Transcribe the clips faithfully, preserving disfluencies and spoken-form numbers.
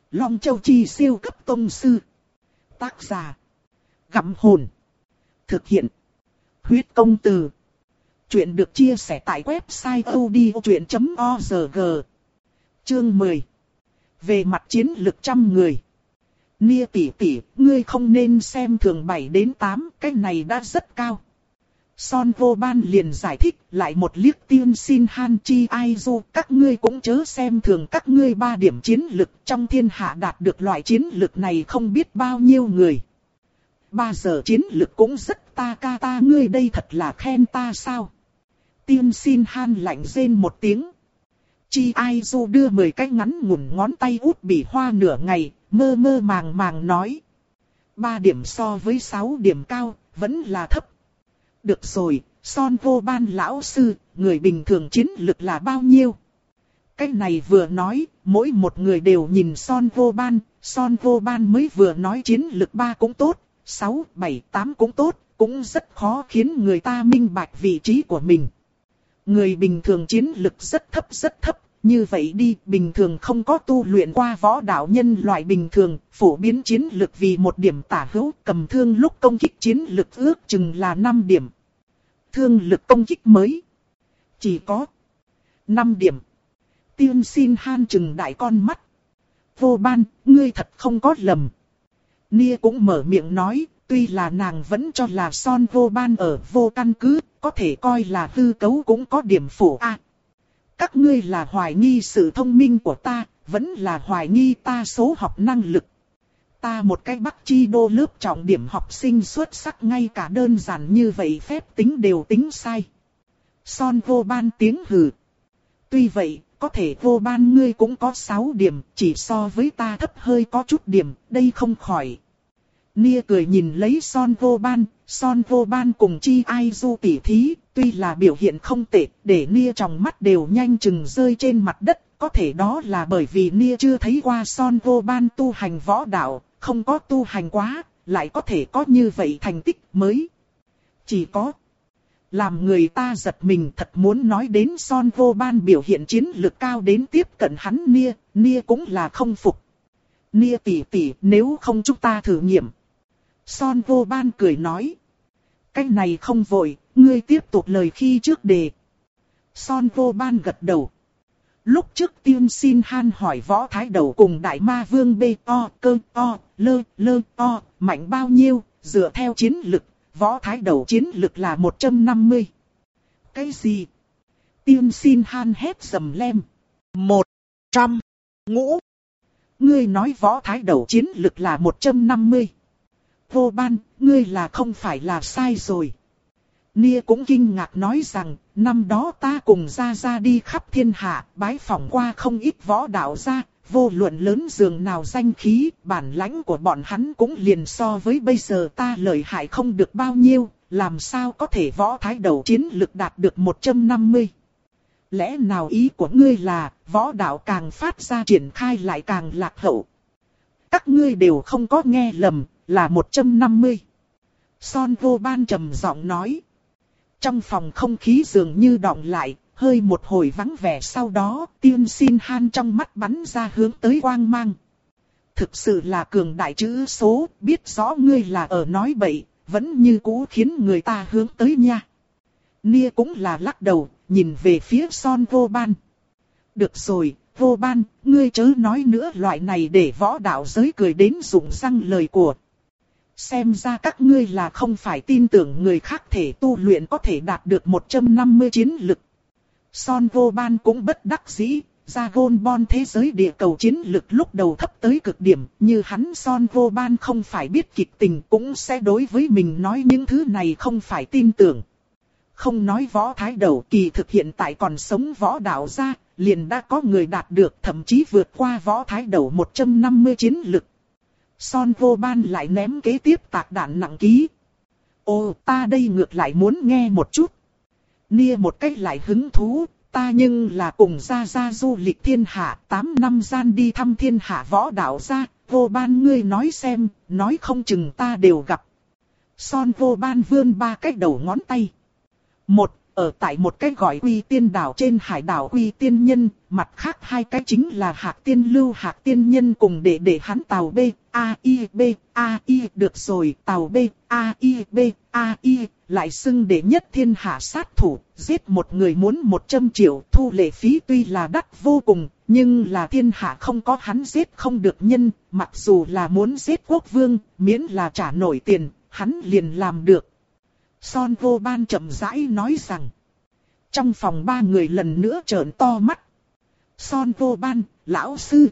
Long Châu Chi siêu cấp tông sư. Tác giả. Gặm hồn. Thực hiện. Huyết công từ. Chuyện được chia sẻ tại website odchuyện chấm org. Chương mười. Về mặt chiến lực trăm người. Nia tỷ tỷ, ngươi không nên xem thường bảy đến tám, cái này đã rất cao. Son Vô Ban liền giải thích lại một liếc Tiên Xin Han Chi Ai Du, các ngươi cũng chớ xem thường các ngươi ba điểm chiến lực, trong thiên hạ đạt được loại chiến lực này không biết bao nhiêu người. Ba giờ chiến lực cũng rất ta ca ta, ngươi đây thật là khen ta sao? Tiên Xin Han lạnh rên một tiếng. Chi Ai Du đưa mười cái ngắn ngủn ngón tay út bị hoa nửa ngày, mơ mơ màng màng nói. Ba điểm so với sáu điểm cao, vẫn là thấp. Được rồi, Son Vô Ban lão sư, người bình thường chiến lực là bao nhiêu? Cái này vừa nói, mỗi một người đều nhìn Son Vô Ban, Son Vô Ban mới vừa nói chiến lực ba cũng tốt, sáu, bảy, tám cũng tốt, cũng rất khó khiến người ta minh bạch vị trí của mình. Người bình thường chiến lực rất thấp rất thấp, như vậy đi, bình thường không có tu luyện qua võ đạo nhân loại bình thường, phổ biến chiến lực vì một điểm tả hữu, cầm thương lúc công kích chiến lực ước chừng là năm điểm. Thương lực công kích mới chỉ có năm điểm. Tiên Xin Han chừng đại con mắt. Vô Ban, ngươi thật không có lầm. Nia cũng mở miệng nói, tuy là nàng vẫn cho là Son Vô Ban ở vô căn cứ, có thể coi là hư cấu cũng có điểm phổ a. Các ngươi là hoài nghi sự thông minh của ta, vẫn là hoài nghi ta số học năng lực. Ta một cái Bắc Chi Đô lớp trọng điểm học sinh xuất sắc, ngay cả đơn giản như vậy phép tính đều tính sai. Son Vô Ban tiếng hừ. Tuy vậy, có thể Vô Ban ngươi cũng có sáu điểm, chỉ so với ta thấp hơi có chút điểm, đây không khỏi. Nia cười nhìn lấy Son Vô Ban, Son Vô Ban cùng Chi Ai Du tỉ thí, tuy là biểu hiện không tệ, để Nia trong mắt đều nhanh chừng rơi trên mặt đất, có thể đó là bởi vì Nia chưa thấy qua Son Vô Ban tu hành võ đạo, không có tu hành quá, lại có thể có như vậy thành tích mới. Chỉ có làm người ta giật mình, thật muốn nói đến Son Vô Ban biểu hiện chiến lực cao đến tiếp cận hắn Nia, Nia cũng là không phục. Nia tỷ tỷ, nếu không chúng ta thử nghiệm. Son Vô Ban cười nói. Cái này không vội, ngươi tiếp tục lời khi trước đề. Son Vô Ban gật đầu. Lúc trước Tiên Xin Han hỏi Võ Thái Đầu cùng Đại Ma Vương B O, cơ O, lơ, lơ O, mạnh bao nhiêu, dựa theo chiến lực, Võ Thái Đầu chiến lực là một trăm năm mươi. Cái gì? Tiên Xin Han hét sầm lem. một trăm. Ngũ. Ngươi nói Võ Thái Đầu chiến lực là một trăm năm mươi. Vô Ban, ngươi là không phải là sai rồi. Nia cũng kinh ngạc nói rằng, năm đó ta cùng Gia Gia đi khắp thiên hạ, bái phỏng qua không ít võ đạo gia, vô luận lớn giường nào danh khí, bản lãnh của bọn hắn cũng liền so với bây giờ ta lợi hại không được bao nhiêu, làm sao có thể Võ Thái Đầu chiến lực đạt được một trăm năm mươi. Lẽ nào ý của ngươi là, võ đạo càng phát ra triển khai lại càng lạc hậu? Các ngươi đều không có nghe lầm, là một trăm năm mươi. Son Vô Ban trầm giọng nói. Trong phòng không khí dường như đọng lại, hơi một hồi vắng vẻ, sau đó Tiên Xin Han trong mắt bắn ra hướng tới quang mang. Thực sự là cường đại chữ số, biết rõ ngươi là ở nói bậy, vẫn như cũ khiến người ta hướng tới nha. Nia cũng là lắc đầu, nhìn về phía Son Vô Ban. Được rồi, Vô Ban, ngươi chớ nói nữa loại này để võ đạo giới cười đến rụng răng lời của. Xem ra các ngươi là không phải tin tưởng người khác thể tu luyện có thể đạt được một trăm năm mươi chiến lực. Son Vô Ban cũng bất đắc dĩ, Dragon Ball thế giới địa cầu chiến lực lúc đầu thấp tới cực điểm, như hắn Son Vô Ban không phải biết kịch tình cũng sẽ đối với mình nói những thứ này không phải tin tưởng. Không nói Võ Thái Đầu, kỳ thực hiện tại còn sống võ đạo gia, liền đã có người đạt được thậm chí vượt qua Võ Thái Đầu một trăm năm mươi chiến lực. Son Vô Ban lại ném kế tiếp tạc đạn nặng ký. Ồ, ta đây ngược lại muốn nghe một chút. Nia một cách lại hứng thú, ta nhưng là cùng Gia Gia du lịch thiên hạ, tám năm gian đi thăm thiên hạ võ đạo gia, Vô Ban ngươi nói xem, nói không chừng ta đều gặp. Son Vô Ban vươn ba cái đầu ngón tay. Một, ở tại một cái gọi Quy Tiên đảo trên hải đảo Quy Tiên Nhân, mặt khác hai cái chính là Hạc Tiên Lưu Hạc Tiên Nhân cùng để để hắn tàu B, A I B, A I được rồi, tàu B, A I B, A I, lại xưng đệ nhất thiên hạ sát thủ, giết một người muốn một trăm triệu, thu lệ phí tuy là đắt vô cùng, nhưng là thiên hạ không có hắn giết không được nhân, mặc dù là muốn giết quốc vương, miễn là trả nổi tiền, hắn liền làm được. Son Vô Ban chậm rãi nói rằng. Trong phòng ba người lần nữa trợn to mắt. Son Vô Ban, lão sư.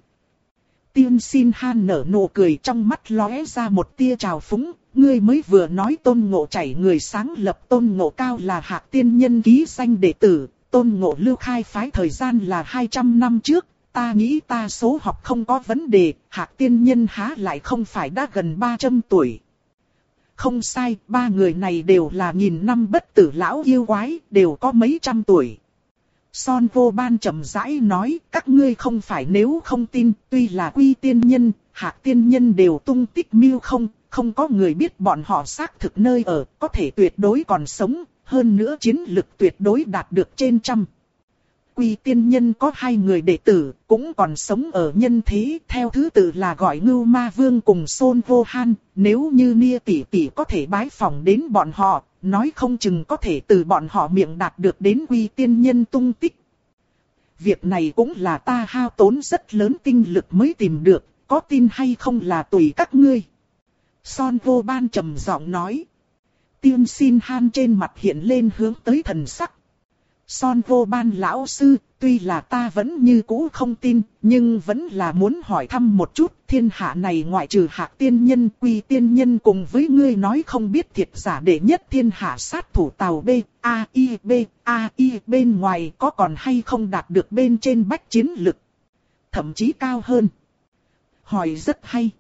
Tiên Xin Han nở nụ cười, trong mắt lóe ra một tia trào phúng. Ngươi mới vừa nói Tôn Ngộ Chảy người sáng lập Tôn Ngộ Cao là Hạc Tiên Nhân ký danh đệ tử. Tôn Ngộ Lưu khai phái thời gian là hai trăm năm trước. Ta nghĩ ta số học không có vấn đề. Hạc Tiên Nhân há lại không phải đã gần ba trăm tuổi. Không sai, ba người này đều là nghìn năm bất tử lão yêu quái, đều có mấy trăm tuổi. Son Vô Ban chậm rãi nói, các ngươi không phải nếu không tin, tuy là Quy Tiên Nhân, Hạc Tiên Nhân đều tung tích miêu không, không có người biết bọn họ xác thực nơi ở, có thể tuyệt đối còn sống, hơn nữa chiến lực tuyệt đối đạt được trên trăm. Quy Tiên Nhân có hai người đệ tử, cũng còn sống ở nhân thế, theo thứ tự là gọi Ngưu Ma Vương cùng Son Vô Han, nếu như Nia tỷ tỷ có thể bái phỏng đến bọn họ, nói không chừng có thể từ bọn họ miệng đạt được đến Quy Tiên Nhân tung tích. Việc này cũng là ta hao tốn rất lớn tinh lực mới tìm được, có tin hay không là tùy các ngươi. Son Vô Ban trầm giọng nói. Tiên Xin Han trên mặt hiện lên hướng tới thần sắc. Son Vô Ban lão sư, tuy là ta vẫn như cũ không tin, nhưng vẫn là muốn hỏi thăm một chút, thiên hạ này ngoại trừ Hạc Tiên Nhân, Quy Tiên Nhân cùng với ngươi nói không biết thiệt giả đệ nhất thiên hạ sát thủ tàu B, A I B, A I bên ngoài có còn hay không đạt được bên trên bách chiến lực, thậm chí cao hơn. Hỏi rất hay.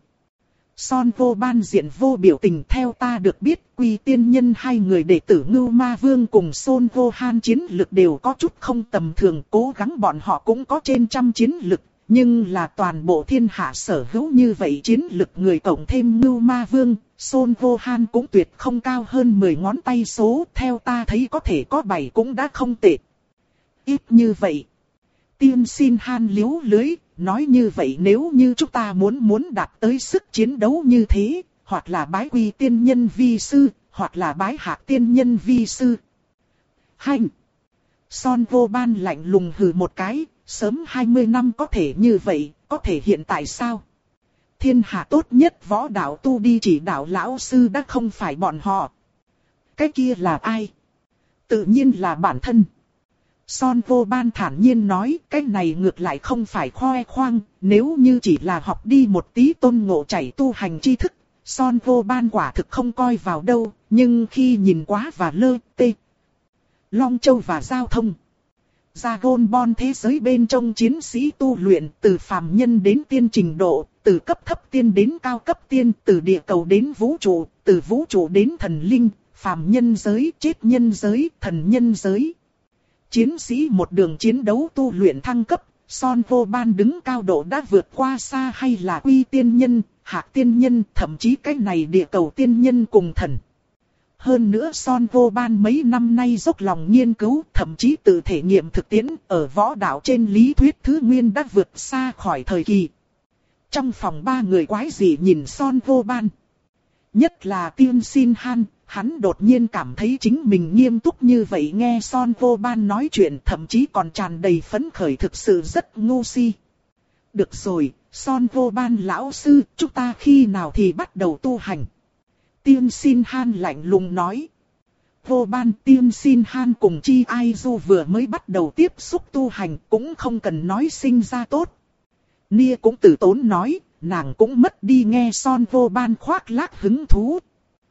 Son Vô Ban diện vô biểu tình, theo ta được biết, Quy Tiên Nhân hai người đệ tử Ngưu Ma Vương cùng Son Vô Han chiến lực đều có chút không tầm thường, cố gắng bọn họ cũng có trên trăm chiến lực, nhưng là toàn bộ thiên hạ sở hữu như vậy chiến lực người cộng thêm Ngưu Ma Vương, Son Vô Han cũng tuyệt không cao hơn mười ngón tay số, theo ta thấy có thể có bảy cũng đã không tệ. Ít như vậy. Tiên Xin Han liếu lưới. Nói như vậy nếu như chúng ta muốn muốn đạt tới sức chiến đấu như thế, hoặc là bái Quy Tiên Nhân vi sư, hoặc là bái Hạc Tiên Nhân vi sư. Hành! Son Vô Ban lạnh lùng hừ một cái, sớm hai mươi năm có thể như vậy, có thể hiện tại sao? Thiên hạ tốt nhất võ đạo tu đi chỉ đạo lão sư đã không phải bọn họ. Cái kia là ai? Tự nhiên là bản thân. Son Vô Ban thản nhiên nói, cái này ngược lại không phải khoe khoang, nếu như chỉ là học đi một tí Tôn Ngộ Chảy tu hành tri thức, Son Vô Ban quả thực không coi vào đâu, nhưng khi nhìn quá và lơ, tê, Long Châu và giao thông, Dragon Ball thế giới bên trong chiến sĩ tu luyện từ phàm nhân đến tiên trình độ, từ cấp thấp tiên đến cao cấp tiên, từ địa cầu đến vũ trụ, từ vũ trụ đến thần linh, phàm nhân giới, chết nhân giới, thần nhân giới. Chiến sĩ một đường chiến đấu tu luyện thăng cấp, Son Vô Ban đứng cao độ đã vượt qua xa hay là Quy Tiên Nhân, Hạc Tiên Nhân, thậm chí cái này địa cầu tiên nhân cùng thần. Hơn nữa Son Vô Ban mấy năm nay dốc lòng nghiên cứu, thậm chí tự thể nghiệm thực tiễn, ở võ đạo trên lý thuyết thứ nguyên đã vượt xa khỏi thời kỳ. Trong phòng ba người quái dị nhìn Son Vô Ban. Nhất là Tiên Xin Han. Hắn đột nhiên cảm thấy chính mình nghiêm túc như vậy, nghe Son Vô Ban nói chuyện thậm chí còn tràn đầy phấn khởi, thực sự rất ngu si. Được rồi, Son Vô Ban lão sư, chúng ta khi nào thì bắt đầu tu hành? Tiên Xin Han lạnh lùng nói. Vô Ban, Tiên Xin Han cùng Chi Ai Du vừa mới bắt đầu tiếp xúc tu hành, cũng không cần nói sinh ra tốt. Nia cũng từ tốn nói, nàng cũng mất đi nghe Son Vô Ban khoác lác hứng thú.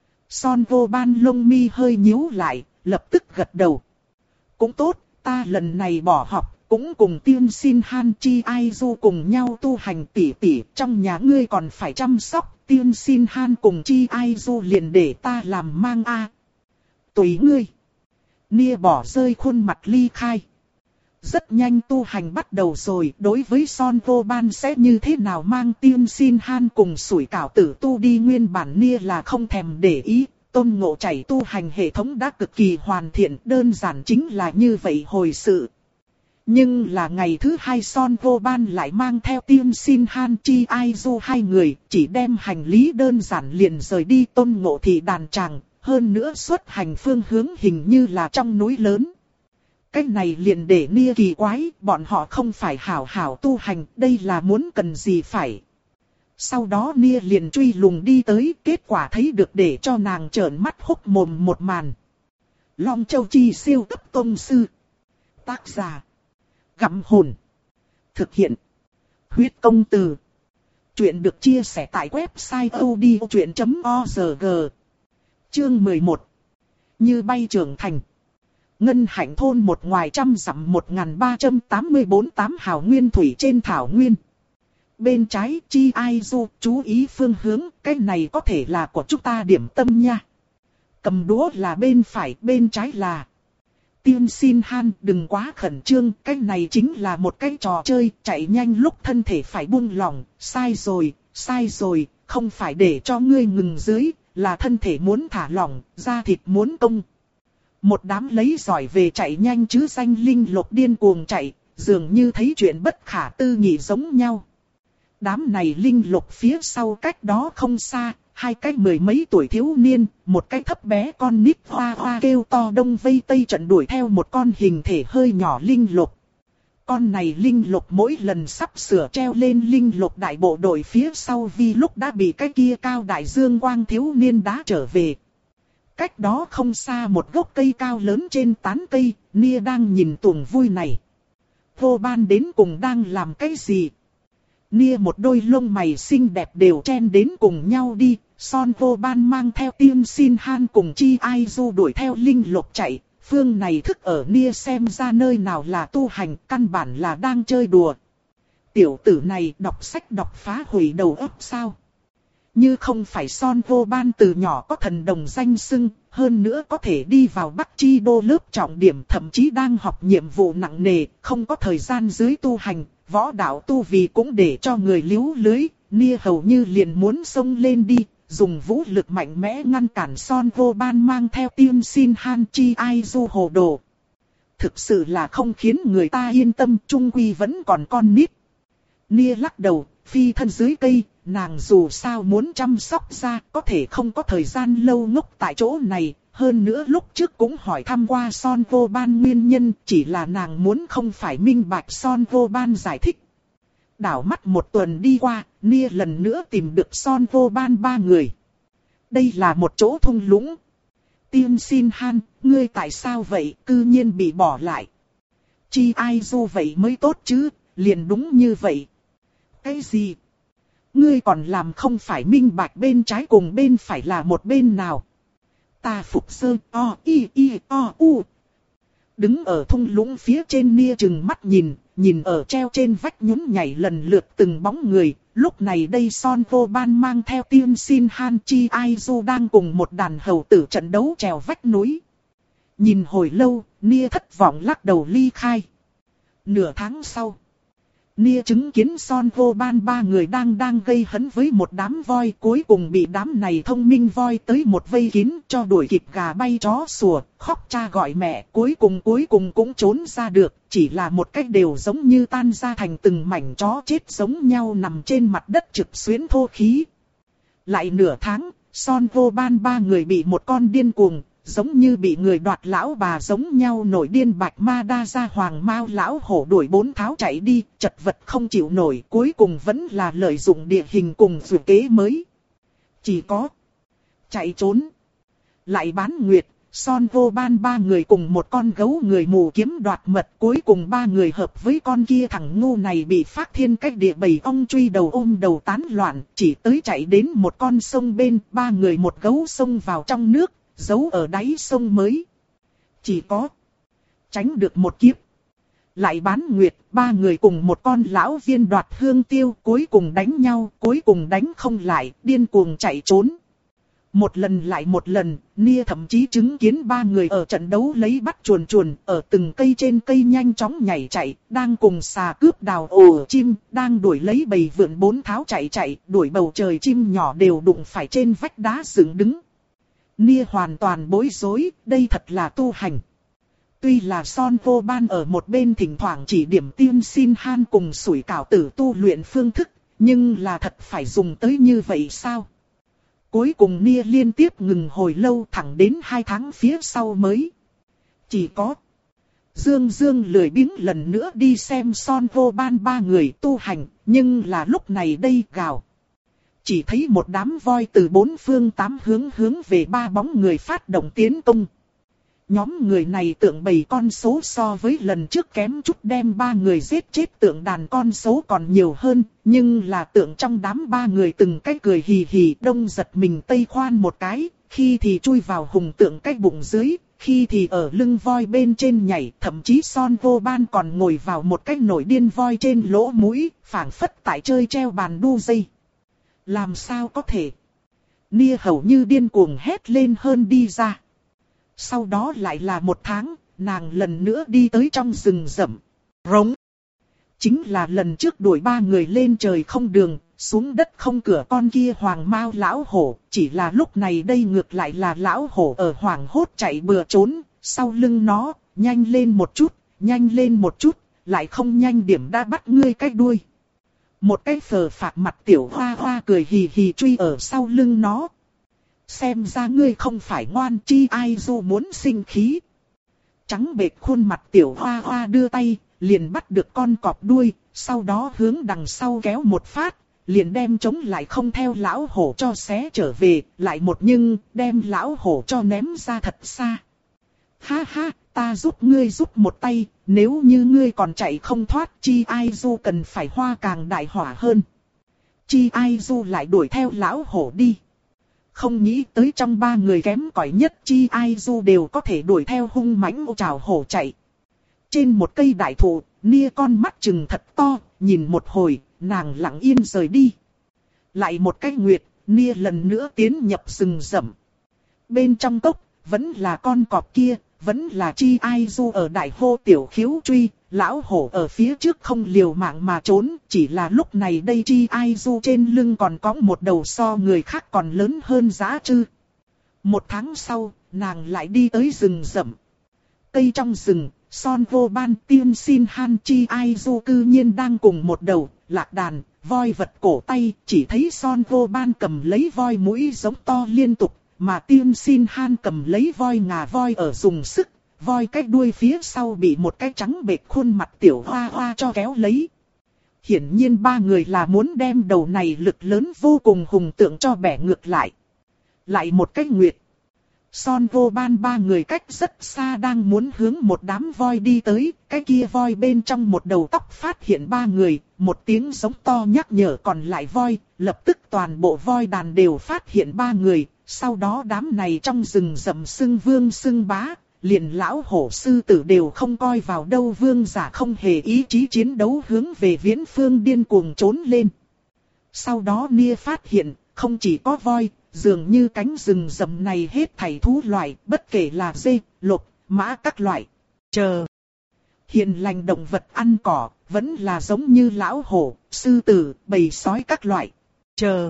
Son Vô Ban lông mi hơi nhíu lại, lập tức gật đầu. Cũng tốt, ta lần này bỏ học, cũng cùng Tiên Xin Han Chi Ai Du cùng nhau tu hành tỉ tỉ, trong nhà ngươi còn phải chăm sóc, Tiên Xin Han cùng Chi Ai Du liền để ta làm mang a. À. Tùy ngươi. Nia bỏ rơi khuôn mặt ly khai. Rất nhanh tu hành bắt đầu rồi, đối với Son Vô Ban sẽ như thế nào mang Tiên Xin Han cùng sủi cảo tử tu đi nguyên bản Nia là không thèm để ý, Tôn Ngộ Chảy tu hành hệ thống đã cực kỳ hoàn thiện, đơn giản chính là như vậy hồi sự. Nhưng là ngày thứ hai Son Vô Ban lại mang theo Tiên Sin Han Chi Ai Du hai người, chỉ đem hành lý đơn giản liền rời đi Tôn Ngộ Thị đàn tràng, hơn nữa xuất hành phương hướng hình như là trong núi lớn. Cái này liền để Nia kỳ quái, bọn họ không phải hảo hảo tu hành, đây là muốn cần gì phải. Sau đó Nia liền truy lùng đi tới, kết quả thấy được để cho nàng trợn mắt hốc mồm một màn. Long Châu Chi siêu cấp tông sư. Tác giả: Gặm Hồn. Thực hiện: Huyết Công Từ. Chuyện được chia sẻ tại website odchuyện chấm org. Chương mười một. Như bay trưởng thành. Ngân Hạnh thôn một ngoài trăm dặm một nghìn ba trăm tám mươi tư tám hào nguyên thủy trên thảo nguyên. Bên trái Chi Ai Du, chú ý phương hướng, cái này có thể là của chúng ta điểm tâm nha. Cầm đũa là bên phải, bên trái là Tiên Sin Han, đừng quá khẩn trương, cái này chính là một cái trò chơi, chạy nhanh lúc thân thể phải buông lỏng, sai rồi, sai rồi, không phải để cho ngươi ngừng dưới, là thân thể muốn thả lỏng, da thịt muốn công. Một đám lấy giỏi về chạy nhanh chứ danh linh lục điên cuồng chạy, dường như thấy chuyện bất khả tư nghị giống nhau. Đám này linh lục phía sau cách đó không xa, hai cái mười mấy tuổi thiếu niên, một cái thấp bé con nít hoa hoa kêu to đông vây tây trận đuổi theo một con hình thể hơi nhỏ linh lục. Con này linh lục mỗi lần sắp sửa treo lên linh lục đại bộ đội phía sau vì lúc đã bị cái kia cao đại dương quang thiếu niên đá trở về. Cách đó không xa một gốc cây cao lớn trên tán cây, Nia đang nhìn tuồng vui này. Vô Ban đến cùng đang làm cái gì? Nia một đôi lông mày xinh đẹp đều chen đến cùng nhau đi, Son Vô Ban mang theo Tiên Sin Han cùng Chi Ai Du đuổi theo linh lục chạy, phương này thức ở Nia xem ra nơi nào là tu hành, căn bản là đang chơi đùa. Tiểu tử này đọc sách đọc phá hủy đầu óc sao? Như không phải Son Vô Ban từ nhỏ có thần đồng danh xưng, hơn nữa có thể đi vào Bắc Chi Đô lớp trọng điểm, thậm chí đang học nhiệm vụ nặng nề, không có thời gian dưới tu hành, võ đạo tu vì cũng để cho người líu lưới, Nia hầu như liền muốn xông lên đi, dùng vũ lực mạnh mẽ ngăn cản Son Vô Ban mang theo Tiên Sin Han Chi Ai Du hồ đồ. Thực sự là không khiến người ta yên tâm, trung quy vẫn còn con nít. Nia lắc đầu, phi thân dưới cây, nàng dù sao muốn chăm sóc ra, có thể không có thời gian lâu ngốc tại chỗ này. Hơn nữa lúc trước cũng hỏi thăm qua Son Vô Ban nguyên nhân, chỉ là nàng muốn không phải minh bạch Son Vô Ban giải thích. Đảo mắt một tuần đi qua, Nia lần nữa tìm được Son Vô Ban ba người. Đây là một chỗ thung lũng. Tiên Sin Han, ngươi tại sao vậy, cư nhiên bị bỏ lại. Chi Ai Du vậy mới tốt chứ, liền đúng như vậy. Cái gì? Ngươi còn làm không phải minh bạch bên trái cùng bên phải là một bên nào. Ta phục sơ, o, i, i, o, u. Đứng ở thung lũng phía trên Nia chừng mắt nhìn, nhìn ở treo trên vách nhún nhảy lần lượt từng bóng người. Lúc này đây Son Vô Ban mang theo Tiên Sin Han Chi Ai Du đang cùng một đàn hầu tử trận đấu trèo vách núi. Nhìn hồi lâu, Nia thất vọng lắc đầu ly khai. Nửa tháng sau, Nia chứng kiến Son Vô Ban ba người đang đang gây hấn với một đám voi, cuối cùng bị đám này thông minh voi tới một vây kín cho đuổi kịp gà bay chó sủa, khóc cha gọi mẹ, cuối cùng cuối cùng cũng trốn ra được, chỉ là một cách đều giống như tan ra thành từng mảnh chó chết giống nhau nằm trên mặt đất trực xuyến thô khí. Lại nửa tháng, Son Vô Ban ba người bị một con điên cuồng, giống như bị người đoạt lão bà giống nhau nổi điên bạch ma đa ra hoàng mao lão hổ đuổi bốn tháo chạy đi, chật vật không chịu nổi, cuối cùng vẫn là lợi dụng địa hình cùng dự kế mới. Chỉ có chạy trốn. Lại bán nguyệt, Son Vô Ban ba người cùng một con gấu người mù kiếm đoạt mật, cuối cùng ba người hợp với con kia thằng ngu này bị phát thiên cách địa bầy ong truy đầu ôm đầu tán loạn, chỉ tới chạy đến một con sông bên, ba người một gấu xông vào trong nước, giấu ở đáy sông mới. Chỉ có tránh được một kiếp. Lại bán nguyệt, ba người cùng một con lão viên đoạt hương tiêu, cuối cùng đánh nhau, cuối cùng đánh không lại, điên cuồng chạy trốn. Một lần lại một lần, Nia thậm chí chứng kiến ba người ở trận đấu lấy bắt chuồn chuồn, ở từng cây trên cây nhanh chóng nhảy chạy, đang cùng xà cướp đào ổ chim, đang đuổi lấy bầy vượn bốn tháo chạy chạy, đuổi bầu trời chim nhỏ đều đụng phải trên vách đá dựng đứng. Nia hoàn toàn bối rối, đây thật là tu hành. Tuy là Son Vô Ban ở một bên thỉnh thoảng chỉ điểm Tiên Xin Han cùng sủi cảo tử tu luyện phương thức, nhưng là thật phải dùng tới như vậy sao? Cuối cùng Nia liên tiếp ngừng hồi lâu thẳng đến hai tháng phía sau mới. Chỉ có Dương Dương lười biếng lần nữa đi xem Son Vô Ban ba người tu hành, nhưng là lúc này đây gào. Chỉ thấy một đám voi từ bốn phương tám hướng hướng về ba bóng người phát động tiến công. Nhóm người này tượng bầy con số so với lần trước kém chút đem ba người giết chết, tượng đàn con số còn nhiều hơn, nhưng là tượng trong đám ba người từng cái cười hì hì, đông giật mình tây khoan một cái, khi thì chui vào hùng tượng cái bụng dưới, khi thì ở lưng voi bên trên nhảy, thậm chí Son Vô Ban còn ngồi vào một cái nổi điên voi trên lỗ mũi, phảng phất tại chơi treo bàn đu dây. Làm sao có thể? Nia hầu như điên cuồng hét lên hơn đi ra. Sau đó lại là một tháng, nàng lần nữa đi tới trong rừng rậm. Rống. Chính là lần trước đuổi ba người lên trời không đường, xuống đất không cửa con kia hoàng mao lão hổ. Chỉ là lúc này đây ngược lại là lão hổ ở hoàng hốt chạy bừa trốn, sau lưng nó, nhanh lên một chút, nhanh lên một chút, lại không nhanh điểm đã bắt ngươi cái đuôi. Một cái phờ phạc mặt tiểu hoa hoa cười hì hì truy ở sau lưng nó. Xem ra ngươi không phải ngoan, chi ai dù muốn sinh khí. Trắng bệch khuôn mặt tiểu hoa hoa đưa tay, liền bắt được con cọp đuôi, sau đó hướng đằng sau kéo một phát, liền đem chống lại không theo lão hổ cho xé trở về, lại một nhưng đem lão hổ cho ném ra thật xa. Ha ha, ta giúp ngươi giúp một tay, nếu như ngươi còn chạy không thoát, chi ai dù cần phải hoa càng đại hỏa hơn. Chi ai dù lại đuổi theo lão hổ đi. Không nghĩ tới trong ba người kém cỏi nhất Chi Ai Du đều có thể đuổi theo hung mãnh ô trào hổ chạy. Trên một cây đại thụ, Nia con mắt trừng thật to, nhìn một hồi, nàng lặng yên rời đi. Lại một cái nguyệt, Nia lần nữa tiến nhập rừng rậm. Bên trong cốc, vẫn là con cọp kia, vẫn là Chi Ai Du ở đại hô tiểu khiếu truy, lão hổ ở phía trước không liều mạng mà trốn, chỉ là lúc này đây Chi Ai Du trên lưng còn có một đầu so người khác còn lớn hơn dã trư. Một tháng sau, nàng lại đi tới rừng rậm. Cây trong rừng, Son Vô Ban, Tiên Xin Han, Chi Ai Du cư nhiên đang cùng một đầu, lạc đàn, voi vật cổ tay, chỉ thấy Son Vô Ban cầm lấy voi mũi giống to liên tục, mà Tiên Xin Han cầm lấy voi ngà voi ở dùng sức. Voi cái đuôi phía sau bị một cái trắng bệch khuôn mặt tiểu hoa hoa cho kéo lấy. Hiển nhiên ba người là muốn đem đầu này lực lớn vô cùng hùng tượng cho bẻ ngược lại. Lại một cái nguyệt. Son Vô Ban ba người cách rất xa đang muốn hướng một đám voi đi tới. Cái kia voi bên trong một đầu tóc phát hiện ba người. Một tiếng giống to nhắc nhở còn lại voi. Lập tức toàn bộ voi đàn đều phát hiện ba người. Sau đó đám này trong rừng rậm xưng vương xưng bá. Liền lão hổ sư tử đều không coi vào đâu, vương giả không hề ý chí chiến đấu hướng về viễn phương điên cuồng trốn lên. Sau đó Nia phát hiện, không chỉ có voi, dường như cánh rừng rậm này hết thảy thú loại, bất kể là dê, lộc, mã các loại. Chờ. Hiền lành động vật ăn cỏ, vẫn là giống như lão hổ, sư tử, bầy sói các loại. Chờ.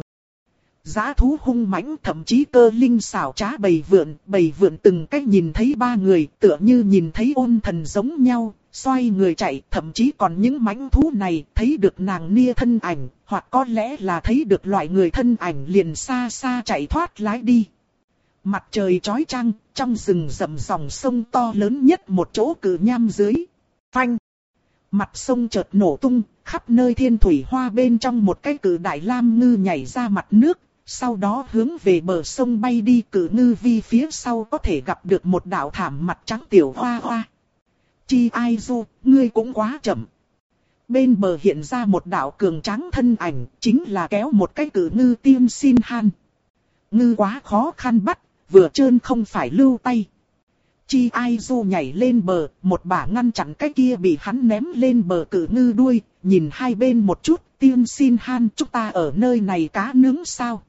Dã thú hung mãnh, thậm chí cơ linh xảo trá bầy vượn, bầy vượn từng cách nhìn thấy ba người, tựa như nhìn thấy ôn thần giống nhau, xoay người chạy, thậm chí còn những mãnh thú này thấy được nàng Nia thân ảnh, hoặc có lẽ là thấy được loại người thân ảnh liền xa xa chạy thoát lái đi. Mặt trời chói chang, trong rừng rậm dòng sông to lớn nhất một chỗ cự nham dưới. Phanh! Mặt sông chợt nổ tung, khắp nơi thiên thủy hoa bên trong một cái cự đại lam ngư nhảy ra mặt nước. Sau đó hướng về bờ sông bay đi, cự ngư vi phía sau có thể gặp được một đạo thảm mặt trắng tiểu hoa hoa. Chi Ai Du, ngươi cũng quá chậm. Bên bờ hiện ra một đạo cường tráng thân ảnh, chính là kéo một cái cự ngư Tiên Xin Han. Ngư quá khó khăn bắt, vừa trơn không phải lưu tay. Chi Ai Du nhảy lên bờ, một bả ngăn chặn cái kia bị hắn ném lên bờ cự ngư đuôi, nhìn hai bên một chút, Tiên Xin Han, chúng ta ở nơi này cá nướng sao?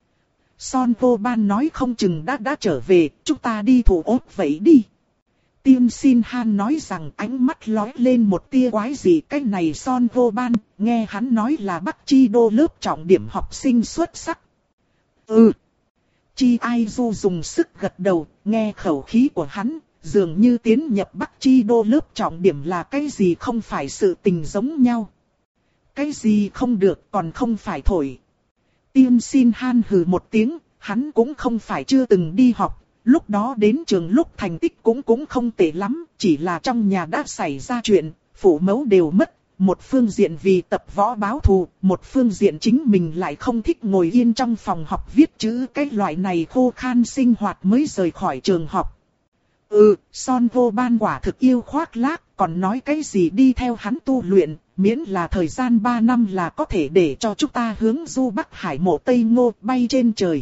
Son Vô Ban nói không chừng đã đã trở về, chúng ta đi thủ ốt vậy đi. Tiên Xin Han nói rằng ánh mắt lóe lên một tia quái gì, cái này Son Vô Ban, nghe hắn nói là Bắc Chi Đô lớp trọng điểm học sinh xuất sắc. Ừ. Chi Ai Du dùng sức gật đầu, nghe khẩu khí của hắn, dường như tiến nhập Bắc Chi đô lớp trọng điểm là cái gì không phải sự tình giống nhau. Cái gì không được còn không phải thổi. Tiên Xin Han hừ một tiếng, hắn cũng không phải chưa từng đi học, lúc đó đến trường lúc thành tích cũng cũng không tệ lắm, chỉ là trong nhà đã xảy ra chuyện, phụ mẫu đều mất. Một phương diện vì tập võ báo thù, một phương diện chính mình lại không thích ngồi yên trong phòng học viết chữ, cái loại này khô khan sinh hoạt mới rời khỏi trường học. Ừ, Son Vô Ban quả thực yêu khoác lác, còn nói cái gì đi theo hắn tu luyện, miễn là thời gian ba năm là có thể để cho chúng ta hướng du Bắc Hải mộ Tây Ngô bay trên trời.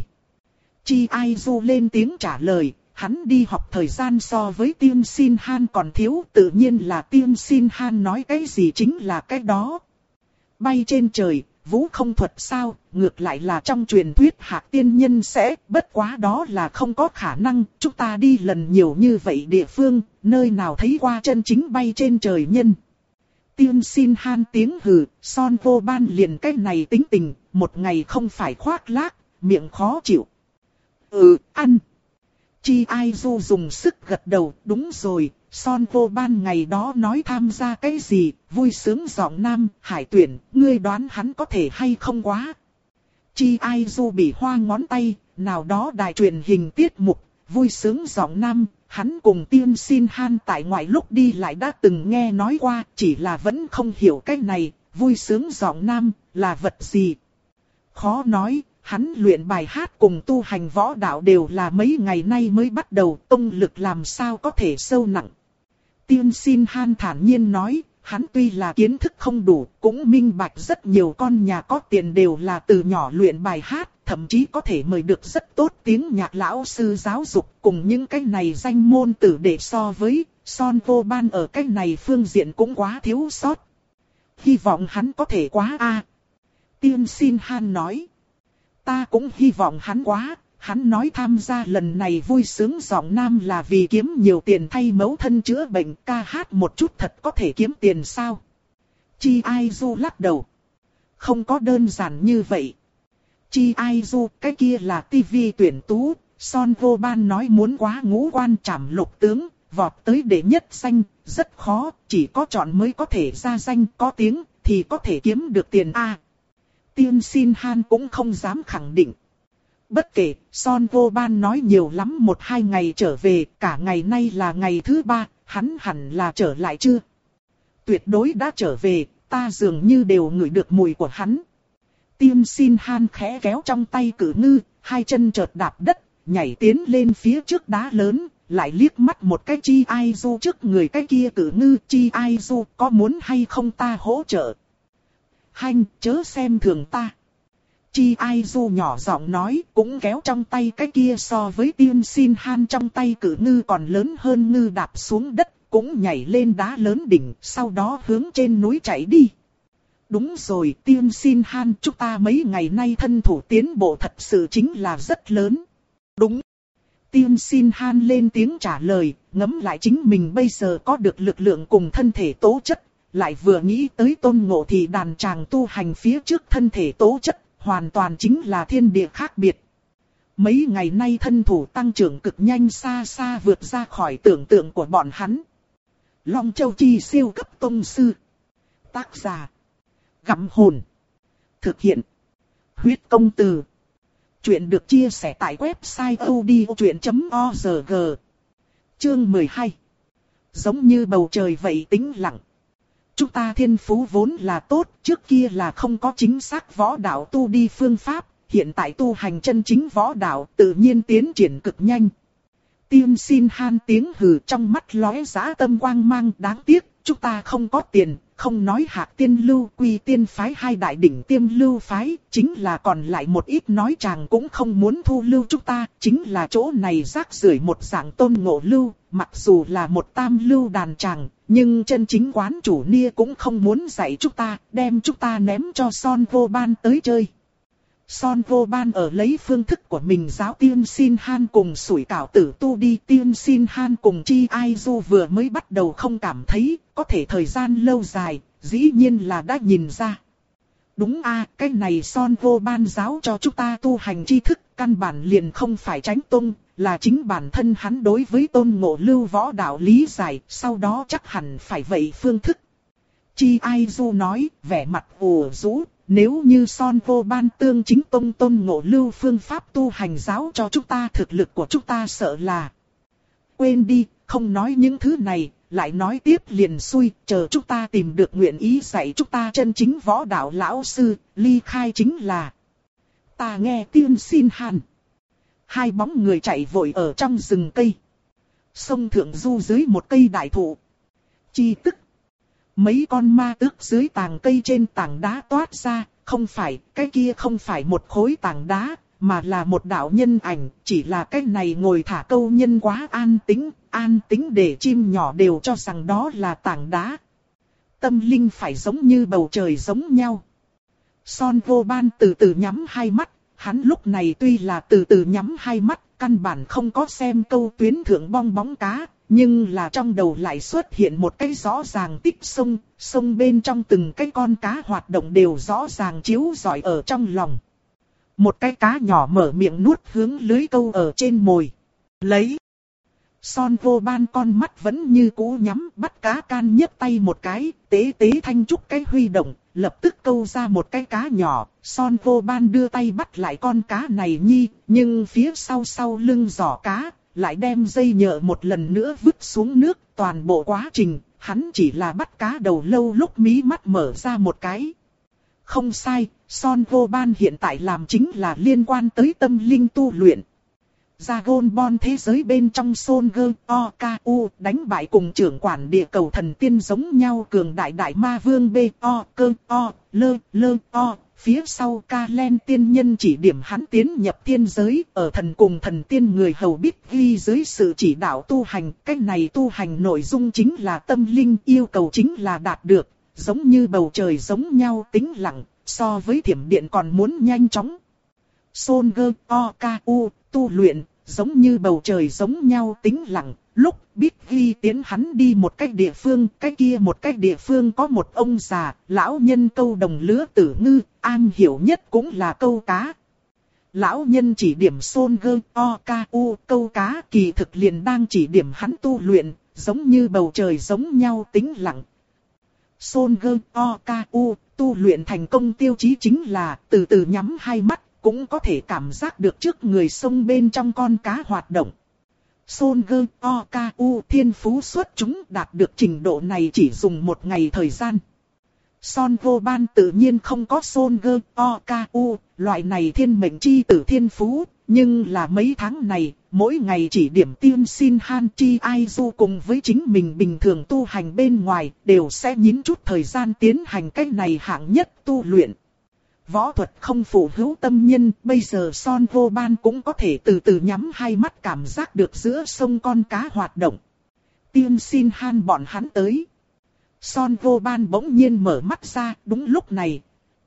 Chi Ai Du lên tiếng trả lời. Hắn đi học thời gian so với Tiên Xin Han còn thiếu, tự nhiên là Tiên Xin Han nói cái gì chính là cái đó. Bay trên trời, vũ không thuật sao, ngược lại là trong truyền thuyết Hạc tiên nhân sẽ, bất quá đó là không có khả năng, chúng ta đi lần nhiều như vậy địa phương, nơi nào thấy qua chân chính bay trên trời nhân. Tiên Xin Han tiếng hừ, Son Vô Ban liền cái này tính tình, một ngày không phải khoác lác, miệng khó chịu. Ừ, ăn. Chi Ai Du dùng sức gật đầu, đúng rồi, Son Vô Ban ngày đó nói tham gia cái gì, vui sướng giọng nam, hải tuyển, ngươi đoán hắn có thể hay không quá. Chi Ai Du bị hoa ngón tay, nào đó đài truyền hình tiết mục, vui sướng giọng nam, hắn cùng Tiên Xin Han tại ngoại lúc đi lại đã từng nghe nói qua, chỉ là vẫn không hiểu cái này, vui sướng giọng nam, là vật gì. Khó nói. Hắn luyện bài hát cùng tu hành võ đạo đều là mấy ngày nay mới bắt đầu, tông lực làm sao có thể sâu nặng. Tiên Xin Han thản nhiên nói, hắn tuy là kiến thức không đủ, cũng minh bạch rất nhiều con nhà có tiền đều là từ nhỏ luyện bài hát, thậm chí có thể mời được rất tốt tiếng nhạc lão sư giáo dục, cùng những cái này danh môn tử để so với, Son Vô Ban ở cái này phương diện cũng quá thiếu sót. Hy vọng hắn có thể quá a. Tiên Xin Han nói. Ta cũng hy vọng hắn quá, hắn nói tham gia lần này vui sướng giọng nam là vì kiếm nhiều tiền thay mẫu thân chữa bệnh, ca hát một chút thật có thể kiếm tiền sao? Chi Ai Du lắc đầu. Không có đơn giản như vậy. Chi Ai Du, cái kia là tivi tuyển tú, Son Vô Ban nói muốn quá ngũ quan trảm lục tướng, vọt tới đệ nhất danh, rất khó, chỉ có chọn mới có thể ra danh, có tiếng, thì có thể kiếm được tiền a. Tiên Xin Han cũng không dám khẳng định. Bất kể, Son Vô Ban nói nhiều lắm một hai ngày trở về, cả ngày nay là ngày thứ ba, hắn hẳn là trở lại chưa? Tuyệt đối đã trở về, ta dường như đều ngửi được mùi của hắn. Tiên Xin Han khẽ kéo trong tay cử ngư, hai chân chợt đạp đất, nhảy tiến lên phía trước đá lớn, lại liếc mắt một cái Chi Ai Du trước người cái kia cử ngư. Chi Ai Du có muốn hay không ta hỗ trợ? Hanh, chớ xem thường ta. Chi Ai Du nhỏ giọng nói, cũng kéo trong tay cái kia so với Tiên Xin Han trong tay cử ngư còn lớn hơn ngư đạp xuống đất, cũng nhảy lên đá lớn đỉnh, sau đó hướng trên núi chạy đi. Đúng rồi, Tiên Xin Han, chúng ta mấy ngày nay thân thủ tiến bộ thật sự chính là rất lớn. Đúng. Tiên Xin Han lên tiếng trả lời, ngẫm lại chính mình bây giờ có được lực lượng cùng thân thể tố chất. Lại vừa nghĩ tới Tôn Ngộ thì đàn tràng tu hành phía trước thân thể tố chất, hoàn toàn chính là thiên địa khác biệt. Mấy ngày nay thân thủ tăng trưởng cực nhanh xa xa vượt ra khỏi tưởng tượng của bọn hắn. Long Châu Chi siêu cấp tông sư. Tác giả. Gặm hồn. Thực hiện. Huyết công từ. Chuyện được chia sẻ tại website odchuyện chấm org. Chương mười hai. Giống như bầu trời vậy tĩnh lặng. Chúng ta thiên phú vốn là tốt, trước kia là không có chính xác võ đạo tu đi phương pháp, hiện tại tu hành chân chính võ đạo tự nhiên tiến triển cực nhanh. Tiên Xin Han tiếng hừ trong mắt lóe dã tâm quang mang, đáng tiếc, chúng ta không có tiền, không nói Hạc Tiên Lưu Quy Tiên phái hai đại đỉnh tiêm lưu phái, chính là còn lại một ít nói chàng cũng không muốn thu lưu chúng ta, chính là chỗ này rác rưởi một dạng Tôn Ngộ Lưu, mặc dù là một tam lưu đàn tràng, nhưng chân chính quán chủ nia cũng không muốn dạy chúng ta, đem chúng ta ném cho Son Vô Ban tới chơi. Son Vô Ban ở lấy phương thức của mình giáo Tiên Xin Han cùng sủi cảo tử tu đi. Tiên Xin Han cùng Chi Ai Du vừa mới bắt đầu không cảm thấy, có thể thời gian lâu dài, dĩ nhiên là đã nhìn ra. Đúng a, cái này Son vô ban giáo cho chúng ta tu hành tri thức, căn bản liền không phải Chánh Tông, là chính bản thân hắn đối với Tôn Ngộ Lưu võ đạo lý giải, sau đó chắc hẳn phải vậy phương thức. Chi Ai Du nói, vẻ mặt ủ rũ, nếu như Son vô ban tương chính Tông Tôn Ngộ Lưu phương pháp tu hành giáo cho chúng ta, thực lực của chúng ta sợ là... Quên đi, không nói những thứ này, lại nói tiếp liền xui, chờ chúng ta tìm được nguyện ý dạy chúng ta chân chính võ đạo lão sư, ly khai chính là... Ta nghe tiên xin hàn. Hai bóng người chạy vội ở trong rừng cây. Sông Thượng Du dưới một cây đại thụ. Chi tức. Mấy con ma tước dưới tàng cây trên tảng đá toát ra, không phải, cái kia không phải một khối tảng đá, mà là một đạo nhân ảnh, chỉ là cái này ngồi thả câu nhân quá an tĩnh, an tĩnh để chim nhỏ đều cho rằng đó là tảng đá. Tâm linh phải giống như bầu trời giống nhau. Son vô ban từ từ nhắm hai mắt, hắn lúc này tuy là từ từ nhắm hai mắt, căn bản không có xem câu tuyến thượng bong bóng cá, nhưng là trong đầu lại xuất hiện một cái rõ ràng tích sông, sông bên trong từng cái con cá hoạt động đều rõ ràng chiếu rọi ở trong lòng. Một cái cá nhỏ mở miệng nuốt hướng lưới câu ở trên mồi. Lấy. Son vô ban con mắt vẫn như cũ nhắm, bắt cá can nhấc tay một cái, tế tế thanh trúc cái huy động, lập tức câu ra một cái cá nhỏ. Son vô ban đưa tay bắt lại con cá này nhi, nhưng phía sau sau lưng giỏ cá, lại đem dây nhợ một lần nữa vứt xuống nước. Toàn bộ quá trình, hắn chỉ là bắt cá đầu lâu lúc mí mắt mở ra một cái. Không sai, Son vô ban hiện tại làm chính là liên quan tới tâm linh tu luyện. Dragon Ball thế giới bên trong Son Goku O-K-U đánh bại cùng trưởng quản địa cầu thần tiên giống nhau cường đại đại ma vương B O Cơ O Lơ Lơ O. Phía sau Kalen tiên nhân chỉ điểm hắn tiến nhập thiên giới, ở thần cùng thần tiên người hầu biết ghi dưới sự chỉ đạo tu hành. Cách này tu hành nội dung chính là tâm linh, yêu cầu chính là đạt được, giống như bầu trời giống nhau tĩnh lặng, so với thiểm điện còn muốn nhanh chóng. Son Goku O-K-U tu luyện, giống như bầu trời giống nhau tĩnh lặng, lúc biết ghi tiến hắn đi một cách địa phương, cái kia một cách địa phương có một ông già, lão nhân câu đồng lứa tử ngư, an hiểu nhất cũng là câu cá. Lão nhân chỉ điểm Son Goku O-K-U câu cá, kỳ thực liền đang chỉ điểm hắn tu luyện, giống như bầu trời giống nhau tĩnh lặng. Son Goku O-K-U tu luyện thành công tiêu chí chính là từ từ nhắm hai mắt, cũng có thể cảm giác được trước người sông bên trong con cá hoạt động. Son Goku O-K-U thiên phú xuất chúng, đạt được trình độ này chỉ dùng một ngày thời gian. Son vô ban tự nhiên không có Son Goku O-K-U, loại này thiên mệnh chi tử thiên phú, nhưng là mấy tháng này, mỗi ngày chỉ điểm tiên xin han Chi Ai Du cùng với chính mình bình thường tu hành bên ngoài, đều sẽ nhín chút thời gian tiến hành cách này hạng nhất tu luyện. Võ thuật không phụ hữu tâm nhân, bây giờ Son vô ban cũng có thể từ từ nhắm hai mắt cảm giác được giữa sông con cá hoạt động. Tiên xin han bọn hắn tới. Son vô ban bỗng nhiên mở mắt ra, đúng lúc này.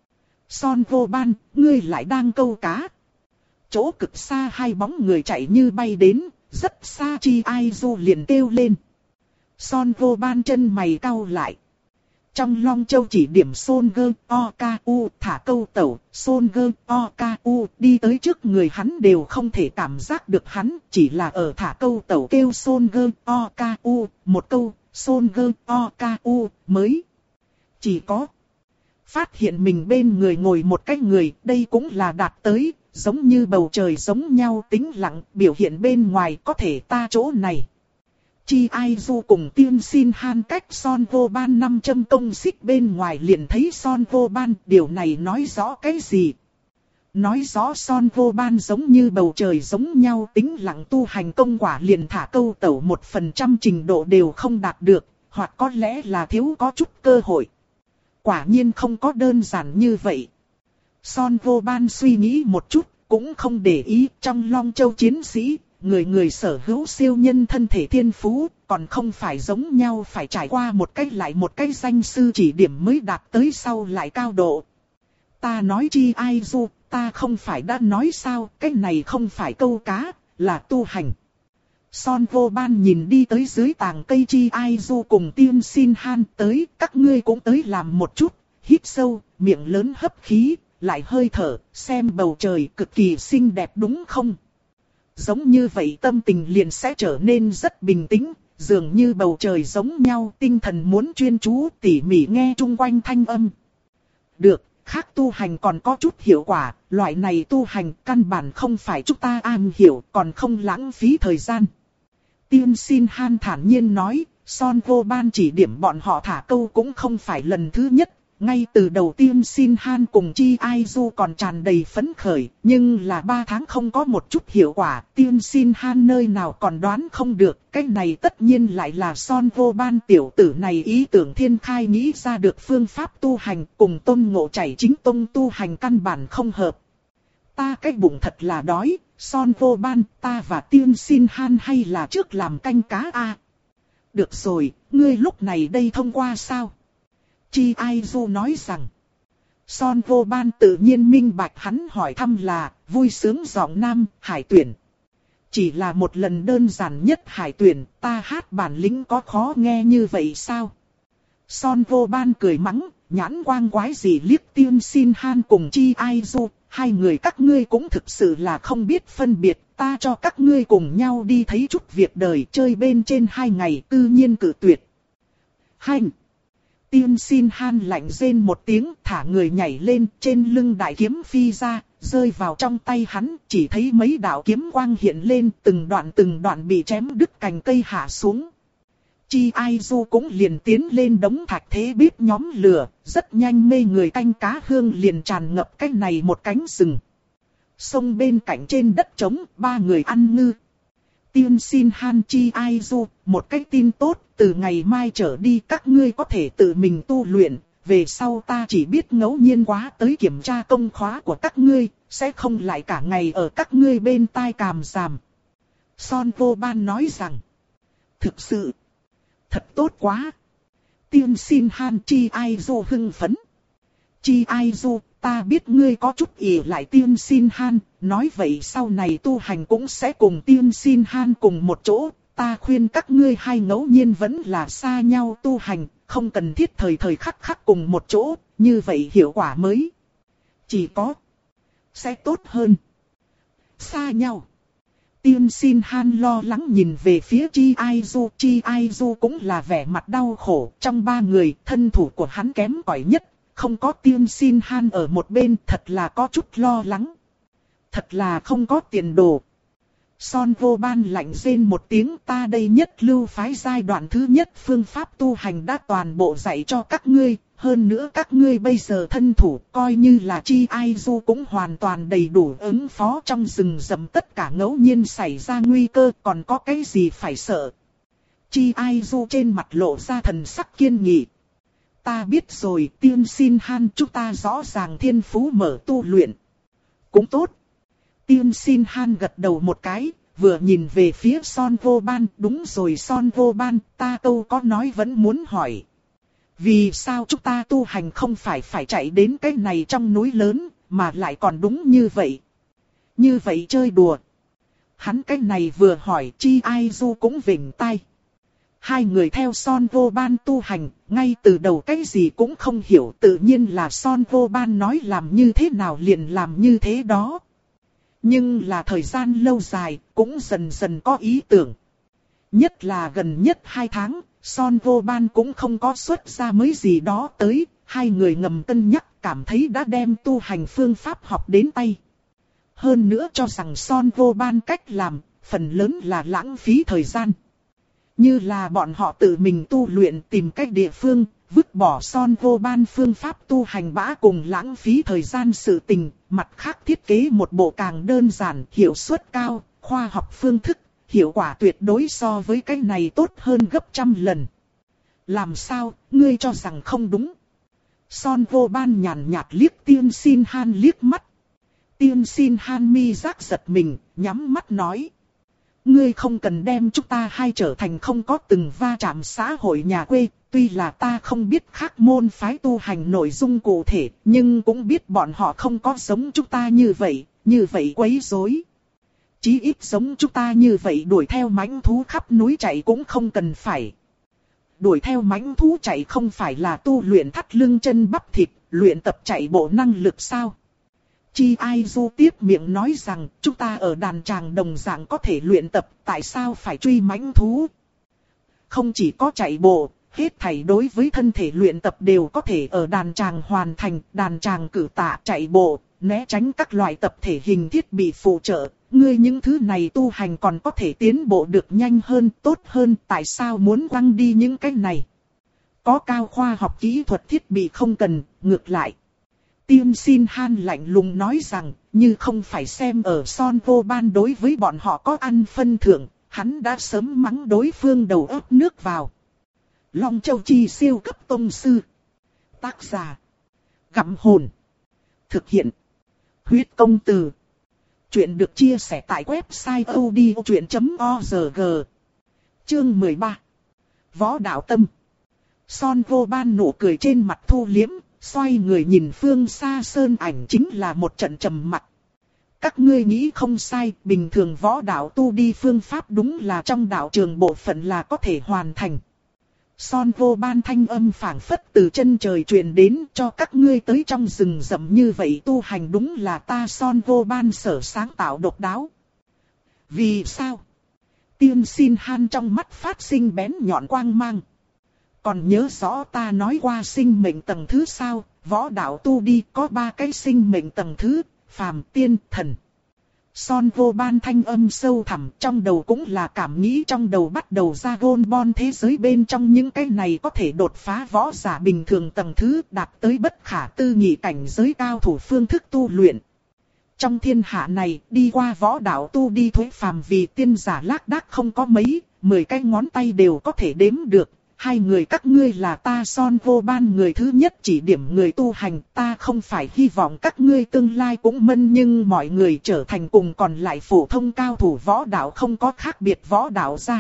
Son vô ban, ngươi lại đang câu cá. Chỗ cực xa hai bóng người chạy như bay đến, rất xa Chi Ai Du liền kêu lên. Son vô ban chân mày cau lại. Trong Long Châu chỉ điểm Son Goku O-K-U thả câu tẩu, Son Goku O-K-U đi tới trước người hắn đều không thể cảm giác được hắn, chỉ là ở thả câu tẩu kêu Son Goku O-K-U, một câu, Son Goku O-K-U mới. Chỉ có phát hiện mình bên người ngồi một cái người, đây cũng là đạt tới, giống như bầu trời giống nhau tĩnh lặng, biểu hiện bên ngoài có thể ta chỗ này. Chi Ai Du cùng tiên xin han cách Son vô ban năm trăm công xích bên ngoài liền thấy Son vô ban, điều này nói rõ cái gì? Nói rõ Son vô ban giống như bầu trời giống nhau tĩnh lặng tu hành công quả liền thả câu tẩu một phần trăm trình độ đều không đạt được, hoặc có lẽ là thiếu có chút cơ hội. Quả nhiên không có đơn giản như vậy. Son vô ban suy nghĩ một chút, cũng không để ý trong Long Châu chiến sĩ. Người người sở hữu siêu nhân thân thể thiên phú, còn không phải giống nhau phải trải qua một cách lại một cách danh sư chỉ điểm mới đạt tới sau lại cao độ. Ta nói Chi Ai Du, ta không phải đã nói sao, cái này không phải câu cá, là tu hành. Son vô ban nhìn đi tới dưới tàng cây Chi Ai Du cùng tiên xin han tới, các ngươi cũng tới làm một chút, hít sâu, miệng lớn hấp khí, lại hơi thở, xem bầu trời cực kỳ xinh đẹp đúng không? Giống như vậy tâm tình liền sẽ trở nên rất bình tĩnh, dường như bầu trời giống nhau, tinh thần muốn chuyên chú tỉ mỉ nghe chung quanh thanh âm. Được, khác tu hành còn có chút hiệu quả, loại này tu hành căn bản không phải chúng ta am hiểu, còn không lãng phí thời gian. Tiên Sin Han thản nhiên nói, Son Vô Ban chỉ điểm bọn họ thả câu cũng không phải lần thứ nhất. Ngay từ đầu Tiên Sin Han cùng Chi Ai Du còn tràn đầy phấn khởi, nhưng là ba tháng không có một chút hiệu quả, Tiên Sin Han nơi nào còn đoán không được, cái này tất nhiên lại là Son Vô Ban tiểu tử này ý tưởng thiên khai nghĩ ra được phương pháp tu hành, cùng Tôn Ngộ chảy chính tông tu hành căn bản không hợp. Ta cái bụng thật là đói, Son Vô Ban, ta và Tiên Sin Han hay là trước làm canh cá a? Được rồi, ngươi lúc này đây thông qua sao? Chi Ai Du nói rằng, Son Vô Ban tự nhiên minh bạch hắn hỏi thăm là, vui sướng giọng nam, hải tuyển. Chỉ là một lần đơn giản nhất hải tuyển, ta hát bản lĩnh có khó nghe như vậy sao? Son Vô Ban cười mắng, nhãn quang quái gì liếc Tiên Sin Han cùng Chi Ai Du, hai người các ngươi cũng thực sự là không biết phân biệt, ta cho các ngươi cùng nhau đi thấy chút việc đời chơi bên trên hai ngày tự nhiên cử tuyệt. Hành! Tiên Sin Han lạnh rên một tiếng, thả người nhảy lên, trên lưng đại kiếm phi ra, rơi vào trong tay hắn, chỉ thấy mấy đạo kiếm quang hiện lên, từng đoạn từng đoạn bị chém đứt cành cây hạ xuống. Chi Ai Du cũng liền tiến lên đống thạch thế bếp nhóm lửa, rất nhanh mê người canh cá hương liền tràn ngập cái này một cánh rừng. Sông bên cạnh trên đất trống, ba người ăn ngư. Tiên Sin Han Chi Ai Du, một cách tin tốt, từ ngày mai trở đi các ngươi có thể tự mình tu luyện, về sau ta chỉ biết ngẫu nhiên quá tới kiểm tra công khóa của các ngươi, sẽ không lại cả ngày ở các ngươi bên tai càm ràm. Son Vô Ban nói rằng, thực sự, thật tốt quá. Tiên Sin Han Chi Ai Du hưng phấn. Chi Ai Du, ta biết ngươi có chút ỷ lại Tiên Sin Han, nói vậy sau này tu hành cũng sẽ cùng Tiên Sin Han cùng một chỗ, ta khuyên các ngươi hai ngẫu nhiên vẫn là xa nhau tu hành, không cần thiết thời thời khắc khắc cùng một chỗ, như vậy hiệu quả mới chỉ có sẽ tốt hơn. Xa nhau. Tiên Sin Han lo lắng nhìn về phía Chi Ai Du, Chi Ai Du cũng là vẻ mặt đau khổ, trong ba người, thân thủ của hắn kém cỏi nhất, không có Tiên Sin Han ở một bên thật là có chút lo lắng. Thật là không có tiền đồ. Son Vô Ban lạnh rên một tiếng, ta đây nhất lưu phái giai đoạn thứ nhất phương pháp tu hành đã toàn bộ dạy cho các ngươi, hơn nữa các ngươi bây giờ thân thủ coi như là Chi Ai Du cũng hoàn toàn đầy đủ ứng phó trong rừng rậm tất cả ngẫu nhiên xảy ra nguy cơ, còn có cái gì phải sợ. Chi Ai Du trên mặt lộ ra thần sắc kiên nghị. Ta biết rồi, Tiên Sin Han, chúng ta rõ ràng thiên phú mở tu luyện. Cũng tốt. Tiên Sin Han gật đầu một cái, vừa nhìn về phía Son Vô Ban, đúng rồi Son Vô Ban, ta câu có nói vẫn muốn hỏi. Vì sao chúng ta tu hành không phải phải chạy đến cái này trong núi lớn, mà lại còn đúng như vậy? Như vậy chơi đùa. Hắn cái này vừa hỏi Chi Ai Du cũng vểnh tai. Hai người theo Son Vô Ban tu hành, ngay từ đầu cái gì cũng không hiểu, tự nhiên là Son Vô Ban nói làm như thế nào liền làm như thế đó. Nhưng là thời gian lâu dài, cũng dần dần có ý tưởng. Nhất là gần nhất hai tháng, Son Vô Ban cũng không có xuất ra mới gì đó tới, hai người ngầm cân nhắc cảm thấy đã đem tu hành phương pháp học đến tay. Hơn nữa cho rằng Son Vô Ban cách làm, phần lớn là lãng phí thời gian. Như là bọn họ tự mình tu luyện tìm cách địa phương, vứt bỏ Son Vô Ban phương pháp tu hành bã cùng lãng phí thời gian sự tình, mặt khác thiết kế một bộ càng đơn giản, hiệu suất cao, khoa học phương thức, hiệu quả tuyệt đối so với cái này tốt hơn gấp trăm lần. Làm sao, ngươi cho rằng không đúng? Son Vô Ban nhàn nhạt liếc Tiên Sin Han liếc mắt. Tiên Sin Han mi giác giật mình, nhắm mắt nói. Ngươi không cần đem chúng ta hai trở thành không có từng va chạm xã hội nhà quê, tuy là ta không biết khác môn phái tu hành nội dung cụ thể, nhưng cũng biết bọn họ không có giống chúng ta như vậy, như vậy quấy rối. Chí ít giống chúng ta như vậy đuổi theo mãnh thú khắp núi chạy cũng không cần phải. Đuổi theo mãnh thú chạy không phải là tu luyện thắt lưng chân bắp thịt, luyện tập chạy bộ năng lực sao? Chi Ai Du tiếp miệng nói rằng, chúng ta ở đàn tràng đồng dạng có thể luyện tập, tại sao phải truy mãnh thú? Không chỉ có chạy bộ, hết thảy đối với thân thể luyện tập đều có thể ở đàn tràng hoàn thành, đàn tràng cử tạ, chạy bộ, né tránh các loại tập thể hình thiết bị phụ trợ. Ngươi những thứ này tu hành còn có thể tiến bộ được nhanh hơn, tốt hơn, tại sao muốn quăng đi những cái này? Có cao khoa học kỹ thuật thiết bị không cần, ngược lại. Tiên Xin Han lạnh lùng nói rằng, như không phải xem ở Son Vô Ban đối với bọn họ có ăn phân thưởng, hắn đã sớm mắng đối phương đầu ấp nước vào. Long Châu Chi siêu cấp tông sư. Tác giả. Gặm hồn. Thực hiện. Huyết công từ. Chuyện được chia sẻ tại website odchuyện chấm org. Chương mười ba. Võ đạo tâm. Son Vô Ban nụ cười trên mặt thu liếm, xoay người nhìn phương xa sơn ảnh chính là một trận trầm mặc. Các ngươi nghĩ không sai, bình thường võ đạo tu đi phương pháp đúng là trong đạo trường bộ phận là có thể hoàn thành. Son Vô Ban thanh âm phảng phất từ chân trời truyền đến, cho các ngươi tới trong rừng rậm như vậy tu hành đúng là ta Son Vô Ban sở sáng tạo độc đáo. Vì sao? Tiên Xin Han trong mắt phát sinh bén nhọn quang mang. Còn nhớ rõ ta nói qua sinh mệnh tầng thứ sao? Võ đạo tu đi có ba cái sinh mệnh tầng thứ, phàm, tiên, thần. Son Vô Ban thanh âm sâu thẳm, trong đầu cũng là cảm nghĩ, trong đầu bắt đầu ra gôn bon thế giới bên trong những cái này có thể đột phá võ giả bình thường tầng thứ, đạt tới bất khả tư nghị cảnh giới cao thủ phương thức tu luyện. Trong thiên hạ này, đi qua võ đạo tu đi thuế phàm vì tiên giả lác đác không có mấy, mười cái ngón tay đều có thể đếm được. Hai người các ngươi là ta Son Vô Ban người thứ nhất chỉ điểm người tu hành, ta không phải hy vọng các ngươi tương lai cũng mân nhưng mọi người trở thành cùng còn lại phổ thông cao thủ võ đạo không có khác biệt võ đạo ra.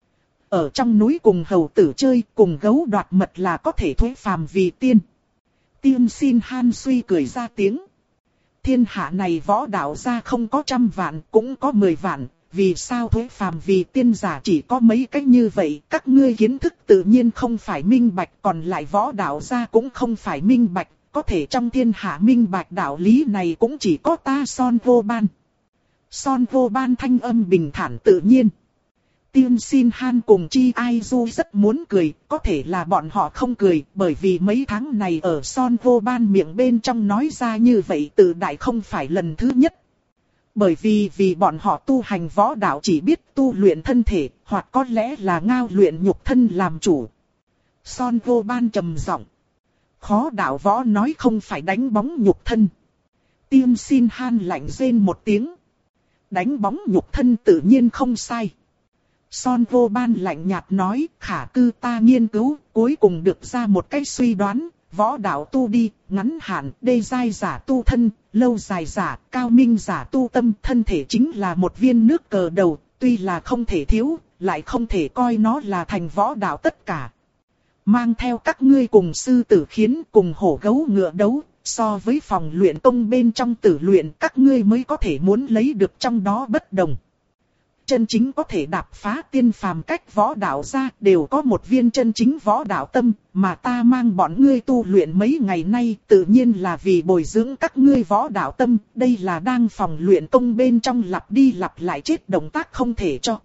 Ở trong núi cùng hầu tử chơi, cùng gấu đoạt mật là có thể thuế phàm vì tiên. Tiên Xin Han suy cười ra tiếng. Thiên hạ này võ đạo ra không có trăm vạn, cũng có mười vạn. Vì sao thuế phàm vì tiên giả chỉ có mấy cách như vậy, các ngươi kiến thức tự nhiên không phải minh bạch, còn lại võ đạo gia cũng không phải minh bạch, có thể trong thiên hạ minh bạch đạo lý này cũng chỉ có ta Son Vô Ban. Son Vô Ban thanh âm bình thản tự nhiên. Tiên Xin Han cùng Chi Ai Du rất muốn cười, có thể là bọn họ không cười, bởi vì mấy tháng này ở Son Vô Ban miệng bên trong nói ra như vậy tự đại không phải lần thứ nhất. Bởi vì vì bọn họ tu hành võ đạo chỉ biết tu luyện thân thể, hoặc có lẽ là ngao luyện nhục thân làm chủ. Son Vô Ban trầm giọng. Khó đạo võ nói không phải đánh bóng nhục thân. Tiên Xin Han lạnh rên một tiếng. Đánh bóng nhục thân tự nhiên không sai. Son Vô Ban lạnh nhạt nói, khả cư ta nghiên cứu, cuối cùng được ra một cái suy đoán. Võ đạo tu đi, ngắn hạn, đê giai giả tu thân, lâu dài giả, cao minh giả tu tâm. Thân thể chính là một viên nước cờ đầu, tuy là không thể thiếu, lại không thể coi nó là thành võ đạo tất cả. Mang theo các ngươi cùng sư tử khiến cùng hổ gấu ngựa đấu, so với phòng luyện công bên trong tử luyện các ngươi mới có thể muốn lấy được trong đó bất đồng. Chân chính có thể đạp phá tiên phàm cách võ đạo ra đều có một viên chân chính võ đạo tâm, mà ta mang bọn ngươi tu luyện mấy ngày nay tự nhiên là vì bồi dưỡng các ngươi võ đạo tâm, đây là đang phòng luyện công bên trong lặp đi lặp lại chết động tác không thể cho.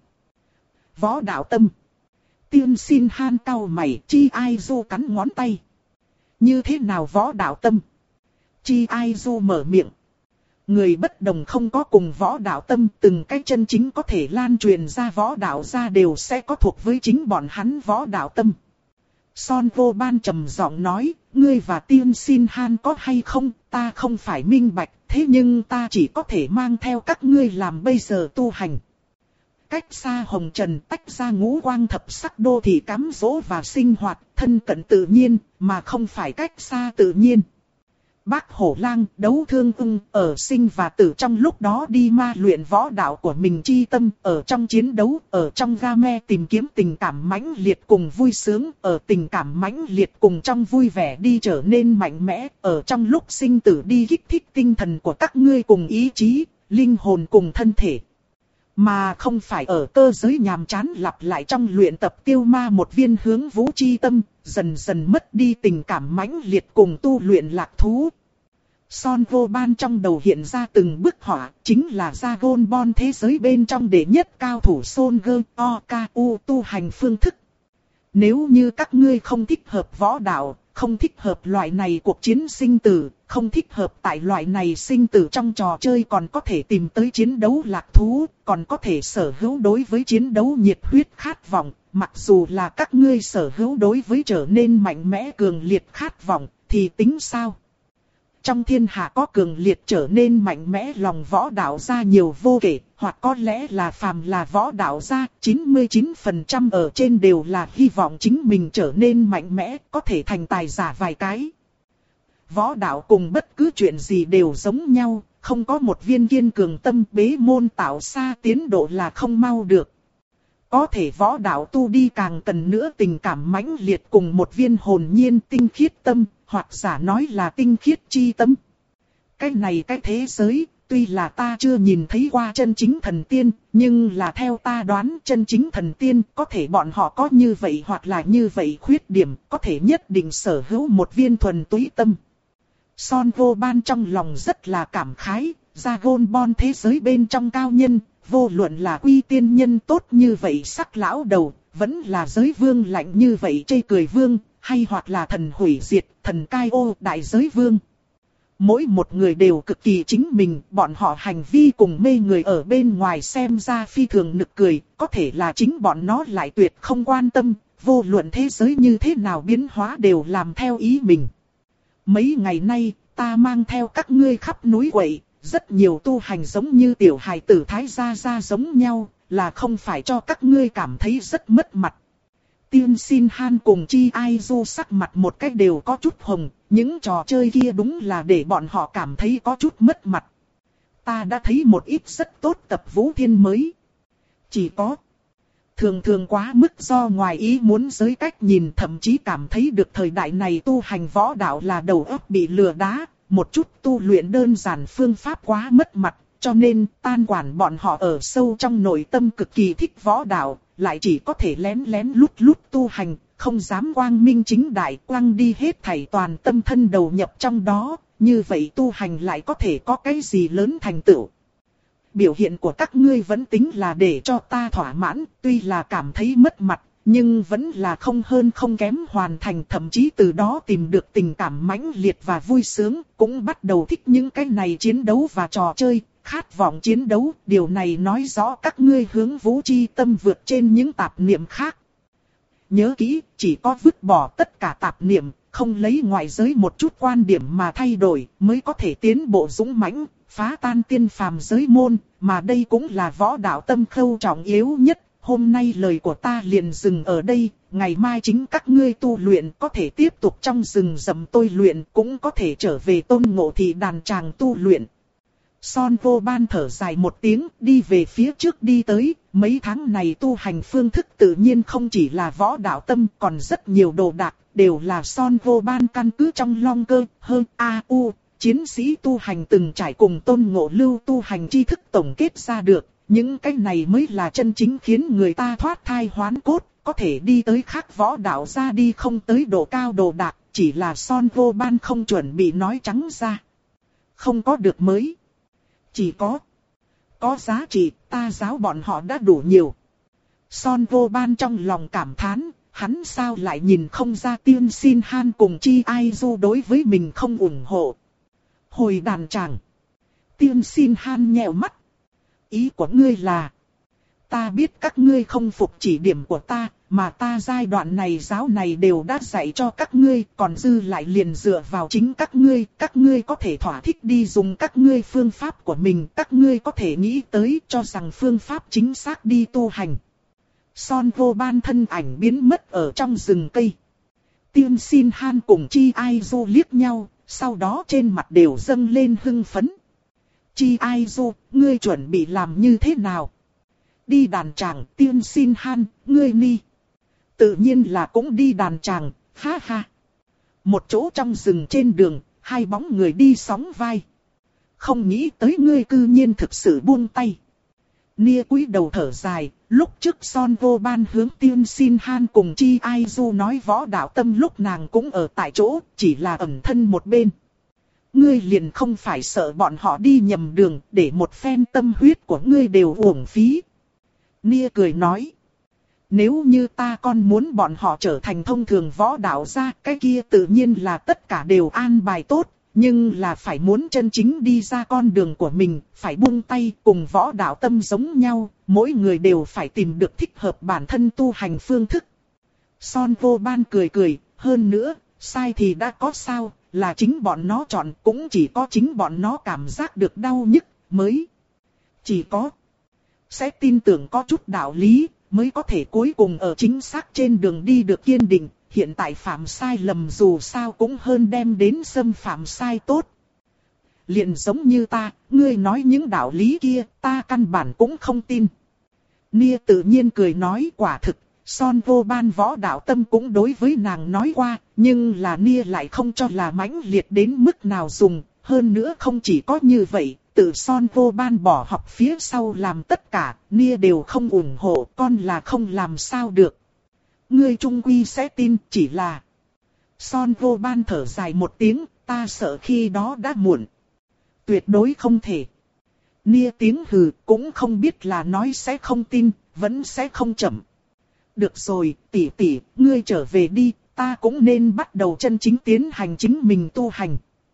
Võ đạo tâm. Tiên Xin Han cau mày, Chi Ai Du cắn ngón tay. Như thế nào võ đạo tâm? Chi Ai Du mở miệng. Người bất đồng không có cùng võ đạo tâm, từng cái chân chính có thể lan truyền ra võ đạo ra đều sẽ có thuộc với chính bọn hắn võ đạo tâm. Son Vô Ban trầm giọng nói, ngươi và Tiên Xin Han có hay không, ta không phải minh bạch, thế nhưng ta chỉ có thể mang theo các ngươi làm bây giờ tu hành. Cách xa hồng trần tách ra ngũ quang thập sắc đô thị cám dỗ và sinh hoạt, thân cận tự nhiên, mà không phải cách xa tự nhiên. Bác Hổ Lang đấu thương ưng ở sinh và tử trong lúc đó đi ma luyện võ đạo của mình chi tâm, ở trong chiến đấu, ở trong game tìm kiếm tình cảm mãnh liệt cùng vui sướng, ở tình cảm mãnh liệt cùng trong vui vẻ đi trở nên mạnh mẽ, ở trong lúc sinh tử đi kích thích tinh thần của các ngươi cùng ý chí, linh hồn cùng thân thể. Mà không phải ở cơ giới nhàm chán lặp lại trong luyện tập tiêu ma một viên hướng vũ chi tâm, dần dần mất đi tình cảm mãnh liệt cùng tu luyện lạc thú. Son Vô Ban trong đầu hiện ra từng bức họa, chính là Dragon Ball thế giới bên trong đệ nhất cao thủ Son Goku Oku tu hành phương thức. Nếu như các ngươi không thích hợp võ đạo, không thích hợp loại này cuộc chiến sinh tử, không thích hợp tại loại này sinh tử trong trò chơi, còn có thể tìm tới chiến đấu lạc thú, còn có thể sở hữu đối với chiến đấu nhiệt huyết khát vọng, mặc dù là các ngươi sở hữu đối với trở nên mạnh mẽ cường liệt khát vọng, thì tính sao? Trong thiên hạ có cường liệt trở nên mạnh mẽ lòng võ đạo gia nhiều vô kể, hoặc có lẽ là phàm là võ đạo gia, chín mươi chín phần trăm ở trên đều là hy vọng chính mình trở nên mạnh mẽ, có thể thành tài giả vài cái. Võ đạo cùng bất cứ chuyện gì đều giống nhau, không có một viên kiên cường tâm bế môn tạo xa tiến độ là không mau được. Có thể võ đạo tu đi càng cần nữa tình cảm mãnh liệt cùng một viên hồn nhiên tinh khiết tâm, hoặc giả nói là tinh khiết chi tâm. Cái này cái thế giới, tuy là ta chưa nhìn thấy qua chân chính thần tiên, nhưng là theo ta đoán chân chính thần tiên, có thể bọn họ có như vậy hoặc là như vậy khuyết điểm, có thể nhất định sở hữu một viên thuần túy tâm. Son Vô Ban trong lòng rất là cảm khái, Dragon Ball thế giới bên trong cao nhân, vô luận là quy tiên nhân tốt như vậy sắc lão đầu, vẫn là giới vương lạnh như vậy chê cười vương, hay hoặc là thần hủy diệt, thần cai ô đại giới vương. Mỗi một người đều cực kỳ chính mình, bọn họ hành vi cùng mê người ở bên ngoài xem ra phi thường nực cười, có thể là chính bọn nó lại tuyệt không quan tâm, vô luận thế giới như thế nào biến hóa đều làm theo ý mình. Mấy ngày nay, ta mang theo các ngươi khắp núi quậy, rất nhiều tu hành giống như tiểu hài tử thái gia gia giống nhau, là không phải cho các ngươi cảm thấy rất mất mặt. Tiên Xin Han cùng Chi Ai Du sắc mặt một cách đều có chút hồng, những trò chơi kia đúng là để bọn họ cảm thấy có chút mất mặt. Ta đã thấy một ít rất tốt tập Vũ Thiên mới. Chỉ có thường thường quá mức do ngoài ý muốn giới cách nhìn, thậm chí cảm thấy được thời đại này tu hành võ đạo là đầu óc bị lừa đá, một chút tu luyện đơn giản phương pháp quá mất mặt, cho nên tan quản bọn họ ở sâu trong nội tâm cực kỳ thích võ đạo, lại chỉ có thể lén lén lút lút tu hành, không dám quang minh chính đại quăng đi hết thảy toàn tâm thân đầu nhập trong đó, như vậy tu hành lại có thể có cái gì lớn thành tựu. Biểu hiện của các ngươi vẫn tính là để cho ta thỏa mãn, tuy là cảm thấy mất mặt, nhưng vẫn là không hơn không kém hoàn thành, thậm chí từ đó tìm được tình cảm mãnh liệt và vui sướng, cũng bắt đầu thích những cái này chiến đấu và trò chơi, khát vọng chiến đấu, điều này nói rõ các ngươi hướng vũ chi tâm vượt trên những tạp niệm khác. Nhớ kỹ, chỉ có vứt bỏ tất cả tạp niệm, không lấy ngoại giới một chút quan điểm mà thay đổi, mới có thể tiến bộ dũng mãnh, phá tan tiên phàm giới môn, mà đây cũng là võ đạo tâm khâu trọng yếu nhất. Hôm nay lời của ta liền dừng ở đây, ngày mai chính các ngươi tu luyện có thể tiếp tục trong rừng rậm tôi luyện, cũng có thể trở về Tôn Ngộ Thị đàn tràng tu luyện. Son Vô Ban thở dài một tiếng, đi về phía trước đi tới, mấy tháng này tu hành phương thức tự nhiên không chỉ là võ đạo tâm, còn rất nhiều đồ đạc, đều là Son Vô Ban căn cứ trong long cơ, hơn a u, chiến sĩ tu hành từng trải cùng Tôn Ngộ Lưu tu hành tri thức tổng kết ra được. Những cái này mới là chân chính khiến người ta thoát thai hoán cốt, có thể đi tới khác võ đạo ra đi không tới độ cao đồ đạc, chỉ là Son Vô Ban không chuẩn bị nói trắng ra. Không có được mới. Chỉ có. Có giá trị, ta giáo bọn họ đã đủ nhiều. Son Vô Ban trong lòng cảm thán, hắn sao lại nhìn không ra Tiên Xin Han cùng Chi Ai Du đối với mình không ủng hộ. Hồi đàn tràng. Tiên Xin Han nheo mắt. Ý của ngươi là, ta biết các ngươi không phục chỉ điểm của ta, mà ta giai đoạn này giáo này đều đã dạy cho các ngươi, còn dư lại liền dựa vào chính các ngươi, các ngươi có thể thỏa thích đi dùng các ngươi phương pháp của mình, các ngươi có thể nghĩ tới cho rằng phương pháp chính xác đi tu hành. Son Vô Ban thân ảnh biến mất ở trong rừng cây. Tiên Xin Han cùng Chi Ai Du liếc nhau, sau đó trên mặt đều dâng lên hưng phấn. Chi Ai Du, ngươi chuẩn bị làm như thế nào? Đi đàn tràng. Tiên Xin Han, ngươi ni. Tự nhiên là cũng đi đàn tràng, ha ha. Một chỗ trong rừng trên đường, hai bóng người đi sóng vai. Không nghĩ tới ngươi cư nhiên thực sự buông tay. Nia cúi đầu thở dài, lúc trước Son Vô Ban hướng Tiên Sin Han cùng Chi Ai Du nói võ đạo tâm lúc nàng cũng ở tại chỗ, chỉ là ẩn thân một bên. Ngươi liền không phải sợ bọn họ đi nhầm đường, để một phen tâm huyết của ngươi đều uổng phí. Nia cười nói. Nếu như ta còn muốn bọn họ trở thành thông thường võ đạo gia, cái kia tự nhiên là tất cả đều an bài tốt. Nhưng là phải muốn chân chính đi ra con đường của mình, phải buông tay cùng võ đạo tâm giống nhau, mỗi người đều phải tìm được thích hợp bản thân tu hành phương thức. Son Vô Ban cười cười, hơn nữa, sai thì đã có sao, là chính bọn nó chọn, cũng chỉ có chính bọn nó cảm giác được đau nhức, mới. Chỉ có, sẽ tin tưởng có chút đạo lý, mới có thể cuối cùng ở chính xác trên đường đi được kiên định. Hiện tại phạm sai lầm dù sao cũng hơn đem đến xâm phạm sai tốt. Liền giống như ta, ngươi nói những đạo lý kia, ta căn bản cũng không tin. Nia tự nhiên cười nói quả thực, Son Vô Ban võ đạo tâm cũng đối với nàng nói qua, nhưng là Nia lại không cho là mãnh liệt đến mức nào dùng. Hơn nữa không chỉ có như vậy, tự Son Vô Ban bỏ học phía sau làm tất cả, Nia đều không ủng hộ, con là không làm sao được. Ngươi trung quy sẽ tin, chỉ là Son Vô Ban thở dài một tiếng, ta sợ khi đó đã muộn. Tuyệt đối không thể. Nia tiếng hừ, cũng không biết là nói sẽ không tin, vẫn sẽ không chậm. Được rồi, tỷ tỷ, ngươi trở về đi, ta cũng nên bắt đầu chân chính tiến hành chính mình tu hành.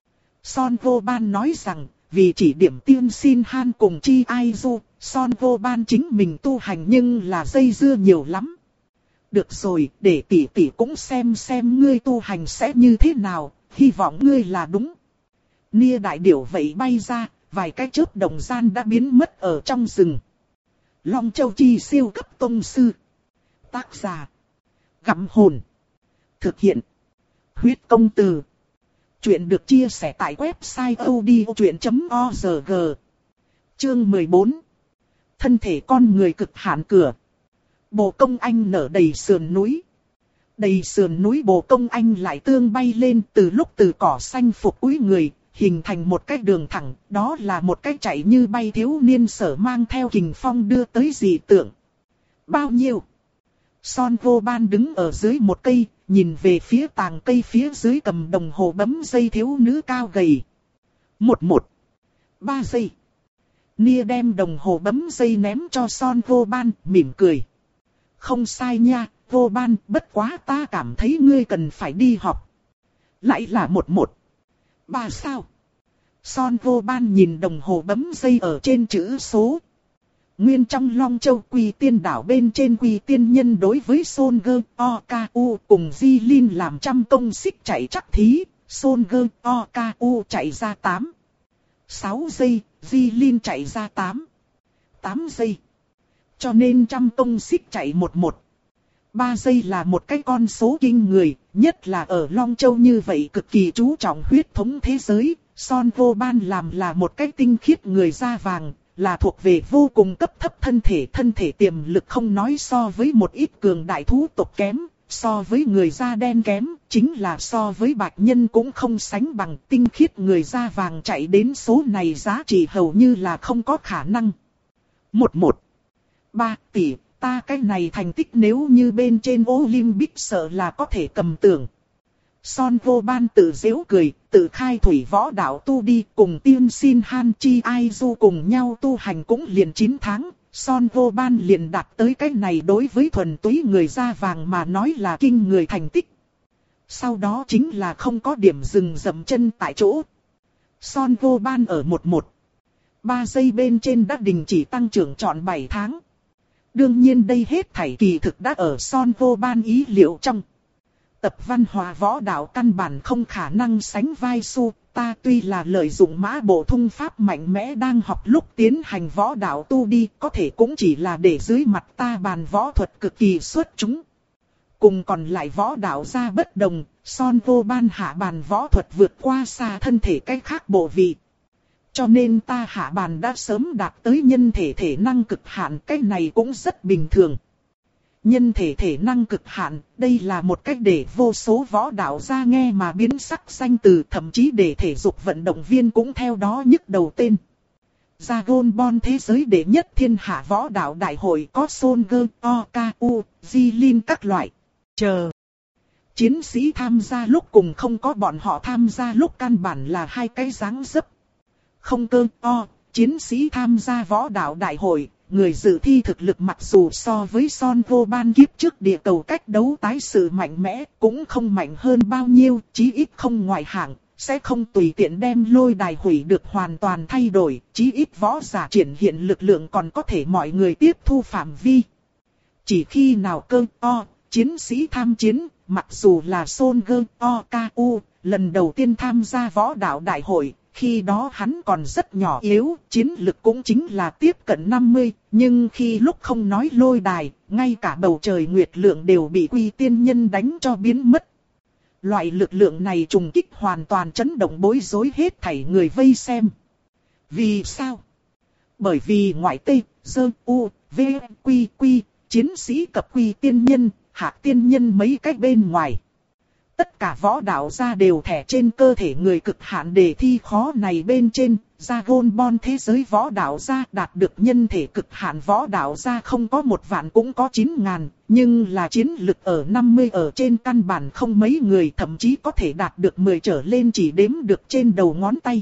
Son Vô Ban nói rằng, vì chỉ điểm Tiên Sin Han cùng Chi Ai Du, Son Vô Ban chính mình tu hành nhưng là dây dưa nhiều lắm. Được rồi, để tỷ tỷ cũng xem xem ngươi tu hành sẽ như thế nào, hy vọng ngươi là đúng. Nia đại điểu vậy bay ra, vài cái chớp đồng gian đã biến mất ở trong rừng. Long Châu Chi siêu cấp tông sư. Tác giả. Gặm hồn. Thực hiện. Huyết công từ. Chuyện được chia sẻ tại website odchuyện chấm org. Chương mười bốn. Thân thể con người cực hạn cửa. Bồ Công Anh nở đầy sườn núi. Đầy sườn núi Bồ Công Anh lại tương bay lên từ lúc từ cỏ xanh phục úi người, hình thành một cái đường thẳng, đó là một cái chạy như bay thiếu niên sở mang theo kình phong đưa tới dị tượng. Bao nhiêu? Son Vô Ban đứng ở dưới một cây, nhìn về phía tàng cây phía dưới cầm đồng hồ bấm dây thiếu nữ cao gầy. Một một. Ba giây. Nia đem đồng hồ bấm dây ném cho Son Vô Ban, mỉm cười. Không sai nha, Vô Ban, bất quá ta cảm thấy ngươi cần phải đi học. Lại là một một. Ba sao? Son Vô Ban nhìn đồng hồ bấm dây ở trên chữ số. Nguyên trong Long Châu Quỳ Tiên đảo bên trên Quỳ Tiên nhân đối với Son Gơ O K U cùng Di Linh làm trăm công xích chạy chắc thí. Son Gơ O K U chạy ra tám. sáu giây, Di Linh chạy ra tám. tám giây. Cho nên trăm công xích chạy một một. ba giây là một cái con số kinh người, nhất là ở Long Châu như vậy cực kỳ chú trọng huyết thống thế giới. Son Vô Ban làm là một cái tinh khiết người da vàng, là thuộc về vô cùng cấp thấp thân thể. Thân thể tiềm lực không nói so với một ít cường đại thú tộc kém, so với người da đen kém, chính là so với bạch nhân cũng không sánh bằng. Tinh khiết người da vàng chạy đến số này giá trị hầu như là không có khả năng. một một. ba tỷ, ta cái này thành tích nếu như bên trên Olympic sợ là có thể cầm tưởng. Son Vô Ban tự giễu cười, tự khai thủy võ đạo tu đi, cùng Tiên Sin Han Chi Ai Du cùng nhau tu hành cũng liền chín tháng. Son Vô Ban liền đạt tới cái này đối với thuần túy người da vàng mà nói là kinh người thành tích. Sau đó chính là không có điểm dừng dậm chân tại chỗ. Son Vô Ban ở một một. ba giây bên trên đã đình chỉ tăng trưởng trọn bảy tháng. Đương nhiên đây hết thảy kỳ thực đã ở Son Vô Ban ý liệu trong. Tập văn hóa võ đạo căn bản không khả năng sánh vai Su, ta tuy là lợi dụng mã bộ thung pháp mạnh mẽ đang học lúc tiến hành võ đạo tu đi, có thể cũng chỉ là để dưới mặt ta bàn võ thuật cực kỳ xuất chúng. Cùng còn lại võ đạo ra bất đồng, Son Vô Ban hạ bàn võ thuật vượt qua xa thân thể cách khác bộ vị. Cho nên ta hạ bàn đã sớm đạt tới nhân thể thể năng cực hạn, cái này cũng rất bình thường. Nhân thể thể năng cực hạn, đây là một cách để vô số võ đạo ra nghe mà biến sắc danh từ, thậm chí để thể dục vận động viên cũng theo đó nhức đầu tên. Dragon Ball thế giới đệ nhất thiên hạ võ đạo đại hội có Son Goku, Okaku, Jilin các loại. Chờ. Chiến sĩ tham gia lúc cùng không có bọn họ tham gia lúc căn bản là hai cái dáng dấp. Không cơ o, chiến sĩ tham gia võ đạo đại hội, người dự thi thực lực mặc dù so với Son Goku kiếp trước địa cầu cách đấu tái sự mạnh mẽ, cũng không mạnh hơn bao nhiêu, chí ít không ngoại hạng, sẽ không tùy tiện đem lôi đài hủy được hoàn toàn thay đổi, chí ít võ giả triển hiện lực lượng còn có thể mọi người tiếp thu phạm vi. Chỉ khi nào cơ o, chiến sĩ tham chiến, mặc dù là Son Goku, Okaku, lần đầu tiên tham gia võ đạo đại hội, khi đó hắn còn rất nhỏ yếu, chiến lực cũng chính là tiếp cận năm mươi, nhưng khi lúc không nói lôi đài, ngay cả bầu trời nguyệt lượng đều bị Quy Tiên Nhân đánh cho biến mất. Loại lực lượng này trùng kích hoàn toàn chấn động bối rối hết thảy người vây xem. Vì sao? Bởi vì ngoại tê, dơ, u, v, quy, quy, chiến sĩ cập Quy Tiên Nhân, Hạ Tiên Nhân mấy cách bên ngoài. Tất cả võ đạo gia đều thẻ trên cơ thể người cực hạn đề thi khó này bên trên, Dragon Ball thế giới võ đạo gia đạt được nhân thể cực hạn võ đạo gia không có một vạn cũng có chín ngàn, nhưng là chiến lực ở năm mươi ở trên căn bản không mấy người, thậm chí có thể đạt được mười trở lên chỉ đếm được trên đầu ngón tay.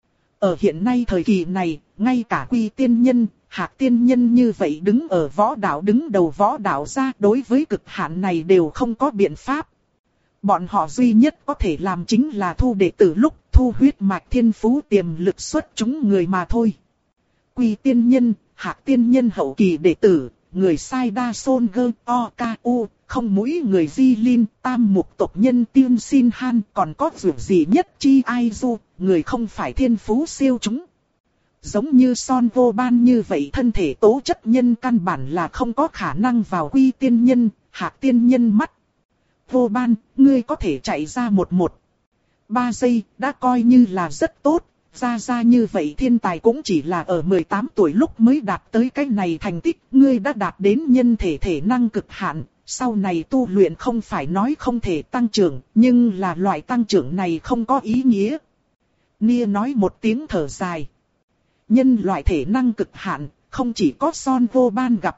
Ở hiện nay thời kỳ này, ngay cả Quy Tiên Nhân, Hạc Tiên Nhân như vậy đứng ở võ đạo đứng đầu võ đạo gia đối với cực hạn này đều không có biện pháp. Bọn họ duy nhất có thể làm chính là thu đệ tử lúc thu huyết mạch thiên phú tiềm lực xuất chúng người mà thôi. Quy Tiên Nhân, Hạc Tiên Nhân hậu kỳ đệ tử, người sai đa Son Goku, Okaku, không mũi người Jilin, tam mục tộc nhân Tiên Sin Han, còn có dù gì nhất chi Aizu, người không phải thiên phú siêu chúng. Giống như Son Goku như vậy thân thể tố chất nhân căn bản là không có khả năng vào Quy Tiên Nhân, Hạc Tiên Nhân mắt. Vô Ban, ngươi có thể chạy ra một một. Ba giây, đã coi như là rất tốt, ra ra như vậy thiên tài cũng chỉ là ở mười tám tuổi lúc mới đạt tới cái này thành tích, ngươi đã đạt đến nhân thể thể năng cực hạn, sau này tu luyện không phải nói không thể tăng trưởng, nhưng là loại tăng trưởng này không có ý nghĩa. Nia nói một tiếng thở dài. Nhân loại thể năng cực hạn, không chỉ có Son Goku gặp.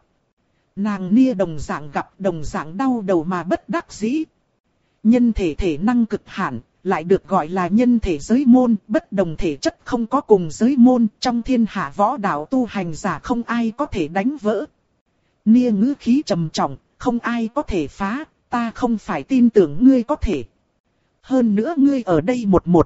Nàng Nia đồng dạng gặp đồng dạng đau đầu mà bất đắc dĩ. Nhân thể thể năng cực hạn, lại được gọi là nhân thể giới môn, bất đồng thể chất không có cùng giới môn, trong thiên hạ võ đạo tu hành giả không ai có thể đánh vỡ. Nia ngữ khí trầm trọng, không ai có thể phá, ta không phải tin tưởng ngươi có thể. Hơn nữa ngươi ở đây một một.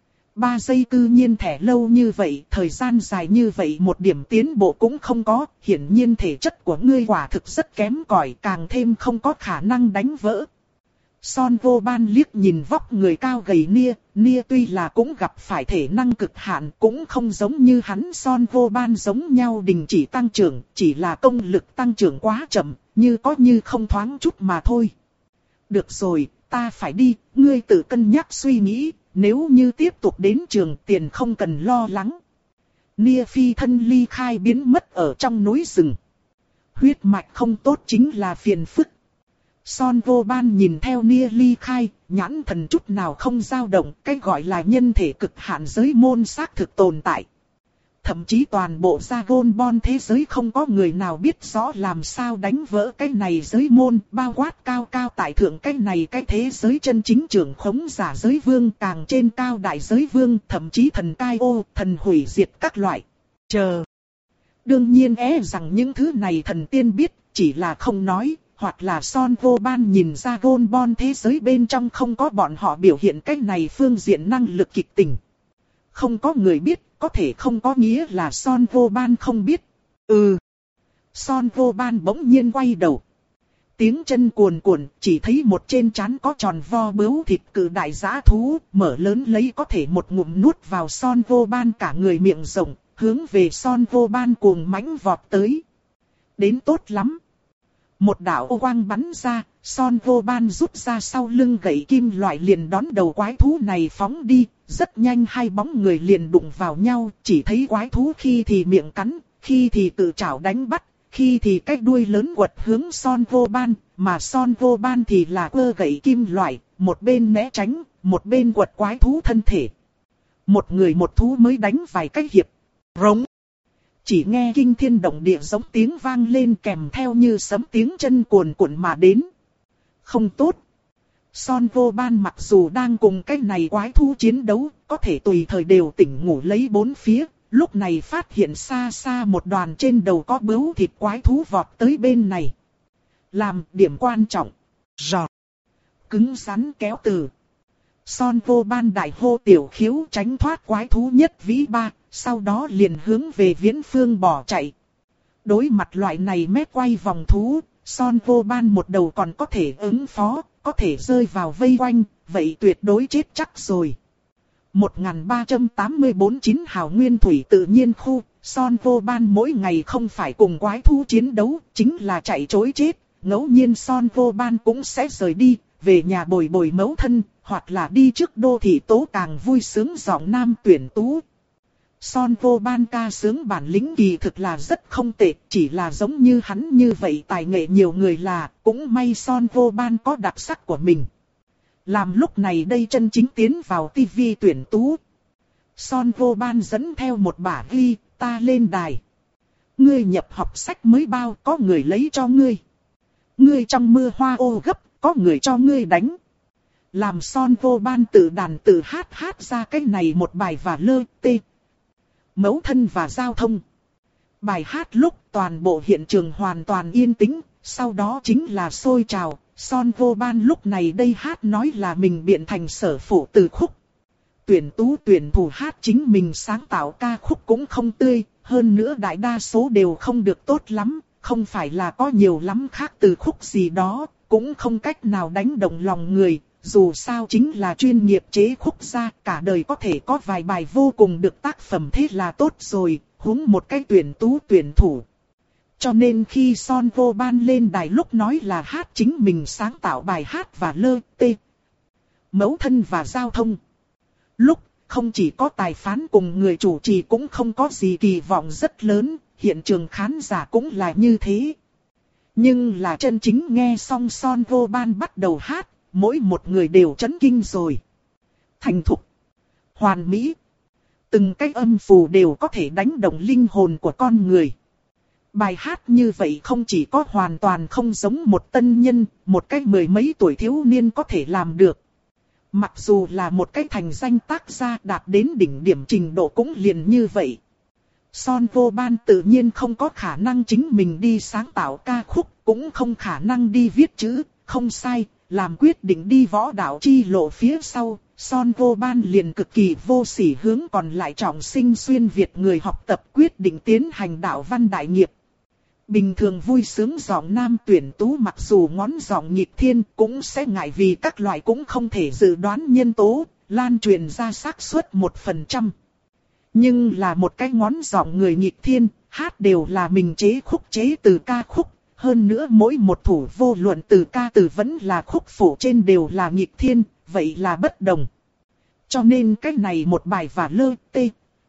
Ba giây cư nhiên thẻ lâu như vậy, thời gian dài như vậy một điểm tiến bộ cũng không có, hiển nhiên thể chất của ngươi quả thực rất kém cỏi, càng thêm không có khả năng đánh vỡ. Son Goku liếc nhìn vóc người cao gầy Nia, Nia tuy là cũng gặp phải thể năng cực hạn, cũng không giống như hắn Son Goku giống nhau đình chỉ tăng trưởng, chỉ là công lực tăng trưởng quá chậm, như có như không thoáng chút mà thôi. Được rồi, ta phải đi, ngươi tự cân nhắc suy nghĩ. Nếu như tiếp tục đến trường tiền không cần lo lắng. Nia phi thân ly khai biến mất ở trong núi rừng. Huyết mạch không tốt chính là phiền phức. Son Goku nhìn theo Nia ly khai, nhãn thần chút nào không dao động, cái gọi là nhân thể cực hạn giới môn xác thực tồn tại. Thậm chí toàn bộ Dragon Ball thế giới không có người nào biết rõ làm sao đánh vỡ cái này giới môn, bao quát cao cao tại thượng cái này cái thế giới chân chính trưởng khống giả giới vương, càng trên cao đại giới vương, thậm chí thần cai ô, thần hủy diệt các loại. Chờ. Đương nhiên é rằng những thứ này thần tiên biết, chỉ là không nói, hoặc là Son Goku nhìn Dragon Ball thế giới bên trong không có bọn họ biểu hiện cái này phương diện năng lực kịch tình. Không có người biết, có thể không có nghĩa là Son Goku không biết. Ừ. Son Goku bỗng nhiên quay đầu. Tiếng chân cuồn cuộn, chỉ thấy một trên trán có tròn vo bướu thịt cự đại dã thú, mở lớn lấy có thể một ngụm nuốt vào Son Goku cả người miệng rộng, hướng về Son Goku cuồng mãnh vọt tới. Đến tốt lắm. Một đạo ô quang bắn ra, Son Goku rút ra sau lưng gậy kim loại liền đón đầu quái thú này phóng đi, rất nhanh hai bóng người liền đụng vào nhau, chỉ thấy quái thú khi thì miệng cắn, khi thì tự chảo đánh bắt, khi thì cái đuôi lớn quật hướng Son Goku, mà Son Goku thì là ơ gậy kim loại, một bên né tránh, một bên quật quái thú thân thể. Một người một thú mới đánh vài cái hiệp. Rống. Chỉ nghe kinh thiên động địa giống tiếng vang lên kèm theo như sấm tiếng chân cuồn cuộn mà đến. Không tốt. Son Vô Ban mặc dù đang cùng cái này quái thú chiến đấu, có thể tùy thời đều tỉnh ngủ lấy bốn phía, lúc này phát hiện xa xa một đoàn trên đầu có bướu thịt quái thú vọt tới bên này. Làm điểm quan trọng. Rọt. Cứng rắn kéo từ. Son Vô Ban đại hô tiểu khiếu tránh thoát quái thú nhất vĩ ba, sau đó liền hướng về viễn phương bỏ chạy. Đối mặt loại này mét quay vòng thú, Son Vô Ban một đầu còn có thể ứng phó, có thể rơi vào vây quanh, vậy tuyệt đối chết chắc rồi. một nghìn ba trăm tám mươi tư chín hào nguyên thủy tự nhiên khu, Son Vô Ban mỗi ngày không phải cùng quái thú chiến đấu, chính là chạy trối chết. Ngẫu nhiên Son Vô Ban cũng sẽ rời đi, về nhà bồi bồi mẫu thân, hoặc là đi trước đô thị tố càng vui sướng giọng nam tuyển tú. Son Vô Ban ca sướng bản lĩnh kỳ thực là rất không tệ, chỉ là giống như hắn như vậy tài nghệ nhiều người là, cũng may Son Vô Ban có đặc sắc của mình. Làm lúc này đây chân chính tiến vào tivi tuyển tú. Son Vô Ban dẫn theo một bả ghi, ta lên đài. Ngươi nhập học sách mới bao, có người lấy cho ngươi. Ngươi trong mưa hoa ô gấp, có người cho ngươi đánh. Làm Son Vô Ban tự đàn tự hát hát ra cái này một bài và lơ tê. Mẫu thân và giao thông. Bài hát lúc toàn bộ hiện trường hoàn toàn yên tĩnh, sau đó chính là sôi trào. Son Vô Ban lúc này đây hát nói là mình biện thành sở phụ từ khúc. Tuyển tú tuyển thủ hát chính mình sáng tạo ca khúc cũng không tươi, hơn nữa đại đa số đều không được tốt lắm, không phải là có nhiều lắm khác từ khúc gì đó, cũng không cách nào đánh động lòng người. Dù sao chính là chuyên nghiệp chế khúc ra, cả đời có thể có vài bài vô cùng được tác phẩm thế là tốt rồi, huống một cái tuyển tú tuyển thủ. Cho nên khi Son Vô Ban lên đài lúc nói là hát chính mình sáng tạo bài hát và lơ tê. Mẫu thân và giao thông. Lúc không chỉ có tài phán cùng người chủ trì cũng không có gì kỳ vọng rất lớn, hiện trường khán giả cũng là như thế. Nhưng là chân chính nghe xong Son Vô Ban bắt đầu hát, mỗi một người đều chấn kinh rồi. Thành thục, hoàn mỹ, từng cái âm phù đều có thể đánh động linh hồn của con người. Bài hát như vậy không chỉ có hoàn toàn không giống một tân nhân, một cái mười mấy tuổi thiếu niên có thể làm được. Mặc dù là một cái thành danh tác gia đạt đến đỉnh điểm trình độ cũng liền như vậy. Son Vô Ban tự nhiên không có khả năng chính mình đi sáng tạo ca khúc, cũng không khả năng đi viết chữ, không sai. Làm quyết định đi võ đạo chi lộ phía sau, Son Vô Ban liền cực kỳ vô sỉ hướng còn lại trọng sinh xuyên Việt người học tập quyết định tiến hành đạo văn đại nghiệp. Bình thường vui sướng giọng nam tuyển tú mặc dù ngón giọng nhịp thiên cũng sẽ ngại vì các loại cũng không thể dự đoán nhân tố, lan truyền ra xác suất một phần trăm. Nhưng là một cái ngón giọng người nhịp thiên, hát đều là mình chế khúc chế từ ca khúc. Hơn nữa mỗi một thủ vô luận từ ca từ vẫn là khúc phổ trên đều là nhịp thiên, vậy là bất đồng. Cho nên cái này một bài và lơ tê.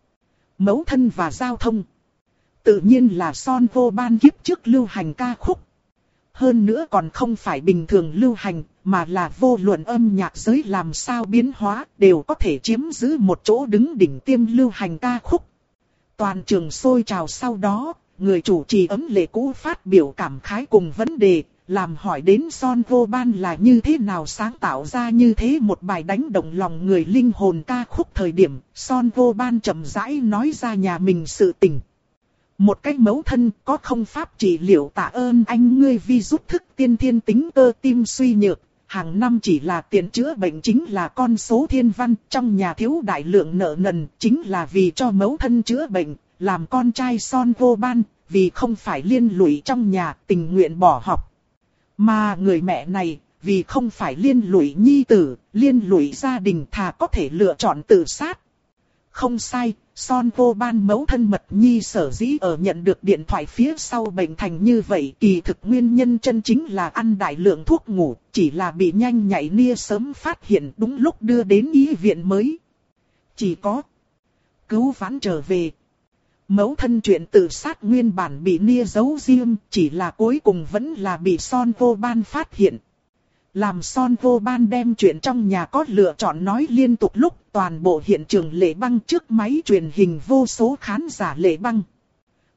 Mẫu thân và giao thông. Tự nhiên là Son Vô Ban kiếp trước lưu hành ca khúc. Hơn nữa còn không phải bình thường lưu hành, mà là vô luận âm nhạc giới làm sao biến hóa, đều có thể chiếm giữ một chỗ đứng đỉnh tiêm lưu hành ca khúc. Toàn trường sôi trào sau đó. Người chủ trì ấm lệ cũ phát biểu cảm khái cùng vấn đề, làm hỏi đến Son Vô Ban là như thế nào sáng tạo ra như thế một bài đánh động lòng người linh hồn ca khúc thời điểm, Son Vô Ban chậm rãi nói ra nhà mình sự tình. Một cái mẫu thân có không pháp trị liệu tạ ơn anh ngươi vì giúp thức tiên thiên tính cơ tim suy nhược, hàng năm chỉ là tiền chữa bệnh chính là con số thiên văn, trong nhà thiếu đại lượng nợ nần chính là vì cho mẫu thân chữa bệnh. Làm con trai Son Vô Ban, vì không phải liên lụy trong nhà tình nguyện bỏ học. Mà người mẹ này, vì không phải liên lụy nhi tử, liên lụy gia đình thà có thể lựa chọn tự sát. Không sai, Son Vô Ban mẫu thân mật nhi sở dĩ ở nhận được điện thoại phía sau bệnh thành như vậy. Kỳ thực nguyên nhân chân chính là ăn đại lượng thuốc ngủ, chỉ là bị nhanh nhạy nia sớm phát hiện đúng lúc đưa đến y viện mới. Chỉ có cứu vãn trở về. Mẫu thân chuyện tự sát nguyên bản bị nia giấu riêng, chỉ là cuối cùng vẫn là bị Son Vô Ban phát hiện. Làm Son Vô Ban đem chuyện trong nhà có lựa chọn nói liên tục lúc toàn bộ hiện trường lệ băng trước máy truyền hình vô số khán giả lệ băng.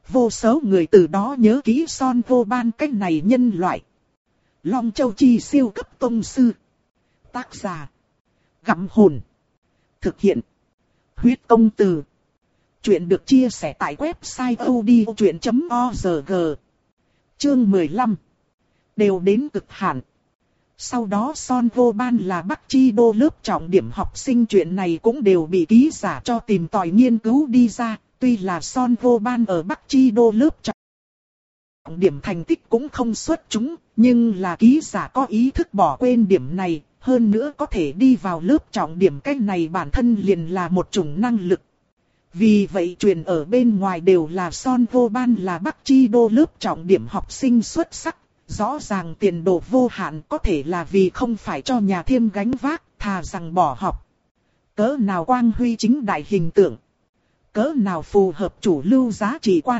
vô số người từ đó nhớ kỹ Son Vô Ban cái này nhân loại. Long Châu Chi siêu cấp tông sư. Tác giả. Gặm hồn. Thực hiện. Huyết công từ. Chuyện được chia sẻ tại website audiochuyện chấm org. Chương mười lăm. Đều đến cực hạn. Sau đó Son Vô Ban là Bắc Chi Đô lớp trọng điểm học sinh, chuyện này cũng đều bị ký giả cho tìm tòi nghiên cứu đi ra. Tuy là Son Vô Ban ở Bắc Chi Đô lớp trọng điểm thành tích cũng không xuất chúng, nhưng là ký giả có ý thức bỏ quên điểm này, hơn nữa có thể đi vào lớp trọng điểm, cái này bản thân liền là một chủng năng lực. Vì vậy truyền ở bên ngoài đều là Son Vô Ban là Bắc Chi Đô lớp trọng điểm học sinh xuất sắc, rõ ràng tiền đồ vô hạn, có thể là vì không phải cho nhà Thiêm gánh vác, thà rằng bỏ học. Cỡ nào quang huy chính đại hình tượng, cỡ nào phù hợp chủ lưu giá trị quan.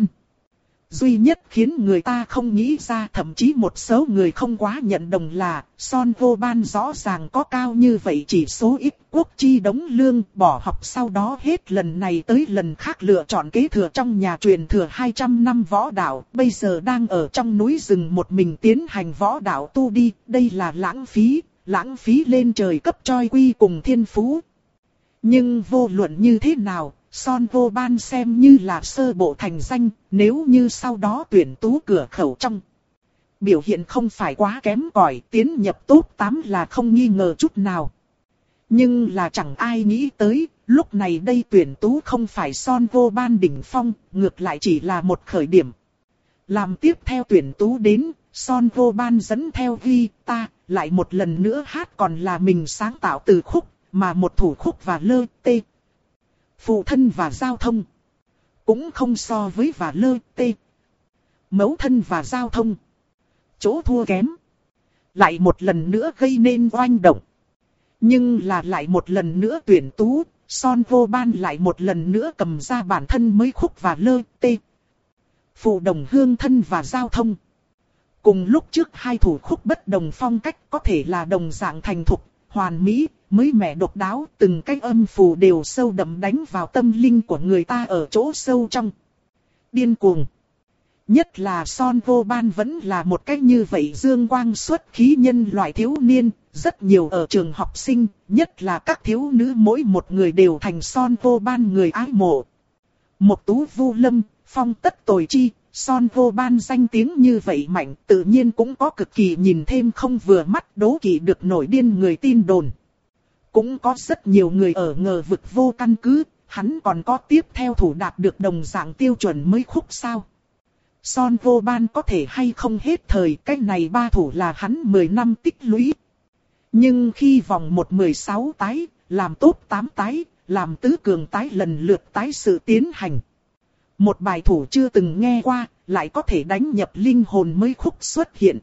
Duy nhất khiến người ta không nghĩ ra, thậm chí một số người không quá nhận đồng là Son Vô Ban rõ ràng có cao như vậy chỉ số ít quốc chi đống lương, bỏ học sau đó hết lần này tới lần khác lựa chọn kế thừa trong nhà truyền thừa hai trăm năm võ đạo, bây giờ đang ở trong núi rừng một mình tiến hành võ đạo tu đi, đây là lãng phí, lãng phí lên trời cấp choi quy cùng thiên phú. Nhưng vô luận như thế nào, Son Vô Ban xem như là sơ bộ thành danh, nếu như sau đó tuyển tú cửa khẩu trong biểu hiện không phải quá kém cỏi, tiến nhập top tám là không nghi ngờ chút nào. Nhưng là chẳng ai nghĩ tới, lúc này đây tuyển tú không phải Son Vô Ban đỉnh phong, ngược lại chỉ là một khởi điểm. Làm tiếp theo tuyển tú đến, Son Vô Ban dẫn theo ghi ta, lại một lần nữa hát còn là mình sáng tạo từ khúc, mà một thủ khúc và lơ tê. Phụ thân và giao thông. Cũng không so với và lơ tê. Mẫu thân và giao thông. Chỗ thua kém. Lại một lần nữa gây nên oanh động. Nhưng là lại một lần nữa tuyển tú, Son Vô Ban lại một lần nữa cầm ra bản thân mới khúc và lơ tê. Phụ đồng hương thân và giao thông. Cùng lúc trước hai thủ khúc bất đồng phong cách, có thể là đồng dạng thành thục, hoàn mỹ, mới mẻ độc đáo, từng cái âm phù đều sâu đậm đánh vào tâm linh của người ta ở chỗ sâu trong. Điên cuồng. Nhất là Son Vô Ban vẫn là một cách như vậy dương quang xuất khí nhân loại thiếu niên, rất nhiều ở trường học sinh, nhất là các thiếu nữ mỗi một người đều thành Son Vô Ban người ái mộ. Một tú vu lâm, phong tất tồi chi, Son Vô Ban danh tiếng như vậy mạnh, tự nhiên cũng có cực kỳ nhìn thêm không vừa mắt, đố kỵ được nổi điên người tin đồn. Cũng có rất nhiều người ở ngờ vực vô căn cứ, hắn còn có tiếp theo thủ đạt được đồng dạng tiêu chuẩn mới khúc sao. Son Vô Ban có thể hay không hết thời, cái này ba thủ là hắn mười năm tích lũy. Nhưng khi vòng một mười sáu tái, làm tốt tám tái, làm tứ cường tái lần lượt tái sự tiến hành. Một bài thủ chưa từng nghe qua, lại có thể đánh nhập linh hồn mới khúc xuất hiện.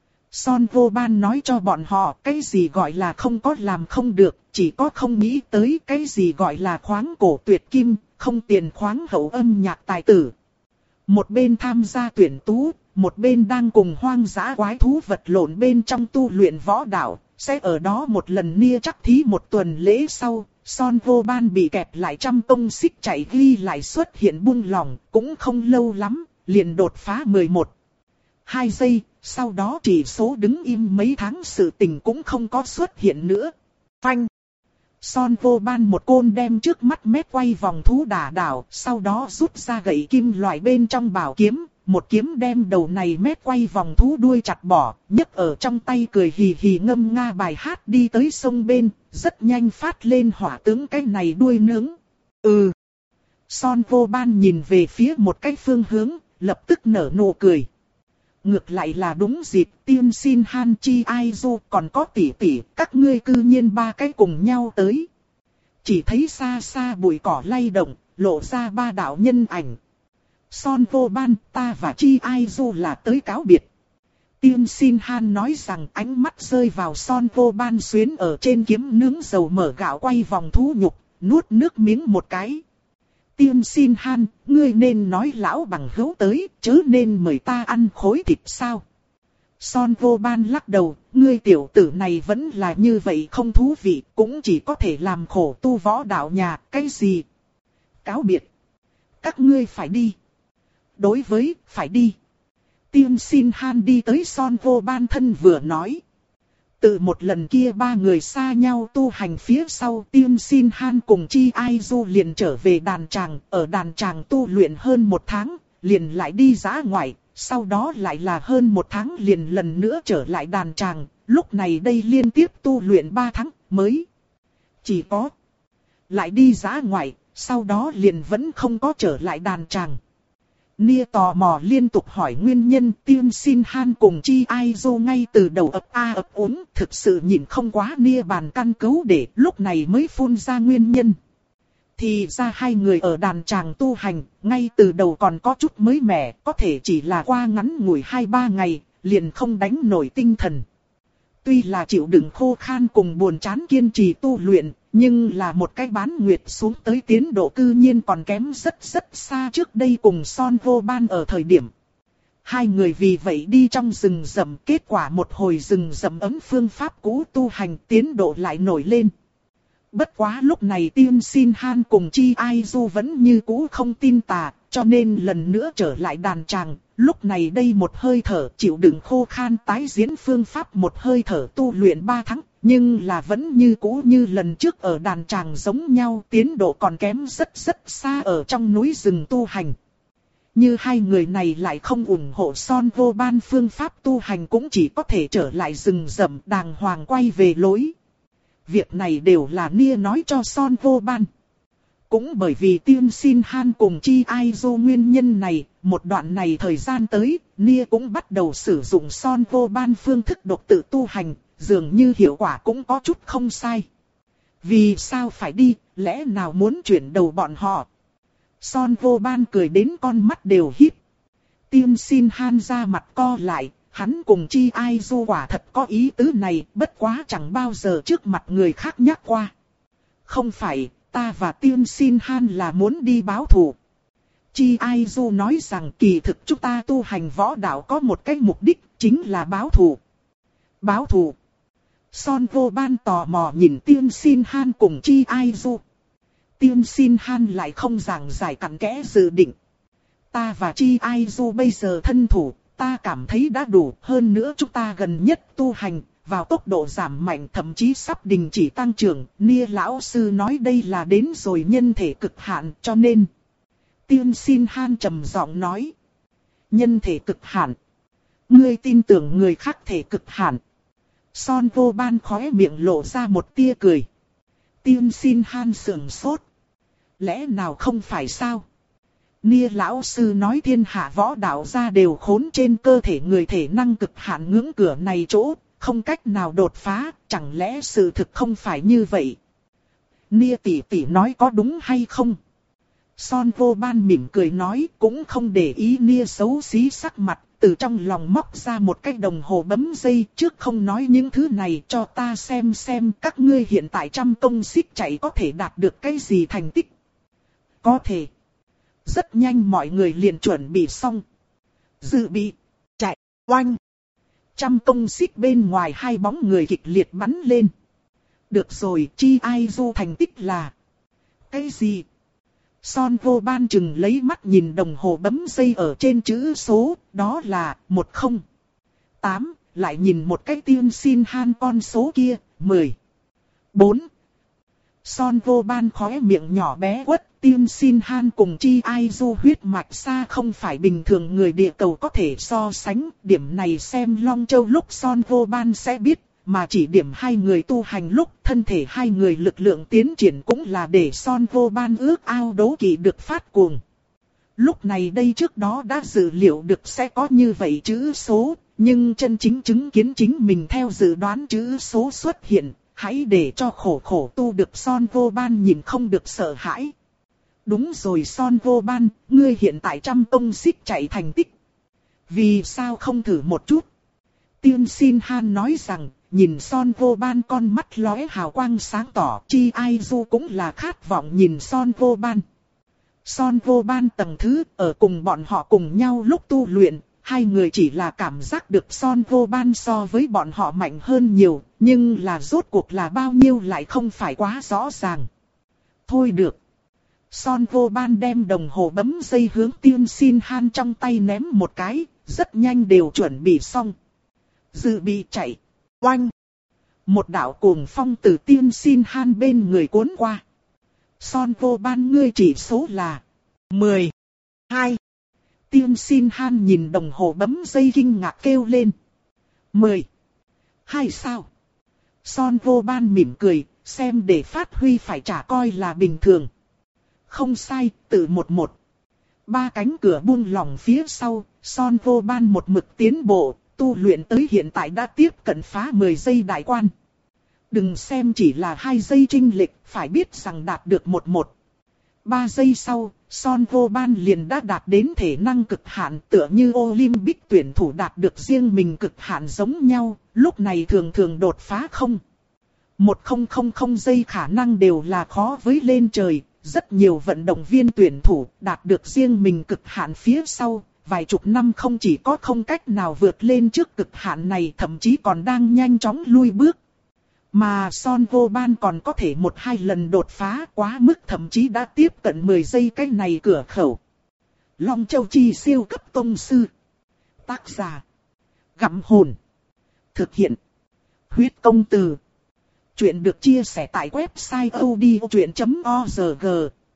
Son Vô Ban nói cho bọn họ cái gì gọi là không có làm không được, chỉ có không nghĩ tới cái gì gọi là khoáng cổ tuyệt kim, không tiền khoáng hậu âm nhạc tài tử. Một bên tham gia tuyển tú, một bên đang cùng hoang dã quái thú vật lộn bên trong tu luyện võ đạo, sẽ ở đó một lần nia chắc thí một tuần lễ sau, Son Vô Ban bị kẹp lại trăm công xích chạy ghi lại xuất hiện buông lỏng, cũng không lâu lắm, liền đột phá mười một. Hai giây, sau đó chỉ số đứng im mấy tháng sự tình cũng không có xuất hiện nữa. Phanh! Son Vô Ban một côn đem trước mắt mét quay vòng thú đả đảo, sau đó rút ra gậy kim loại bên trong bảo kiếm, một kiếm đem đầu này mét quay vòng thú đuôi chặt bỏ, nhấc ở trong tay cười hì hì ngâm nga bài hát đi tới sông bên, rất nhanh phát lên hỏa tướng cái này đuôi nướng. Ừ! Son Vô Ban nhìn về phía một cái phương hướng, lập tức nở nụ cười. Ngược lại là đúng dịp, Tiên Xin Han Chi Ai Du còn có tỷ tỷ, các ngươi cư nhiên ba cái cùng nhau tới. Chỉ thấy xa xa bụi cỏ lay động, lộ ra ba đạo nhân ảnh. Son Vô Ban, ta và Chi Ai Du là tới cáo biệt. Tiên Xin Han nói rằng ánh mắt rơi vào Son Vô Ban xuyến ở trên kiếm nướng dầu mở gạo quay vòng thú nhục, nuốt nước miếng một cái. Tiên Xin Han, ngươi nên nói lão bằng hữu tới, chớ nên mời ta ăn khối thịt sao. Son Vô Ban lắc đầu, ngươi tiểu tử này vẫn là như vậy không thú vị, cũng chỉ có thể làm khổ tu võ đạo nhà, cái gì? Cáo biệt. Các ngươi phải đi. đối với, phải đi. Tiên Xin Han đi tới Son Vô Ban thân vừa nói. Từ một lần kia ba người xa nhau tu hành phía sau, Tiên Xin Han cùng Chi Ai Du liền trở về đàn tràng, ở đàn tràng tu luyện hơn một tháng, liền lại đi dã ngoại, sau đó lại là hơn một tháng liền lần nữa trở lại đàn tràng, lúc này đây liên tiếp tu luyện ba tháng mới. Chỉ có lại đi dã ngoại, sau đó liền vẫn không có trở lại đàn tràng. Nia tò mò liên tục hỏi nguyên nhân. Tiên Xin Han cùng Chi Ai Du ngay từ đầu ấp a ấp úng, thực sự nhìn không quá Nia bàn căn cứu để lúc này mới phun ra nguyên nhân. Thì ra hai người ở đàn tràng tu hành, ngay từ đầu còn có chút mới mẻ, có thể chỉ là qua ngắn ngủi hai ba ngày, liền không đánh nổi tinh thần. Tuy là chịu đựng khô khan cùng buồn chán kiên trì tu luyện, nhưng là một cái bán nguyệt xuống tới tiến độ cư nhiên còn kém rất rất xa trước đây cùng Son Vô Ban ở thời điểm. Hai người vì vậy đi trong rừng rậm, kết quả một hồi rừng rậm ấm phương pháp cũ tu hành tiến độ lại nổi lên. Bất quá lúc này Tiên Xin Han cùng Chi Ai Du vẫn như cũ không tin tà, cho nên lần nữa trở lại đàn tràng. Lúc này đây một hơi thở chịu đựng khô khan tái diễn phương pháp một hơi thở tu luyện ba tháng, nhưng là vẫn như cũ như lần trước ở đàn tràng giống nhau, tiến độ còn kém rất rất xa ở trong núi rừng tu hành. Như hai người này lại không ủng hộ Son Vô Ban phương pháp tu hành, cũng chỉ có thể trở lại rừng rậm đàng hoàng quay về lối. Việc này đều là Nia nói cho Son Vô Ban. Cũng bởi vì Tiên Xin Han cùng Chi Ai Du nguyên nhân này, một đoạn này thời gian tới, Nia cũng bắt đầu sử dụng Son Vô Ban phương thức độc tự tu hành, dường như hiệu quả cũng có chút không sai. Vì sao phải đi, lẽ nào muốn chuyển đầu bọn họ? Son Vô Ban cười đến con mắt đều híp. Tiên Xin Han ra mặt co lại, hắn cùng Chi Ai Du quả thật có ý tứ này, bất quá chẳng bao giờ trước mặt người khác nhắc qua. Không phải, ta và Tiên Xin Han là muốn đi báo thù. Chi Ai Du nói rằng kỳ thực chúng ta tu hành võ đạo có một cái mục đích, chính là báo thù. Báo thù. Son Vô Ban tò mò nhìn Tiên Xin Han cùng Chi Ai Du. Tiên Xin Han lại không giảng giải cặn kẽ dự định. Ta và Chi Ai Du bây giờ thân thủ, ta cảm thấy đã đủ, hơn nữa chúng ta gần nhất tu hành, vào tốc độ giảm mạnh thậm chí sắp đình chỉ tăng trưởng. Nia lão sư nói đây là đến rồi nhân thể cực hạn, cho nên. Tiên Xin Han trầm giọng nói. Nhân thể cực hạn. Ngươi tin tưởng người khác thể cực hạn. Son Vô Ban khóe miệng lộ ra một tia cười. Tiên Xin Han sườn sốt. Lẽ nào không phải sao? Nia lão sư nói thiên hạ võ đạo gia đều khốn trên cơ thể người thể năng cực hạn ngưỡng cửa này chỗ, không cách nào đột phá, chẳng lẽ sự thực không phải như vậy? Nia tỷ tỷ nói có đúng hay không? Son Vô Ban mỉm cười nói, cũng không để ý Nia xấu xí sắc mặt, từ trong lòng móc ra một cái đồng hồ bấm giây, trước không nói những thứ này cho ta xem xem các ngươi hiện tại trăm công xích chạy có thể đạt được cái gì thành tích. Có thể. Rất nhanh mọi người liền chuẩn bị xong. Dự bị, chạy, oanh. Trăm công xích bên ngoài hai bóng người kịch liệt bắn lên. Được rồi, Chi Ai Du thành tích là... Cái gì? Son Vô Ban chừng lấy mắt nhìn đồng hồ bấm giây ở trên chữ số, đó là một không tám, lại nhìn một cái Tiên Xin Han con số kia, mười bốn. Son Vô Ban khóe miệng nhỏ bé quất. Tiên Xin Han cùng Chi Ai Du huyết mạch xa không phải bình thường người địa cầu có thể so sánh. Điểm này xem Long Châu lúc Son Vô Ban sẽ biết, mà chỉ điểm hai người tu hành lúc thân thể hai người lực lượng tiến triển cũng là để Son Vô Ban ước ao đố kỵ được phát cuồng. Lúc này đây trước đó đã dự liệu được sẽ có như vậy chữ số, nhưng chân chính chứng kiến chính mình theo dự đoán chữ số xuất hiện, hãy để cho khổ khổ tu được Son Vô Ban nhìn không được sợ hãi. Đúng rồi Son Vô Ban, ngươi hiện tại trăm công xích chạy thành tích. Vì sao không thử một chút? Tiên Xin Han nói rằng, nhìn Son Vô Ban con mắt lóe hào quang sáng tỏ, Chi Ai Du cũng là khát vọng nhìn Son Vô Ban. Son Vô Ban tầng thứ, ở cùng bọn họ cùng nhau lúc tu luyện, hai người chỉ là cảm giác được Son Vô Ban so với bọn họ mạnh hơn nhiều, nhưng là rốt cuộc là bao nhiêu lại không phải quá rõ ràng. Thôi được. Son Vô Ban đem đồng hồ bấm dây hướng Tiên Xin Han trong tay ném một cái, rất nhanh đều chuẩn bị xong. Dự bị chạy, oanh. Một đạo cuồng phong từ Tiên Xin Han bên người cuốn qua. Son Vô Ban ngươi chỉ số là mười hai. Tiên Xin Han nhìn đồng hồ bấm dây kinh ngạc kêu lên. mười hai sao? Son Vô Ban mỉm cười, xem để phát huy phải trả coi là bình thường. Không sai, tự một một. Ba cánh cửa buông lỏng phía sau, Son Vô Ban một mực tiến bộ, tu luyện tới hiện tại đã tiếp cận phá mười giây đại quan. Đừng xem chỉ là hai giây chênh lệch, phải biết rằng đạt được một một. Ba giây sau, Son Vô Ban liền đã đạt đến thể năng cực hạn, tựa như Olympic tuyển thủ đạt được riêng mình cực hạn giống nhau, lúc này thường thường đột phá không. Một không không không giây khả năng đều là khó với lên trời, rất nhiều vận động viên tuyển thủ đạt được riêng mình cực hạn phía sau, vài chục năm không chỉ có không cách nào vượt lên trước cực hạn này, thậm chí còn đang nhanh chóng lui bước. Mà Son Vô Ban còn có thể một hai lần đột phá quá mức, thậm chí đã tiếp cận mười giây cái này cửa khẩu. Long Châu Chi siêu cấp tông sư. Tác giả: Gặm Hồn. Thực hiện: Huyết Công Từ. Chuyện được chia sẻ tại website audiochuyện chấm org.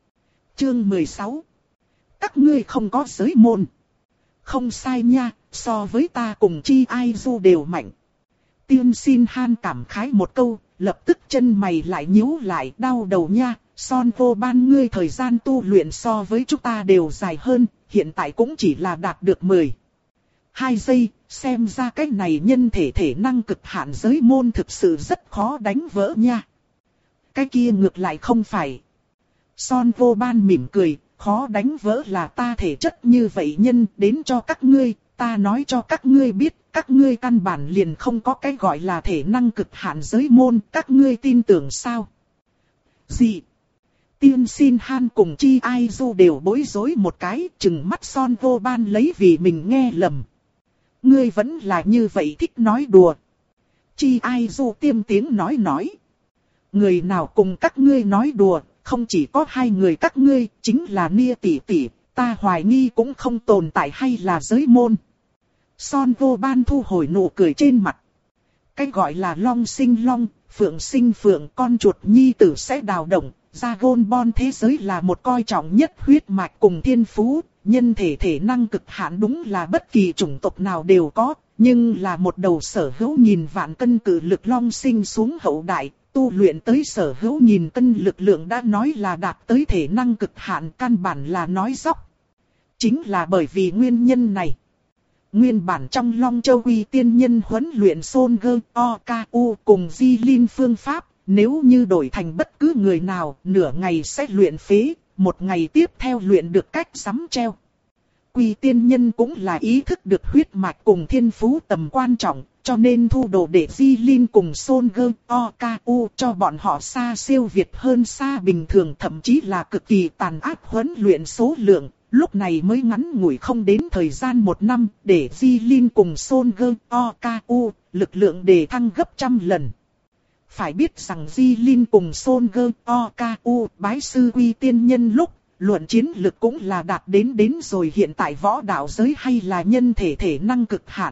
Chương mười sáu. Các ngươi không có giới môn. Không sai nha, so với ta cùng Chi Ai Du đều mạnh. Tiên Xin Han cảm khái một câu, lập tức chân mày lại nhíu lại, đau đầu nha. Son Vô Ban ngươi thời gian tu luyện so với chúng ta đều dài hơn, hiện tại cũng chỉ là đạt được mười hai giây, xem ra cái này nhân thể thể năng cực hạn giới môn thực sự rất khó đánh vỡ nha. Cái kia ngược lại không phải. Son Vô Ban mỉm cười, khó đánh vỡ là ta thể chất như vậy nhân đến cho các ngươi, ta nói cho các ngươi biết, các ngươi căn bản liền không có cái gọi là thể năng cực hạn giới môn, các ngươi tin tưởng sao? Gì? Tiên Xin Han cùng Chi Ai Du đều bối rối một cái, chừng mắt Son Vô Ban lấy vì mình nghe lầm. Ngươi vẫn là như vậy thích nói đùa. Chi Ai Du tiêm tiếng nói nói. Người nào cùng các ngươi nói đùa, không chỉ có hai người các ngươi, chính là Nia tỷ tỷ, ta hoài nghi cũng không tồn tại hay là giới môn. Son Vô Ban thu hồi nụ cười trên mặt. Cái gọi là long sinh long, phượng sinh phượng, con chuột nhi tử sẽ đào động. Dragon Ball thế giới là một coi trọng nhất huyết mạch cùng thiên phú, nhân thể thể năng cực hạn đúng là bất kỳ chủng tộc nào đều có, nhưng là một đầu sở hữu nghìn vạn cân cự lực long sinh xuống hậu đại, tu luyện tới sở hữu nghìn cân lực lượng đã nói là đạt tới thể năng cực hạn, căn bản là nói dóc. Chính là bởi vì nguyên nhân này. Nguyên bản trong Long Châu Uy tiên nhân huấn luyện Son Gơ, O K U cùng Di Linh phương pháp, nếu như đổi thành bất cứ người nào, nửa ngày sẽ luyện phế, một ngày tiếp theo luyện được cách sắm treo. Quy tiên nhân cũng là ý thức được huyết mạch cùng thiên phú tầm quan trọng, cho nên thu đồ để Di Linh cùng Son Gơ, O K U cho bọn họ xa siêu việt hơn xa bình thường, thậm chí là cực kỳ tàn ác huấn luyện số lượng. Lúc này mới ngắn ngủi không đến thời gian một năm, để Di Linh cùng Son Gơ, O K U, lực lượng đề thăng gấp trăm lần. Phải biết rằng Di Linh cùng Son Gơ, O K U, bái sư quy tiên nhân lúc, luận chiến lực cũng là đạt đến đến rồi hiện tại võ đạo giới hay là nhân thể thể năng cực hạn.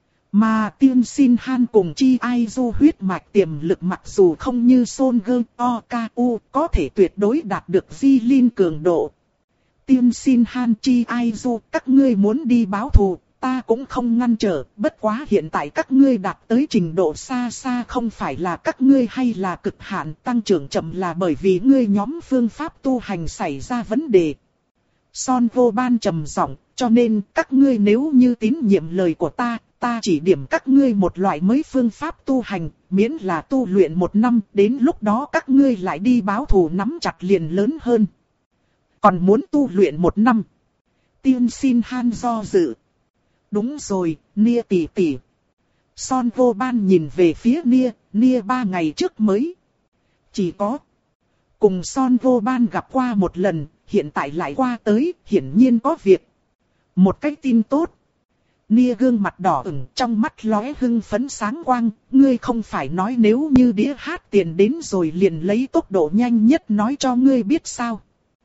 Mà Tiên Xin Han cùng Chi Ai Du huyết mạch tiềm lực mặc dù không như Son Gơ, O K U, có thể tuyệt đối đạt được Di Linh cường độ. Tiên Xin Han Chi Ai Du, các ngươi muốn đi báo thù, ta cũng không ngăn trở, bất quá hiện tại các ngươi đạt tới trình độ xa xa không phải là các ngươi hay là cực hạn, tăng trưởng chậm là bởi vì ngươi nhóm phương pháp tu hành xảy ra vấn đề. Son Vô Ban trầm giọng, cho nên các ngươi nếu như tín nhiệm lời của ta, ta chỉ điểm các ngươi một loại mới phương pháp tu hành, miễn là tu luyện một năm, đến lúc đó các ngươi lại đi báo thù nắm chặt liền lớn hơn. Còn muốn tu luyện một năm. Tiên Xin Han do dự. Đúng rồi, Nia tỷ tỷ. Son Vô Ban nhìn về phía Nia, Nia ba ngày trước mới. Chỉ có. Cùng Son Vô Ban gặp qua một lần, hiện tại lại qua tới, hiển nhiên có việc. Một cái tin tốt. Nia gương mặt đỏ ửng, trong mắt lóe hưng phấn sáng quang, ngươi không phải nói nếu như đĩa hát tiền đến rồi liền lấy tốc độ nhanh nhất nói cho ngươi biết sao.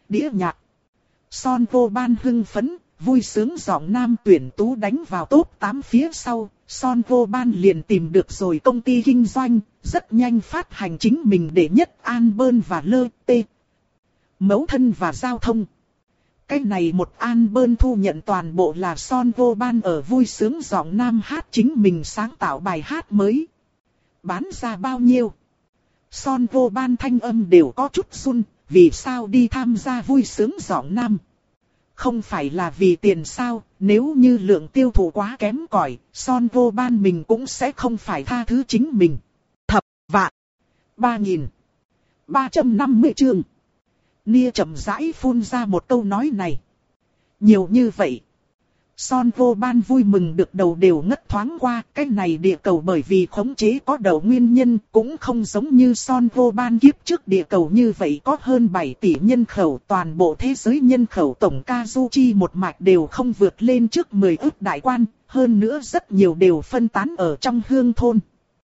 đĩa nhạc. Son vô ban hưng phấn, vui sướng giọng nam tuyển tú đánh vào top tám phía sau. Son vô ban liền tìm được rồi công ty kinh doanh, rất nhanh phát hành chính mình đệ nhất album và lơ tê. Mẫu thân và giao thông. Cái này một album thu nhận toàn bộ là Son vô ban ở vui sướng giọng nam hát chính mình sáng tạo bài hát mới. Bán ra bao nhiêu? Son vô ban thanh âm đều có chút run, vì sao đi tham gia vui sướng giọng nam? Không phải là vì tiền sao, nếu như lượng tiêu thụ quá kém cỏi, Son vô ban mình cũng sẽ không phải tha thứ chính mình. Thập vạn, ba nghìn, ba trăm năm mươi chương. Nia chậm rãi phun ra một câu nói này. Nhiều như vậy. Son vô ban vui mừng được đầu đều ngất thoáng qua. Cái này địa cầu bởi vì khống chế có đầu nguyên nhân cũng không giống như Son vô ban kiếp trước địa cầu như vậy có hơn bảy tỷ nhân khẩu. Toàn bộ thế giới nhân khẩu tổng Kazuchi một mạch đều không vượt lên trước mười ức đại quan. Hơn nữa rất nhiều đều phân tán ở trong hương thôn.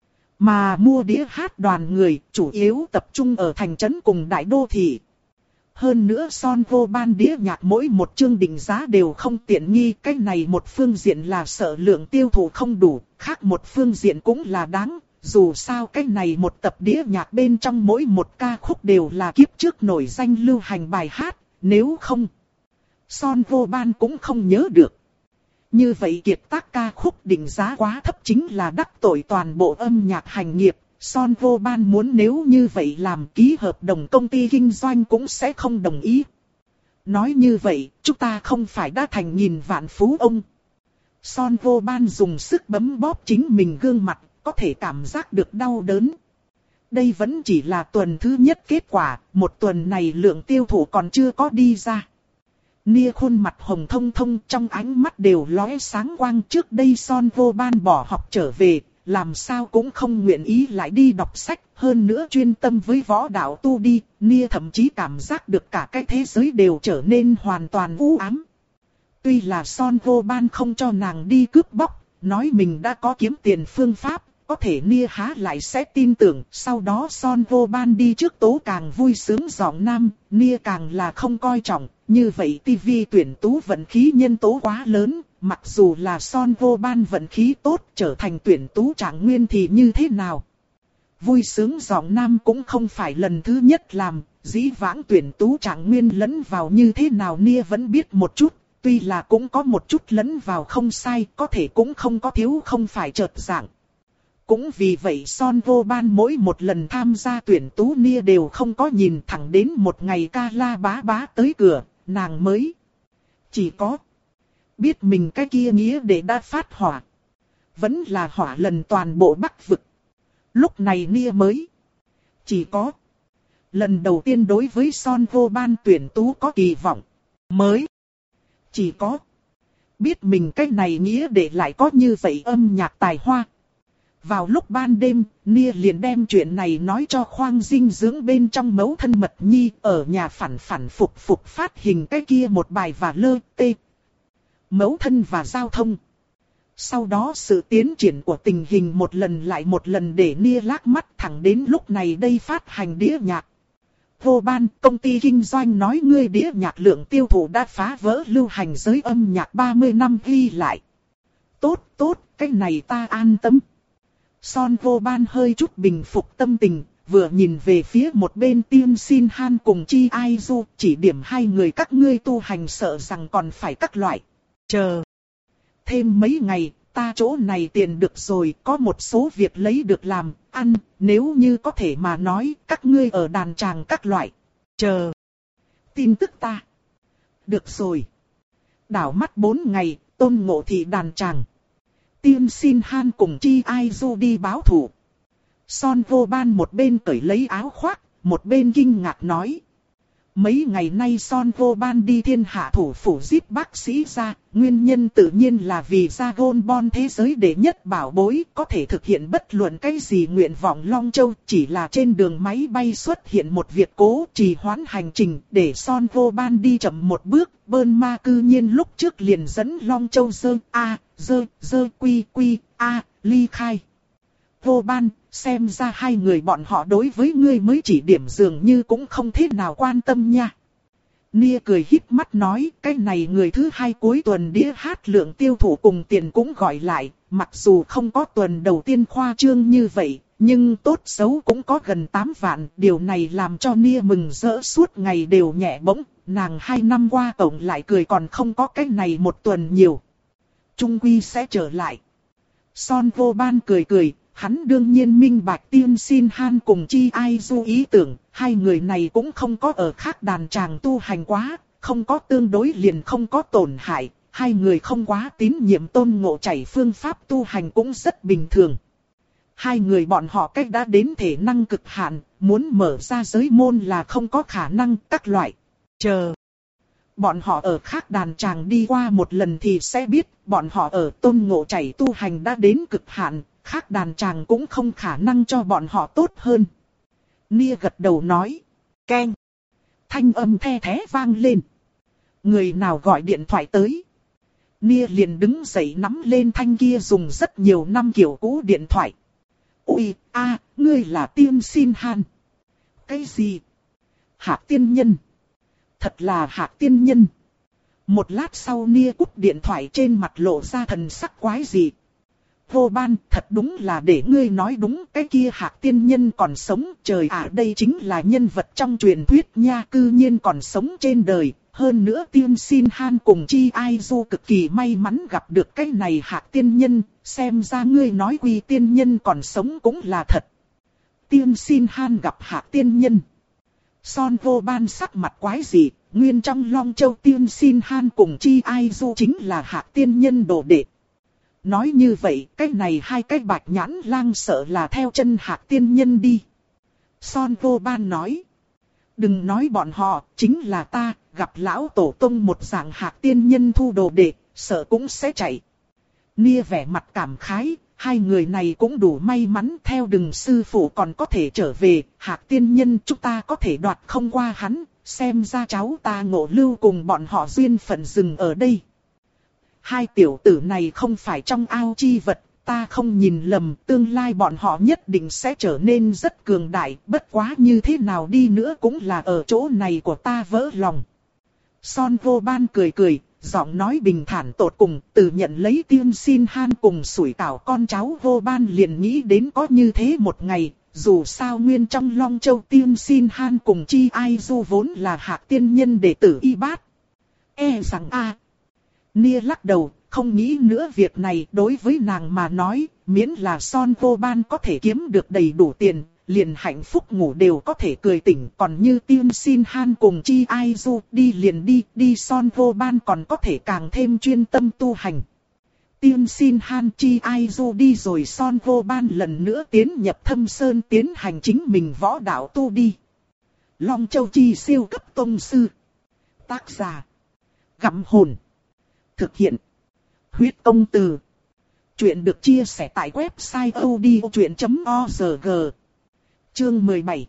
Mà mua đĩa hát đoàn người chủ yếu tập trung ở thành trấn cùng đại đô thị. Hơn nữa Son vô ban đĩa nhạc mỗi một chương định giá đều không tiện nghi. Cái này một phương diện là sợ lượng tiêu thụ không đủ, khác một phương diện cũng là đáng. Dù sao cái này một tập đĩa nhạc bên trong mỗi một ca khúc đều là kiếp trước nổi danh lưu hành bài hát, nếu không Son vô ban cũng không nhớ được. Như vậy kiệt tác ca khúc định giá quá thấp chính là đắc tội toàn bộ âm nhạc hành nghiệp. Son vô ban muốn nếu như vậy làm ký hợp đồng công ty kinh doanh cũng sẽ không đồng ý. Nói như vậy, chúng ta không phải đã thành nghìn vạn phú ông. Son vô ban dùng sức bấm bóp chính mình gương mặt, có thể cảm giác được đau đớn. Đây vẫn chỉ là tuần thứ nhất kết quả, một tuần này lượng tiêu thụ còn chưa có đi ra. Nia khuôn mặt hồng thông thông trong ánh mắt đều lóe sáng quang. Trước đây Son vô ban bỏ học trở về. Làm sao cũng không nguyện ý lại đi đọc sách, hơn nữa chuyên tâm với võ đạo tu đi, Nia thậm chí cảm giác được cả cái thế giới đều trở nên hoàn toàn u ám. Tuy là Son vô ban không cho nàng đi cướp bóc, nói mình đã có kiếm tiền phương pháp, có thể Nia há lại sẽ tin tưởng, sau đó Son vô ban đi trước tố càng vui sướng giọng nam, Nia càng là không coi trọng, như vậy tivi tuyển tú vận khí nhân tố quá lớn. Mặc dù là Son vô ban vận khí tốt trở thành tuyển tú trạng nguyên thì như thế nào? Vui sướng giọng nam cũng không phải lần thứ nhất làm, dĩ vãng tuyển tú trạng nguyên lẫn vào như thế nào Nia vẫn biết một chút, tuy là cũng có một chút lẫn vào không sai, có thể cũng không có thiếu không phải chợt dạng. Cũng vì vậy Son vô ban mỗi một lần tham gia tuyển tú Nia đều không có nhìn thẳng đến một ngày ca la bá bá tới cửa, nàng mới chỉ có biết mình cái kia nghĩa để đã phát hỏa. Vẫn là hỏa lần toàn bộ Bắc vực. Lúc này Nia mới chỉ có lần đầu tiên đối với Son vô ban tuyển tú có kỳ vọng. Mới chỉ có biết mình cái này nghĩa để lại có như vậy âm nhạc tài hoa. Vào lúc ban đêm, Nia liền đem chuyện này nói cho khoang dinh dưỡng bên trong mẫu thân mật nhi ở nhà phản phản phục phục phát hình cái kia một bài và lơ tê. Mẫu thân và giao thông. Sau đó sự tiến triển của tình hình một lần lại một lần để Nia lác mắt thẳng đến lúc này đây phát hành đĩa nhạc. Vô ban, công ty kinh doanh nói ngươi đĩa nhạc lượng tiêu thụ đã phá vỡ lưu hành giới âm nhạc ba mươi năm ghi lại. Tốt tốt, cái này ta an tâm. Son vô ban hơi chút bình phục tâm tình, vừa nhìn về phía một bên Tiên Sin Han cùng Chi Ai Du, chỉ điểm hai người các ngươi tu hành sợ rằng còn phải các loại. Chờ thêm mấy ngày, ta chỗ này tiền được rồi, có một số việc lấy được làm, ăn, nếu như có thể mà nói, các ngươi ở đàn tràng các loại. Chờ tin tức ta. Được rồi. Đảo mắt bốn ngày, Tôn Ngộ Thị đàn tràng. Tiên Sin Han cùng Chi Ai Du đi báo thủ. Son vô ban một bên cởi lấy áo khoác, một bên kinh ngạc nói. Mấy ngày nay Son vô ban đi thiên hạ thủ phủ giết bác sĩ ra, nguyên nhân tự nhiên là vì Dragon Ball thế giới đệ nhất bảo bối, có thể thực hiện bất luận cái gì nguyện vọng Long Châu, chỉ là trên đường máy bay xuất hiện một việc cố trì hoãn hành trình, để Son vô ban đi chậm một bước, Bơn Ma cư nhiên lúc trước liền dẫn Long Châu dơ a, dơ, dơ quy quy, a, ly khai. Vô ban, xem ra hai người bọn họ đối với ngươi mới chỉ điểm dường như cũng không thế nào quan tâm nha. Nia cười híp mắt nói, cái này người thứ hai cuối tuần đĩa hát lượng tiêu thụ cùng tiền cũng gọi lại, mặc dù không có tuần đầu tiên khoa trương như vậy, nhưng tốt xấu cũng có gần tám vạn, điều này làm cho Nia mừng rỡ suốt ngày đều nhẹ bỗng, nàng hai năm qua tổng lại cười còn không có cái này một tuần nhiều. Trung quy sẽ trở lại. Son Vô Ban cười cười, hắn đương nhiên minh bạch Tiên Sin Han cùng Chi Ai Du ý tưởng, hai người này cũng không có ở khác đàn tràng tu hành quá, không có tương đối liền không có tổn hại, hai người không quá tín nhiệm Tôn Ngộ Chảy phương pháp tu hành cũng rất bình thường. Hai người bọn họ cách đã đến thể năng cực hạn, muốn mở ra giới môn là không có khả năng, các loại. Chờ. Bọn họ ở khác đàn tràng đi qua một lần thì sẽ biết, bọn họ ở Tôn Ngộ Chảy tu hành đã đến cực hạn, khác đàn tràng cũng không khả năng cho bọn họ tốt hơn. Nia gật đầu nói. Keng. Thanh âm the thé vang lên. Người nào gọi điện thoại tới. Nia liền đứng dậy nắm lên thanh kia dùng rất nhiều năm kiểu cũ điện thoại. Ui, a, ngươi là Tiên Sin Han. Cái gì? Hạc tiên nhân. Thật là Hạc tiên nhân. Một lát sau Nia cúp điện thoại, trên mặt lộ ra thần sắc quái dị. Vô Ban, thật đúng là để ngươi nói đúng, cái kia Hạc tiên nhân còn sống, trời ạ, đây chính là nhân vật trong truyền thuyết nha, cư nhiên còn sống trên đời. Hơn nữa Tiên Sin Han cùng Chi Ai Du cực kỳ may mắn gặp được cái này Hạc tiên nhân, xem ra ngươi nói quy tiên nhân còn sống cũng là thật. Tiên Sin Han gặp Hạc tiên nhân. Son Vô Ban sắc mặt quái dị, nguyên trong Long Châu Tiên Sin Han cùng Chi Ai Du chính là Hạc tiên nhân đồ đệ. Nói như vậy, cái này hai cái bạch nhãn lang sợ là theo chân Hạc tiên nhân đi. Son Vô Ban nói. Đừng nói bọn họ, chính là ta, gặp lão tổ tông một dạng Hạc tiên nhân thu đồ đệ, sợ cũng sẽ chạy. Nia vẻ mặt cảm khái, hai người này cũng đủ may mắn, theo đừng sư phụ còn có thể trở về, Hạc tiên nhân chúng ta có thể đoạt không qua hắn, xem ra cháu ta Ngộ Lưu cùng bọn họ duyên phận dừng ở đây. Hai tiểu tử này không phải trong ao chi vật, ta không nhìn lầm, tương lai bọn họ nhất định sẽ trở nên rất cường đại, bất quá như thế nào đi nữa cũng là ở chỗ này của ta vỡ lòng. Son Vô Ban cười cười, giọng nói bình thản tột cùng, từ nhận lấy Tiên Sin Han cùng sủi cảo con cháu Vô Ban liền nghĩ đến có như thế một ngày, dù sao nguyên trong Long Châu Tiên Sin Han cùng Chi Ai Du vốn là Hạc tiên nhân đệ tử y bát. E rằng a à. Nia lắc đầu, không nghĩ nữa việc này, đối với nàng mà nói, miễn là Son Vô Ban có thể kiếm được đầy đủ tiền, liền hạnh phúc ngủ đều có thể cười tỉnh, còn như Tiên Sin Han cùng Chi Ai Du, đi liền đi, đi Son Vô Ban còn có thể càng thêm chuyên tâm tu hành. Tiên Sin Han Chi Ai Du đi rồi, Son Vô Ban lần nữa tiến nhập Thâm Sơn tiến hành chính mình võ đạo tu đi. Long Châu Chi siêu cấp tông sư. Tác giả. Gặm hồn. Thực hiện. Huyết công từ. Chuyện được chia sẻ tại website odchuyện chấm org. Chương mười bảy.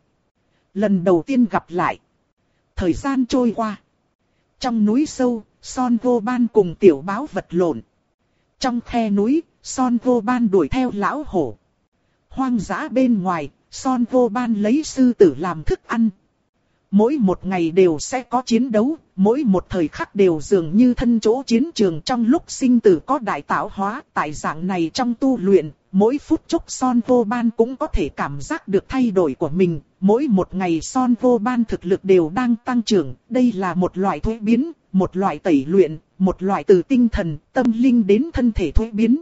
Lần đầu tiên gặp lại. Thời gian trôi qua. Trong núi sâu, Son Vô Ban cùng tiểu báo vật lộn. Trong khe núi, Son Vô Ban đuổi theo lão hổ. Hoang dã bên ngoài, Son Vô Ban lấy sư tử làm thức ăn. Mỗi một ngày đều sẽ có chiến đấu, mỗi một thời khắc đều dường như thân chỗ chiến trường trong lúc sinh tử có đại tạo hóa. Tại dạng này trong tu luyện, mỗi phút chốc Son Vô Ban cũng có thể cảm giác được thay đổi của mình. Mỗi một ngày Son Vô Ban thực lực đều đang tăng trưởng, đây là một loại thuế biến, một loại tẩy luyện, một loại từ tinh thần, tâm linh đến thân thể thuế biến.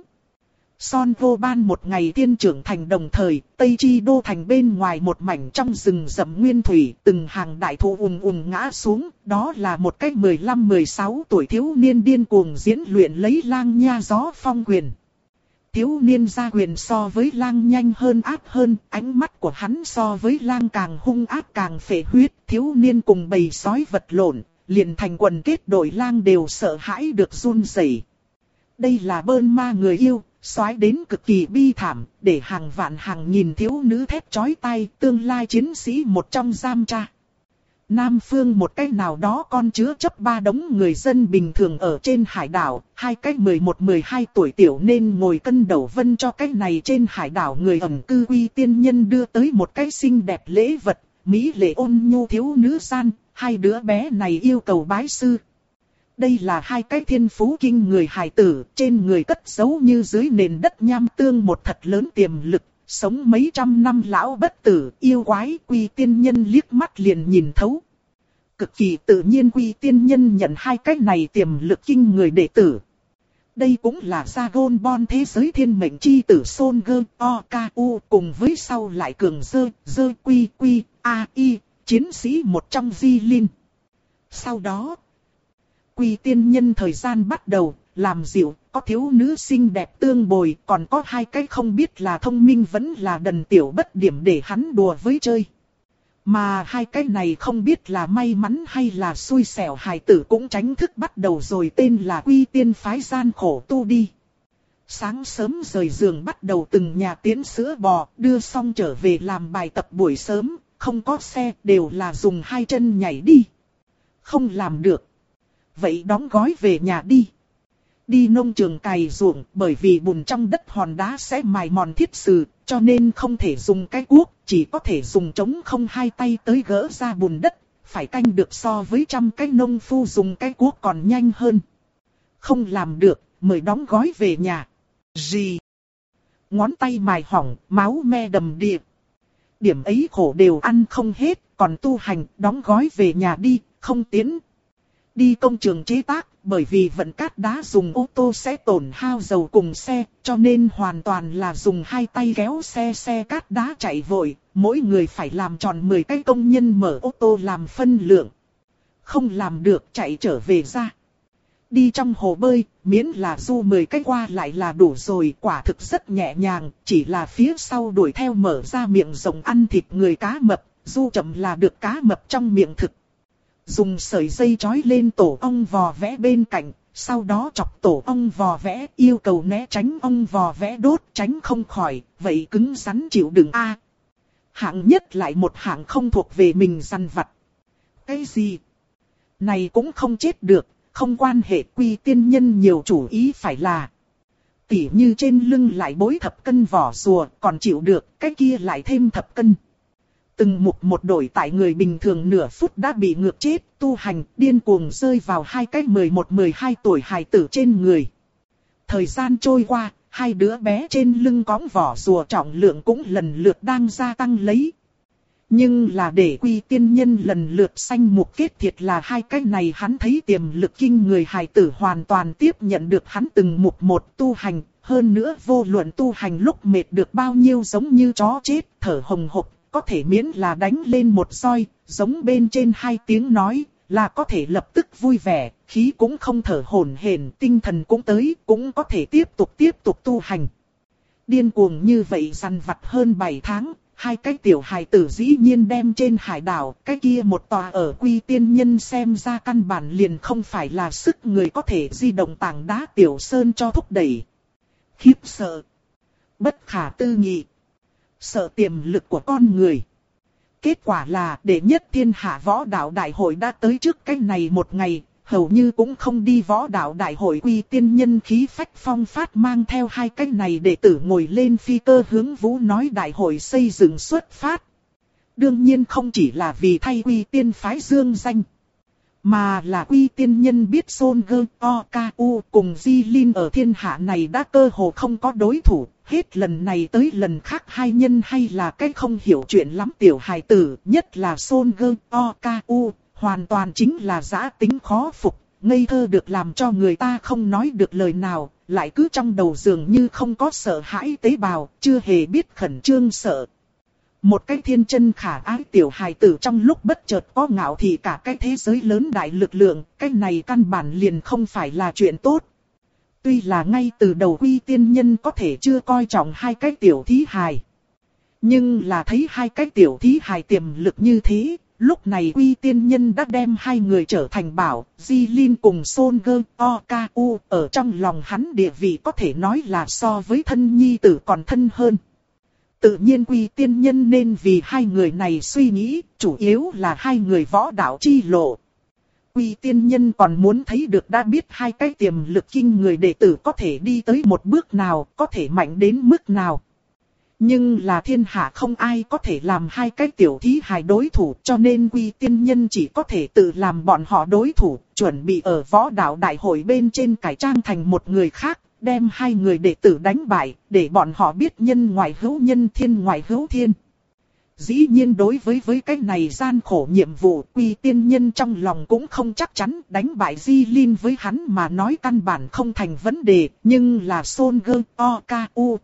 Son Vô Ban một ngày tiên trưởng thành đồng thời, Tây Chi Đô thành bên ngoài một mảnh trong rừng rậm nguyên thủy, từng hàng đại thụ ùn ùn ngã xuống, đó là một cái mười lăm mười sáu tuổi thiếu niên điên cuồng diễn luyện lấy lang nha gió phong quyền. Thiếu niên ra quyền so với lang nhanh hơn ác hơn, ánh mắt của hắn so với lang càng hung ác càng phệ huyết, thiếu niên cùng bầy sói vật lộn, liền thành quần kết đội lang đều sợ hãi được run rẩy. Đây là Bơn Ma người yêu. Soái đến cực kỳ bi thảm, để hàng vạn hàng nghìn thiếu nữ thét chói tai, tương lai chiến sĩ một trong giam tra. Nam phương một cái nào đó con chứa chấp ba đống người dân bình thường ở trên hải đảo, hai cái mười một mười hai tuổi tiểu nên ngồi cân đầu vân cho cái này trên hải đảo người ẩn cư quy tiên nhân đưa tới một cái xinh đẹp lễ vật, mỹ lệ ôn nhu thiếu nữ gian, hai đứa bé này yêu cầu bái sư. Đây là hai cái thiên phú kinh người hài tử, trên người cất giấu như dưới nền đất nham tương một thật lớn tiềm lực, sống mấy trăm năm lão bất tử, yêu quái. Quy tiên nhân liếc mắt liền nhìn thấu. Cực kỳ tự nhiên Quy tiên nhân nhận hai cái này tiềm lực kinh người đệ tử. Đây cũng là Dragon Ball thế giới thiên mệnh chi tử Son Goku cùng với sau lại cường dơ, dơ quy quy, a i, chiến sĩ một trong Di Linh. Sau đó, Quy tiên nhân thời gian bắt đầu, làm dịu, có thiếu nữ xinh đẹp tương bồi, còn có hai cái không biết là thông minh vẫn là đần tiểu bất điểm để hắn đùa với chơi. Mà hai cái này không biết là may mắn hay là xui xẻo hài tử cũng tránh thức bắt đầu rồi, tên là Quy tiên phái gian khổ tu đi. Sáng sớm rời giường bắt đầu từng nhà tiến sữa bò, đưa xong trở về làm bài tập buổi sớm, không có xe đều là dùng hai chân nhảy đi. Không làm được. Vậy đóng gói về nhà đi. Đi nông trường cày ruộng, bởi vì bùn trong đất hòn đá sẽ mài mòn thiết sừ, cho nên không thể dùng cái cuốc, chỉ có thể dùng trống không hai tay tới gỡ ra bùn đất, phải canh được so với trăm cái nông phu dùng cái cuốc còn nhanh hơn. Không làm được, mời đóng gói về nhà. Gì? Ngón tay mài hỏng, máu me đầm đìa. Điểm ấy khổ đều ăn không hết, còn tu hành, đóng gói về nhà đi, không tiến. Đi công trường chế tác, bởi vì vận cát đá dùng ô tô sẽ tổn hao dầu cùng xe, cho nên hoàn toàn là dùng hai tay kéo xe xe cát đá chạy vội, mỗi người phải làm tròn mười cái công nhân mở ô tô làm phân lượng. Không làm được chạy trở về ra. Đi trong hồ bơi, miễn là du mười cái qua lại là đủ rồi, quả thực rất nhẹ nhàng, chỉ là phía sau đuổi theo mở ra miệng rộng ăn thịt người cá mập, du chậm là được cá mập trong miệng thực. Dùng sợi dây trói lên tổ ong vò vẽ bên cạnh, sau đó chọc tổ ong vò vẽ, yêu cầu né tránh ong vò vẽ đốt, tránh không khỏi, vậy cứng rắn chịu đựng a. Hạng nhất lại một hạng không thuộc về mình dằn vặt. Cái gì? Này cũng không chết được, không quan hệ. Quy tiên nhân nhiều chủ ý phải là. Tỉ như trên lưng lại bối thập cân vỏ rùa, còn chịu được, cái kia lại thêm thập cân. Từng mục một đổi tại người bình thường nửa phút đã bị ngược chết, tu hành, điên cuồng rơi vào hai cái mười một mười hai tuổi hài tử trên người. Thời gian trôi qua, hai đứa bé trên lưng cõng vỏ rùa trọng lượng cũng lần lượt đang gia tăng lấy. Nhưng là để Quy tiên nhân lần lượt sanh mục kết thiệt là hai cái này hắn thấy tiềm lực kinh người hài tử hoàn toàn tiếp nhận được hắn từng mục một tu hành, hơn nữa vô luận tu hành lúc mệt được bao nhiêu giống như chó chết, thở hồng hộc. Có thể miễn là đánh lên một roi, giống bên trên hai tiếng nói, là có thể lập tức vui vẻ, khí cũng không thở hổn hển, tinh thần cũng tới, cũng có thể tiếp tục tiếp tục tu hành. Điên cuồng như vậy dằn vặt hơn bảy tháng, hai cái tiểu hài tử dĩ nhiên đem trên hải đảo, cái kia một tòa ở Quy tiên nhân xem ra căn bản liền không phải là sức người có thể di động tảng đá tiểu sơn cho thúc đẩy. Khiếp sợ, bất khả tư nghị. Sợ tiềm lực của con người. Kết quả là đệ nhất thiên hạ võ đạo đại hội đã tới trước cái này một ngày, hầu như cũng không đi võ đạo đại hội. Quy tiên nhân khí phách phong phát mang theo hai cái này đệ tử ngồi lên phi cơ hướng Vũ nói đại hội xây dựng xuất phát. Đương nhiên không chỉ là vì thay Quy tiên phái dương danh, mà là Quy tiên nhân biết Son Goku cùng Di Linh ở thiên hạ này đã cơ hồ không có đối thủ. Hết lần này tới lần khác hai nhân hay là cái không hiểu chuyện lắm tiểu hài tử, nhất là Son Goku, hoàn toàn chính là dã tính khó phục, ngây thơ được làm cho người ta không nói được lời nào, lại cứ trong đầu dường như không có sợ hãi tế bào, chưa hề biết khẩn trương sợ. Một cái thiên chân khả ái tiểu hài tử trong lúc bất chợt có ngạo thì cả cái thế giới lớn đại lực lượng, cái này căn bản liền không phải là chuyện tốt. Tuy là ngay từ đầu Quy tiên nhân có thể chưa coi trọng hai cái tiểu thí hài. Nhưng là thấy hai cái tiểu thí hài tiềm lực như thế, lúc này Quy tiên nhân đã đem hai người trở thành bảo, Di Linh cùng Son Goku, ở trong lòng hắn địa vị có thể nói là so với thân nhi tử còn thân hơn. Tự nhiên Quy tiên nhân nên vì hai người này suy nghĩ, chủ yếu là hai người võ đạo chi lộ. Quy tiên nhân còn muốn thấy được đã biết hai cái tiềm lực kinh người đệ tử có thể đi tới một bước nào, có thể mạnh đến mức nào. Nhưng là thiên hạ không ai có thể làm hai cái tiểu thí hài đối thủ, cho nên Quy Tiên Nhân chỉ có thể tự làm bọn họ đối thủ, chuẩn bị ở võ đạo đại hội bên trên cải trang thành một người khác, đem hai người đệ tử đánh bại, để bọn họ biết nhân ngoại hữu nhân, thiên ngoại hữu thiên. Dĩ nhiên đối với với cái này gian khổ nhiệm vụ, Quy Tiên Nhân trong lòng cũng không chắc chắn, đánh bại Di Linh với hắn mà nói căn bản không thành vấn đề, nhưng là Son Gơ O K U.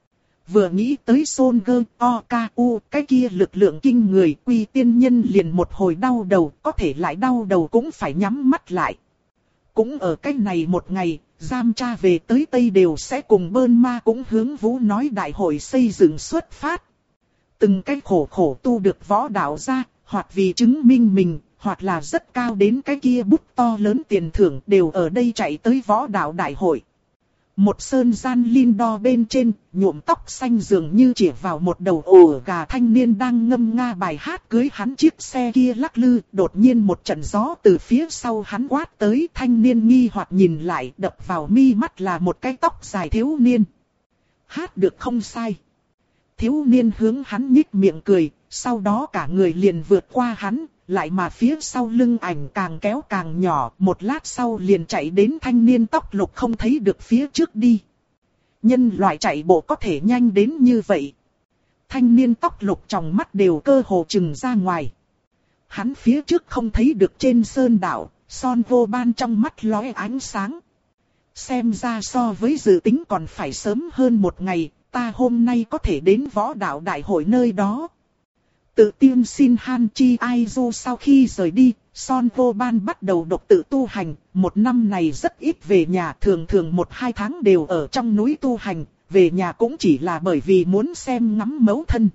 Vừa nghĩ tới Son Gơ O K U, cái kia lực lượng kinh người, Quy Tiên Nhân liền một hồi đau đầu, có thể lại đau đầu cũng phải nhắm mắt lại. Cũng ở cái này một ngày, Giam Tra về tới Tây đều sẽ cùng Bơn Ma cũng hướng Vũ nói đại hội xây dựng xuất phát. Từng cái khổ khổ tu được võ đạo ra, hoặc vì chứng minh mình, hoặc là rất cao đến cái kia bút to lớn tiền thưởng đều ở đây chạy tới võ đạo đại hội. Một sơn gian linh đo bên trên, nhuộm tóc xanh dường như chỉ vào một đầu ổ gà thanh niên đang ngâm nga bài hát cưới hắn chiếc xe kia lắc lư. Đột nhiên một trận gió từ phía sau hắn quát tới, thanh niên nghi hoặc nhìn lại, đập vào mi mắt là một cái tóc dài thiếu niên. Hát được không sai. Thiếu niên hướng hắn nhích miệng cười, sau đó cả người liền vượt qua hắn, lại mà phía sau lưng ảnh càng kéo càng nhỏ, một lát sau liền chạy đến thanh niên tóc lục không thấy được phía trước đi. Nhân loại chạy bộ có thể nhanh đến như vậy. Thanh niên tóc lục trong mắt đều cơ hồ trừng ra ngoài. Hắn phía trước không thấy được trên sơn đảo, Son Vô Ban trong mắt lóe ánh sáng. Xem ra so với dự tính còn phải sớm hơn một ngày, ta hôm nay có thể đến võ đạo đại hội nơi đó. Tự tiên xin Han Chi Ai Du sau khi rời đi, Son Vô Ban bắt đầu độc tự tu hành, một năm này rất ít về nhà, thường thường một hai tháng đều ở trong núi tu hành, về nhà cũng chỉ là bởi vì muốn xem ngắm mẫu thân.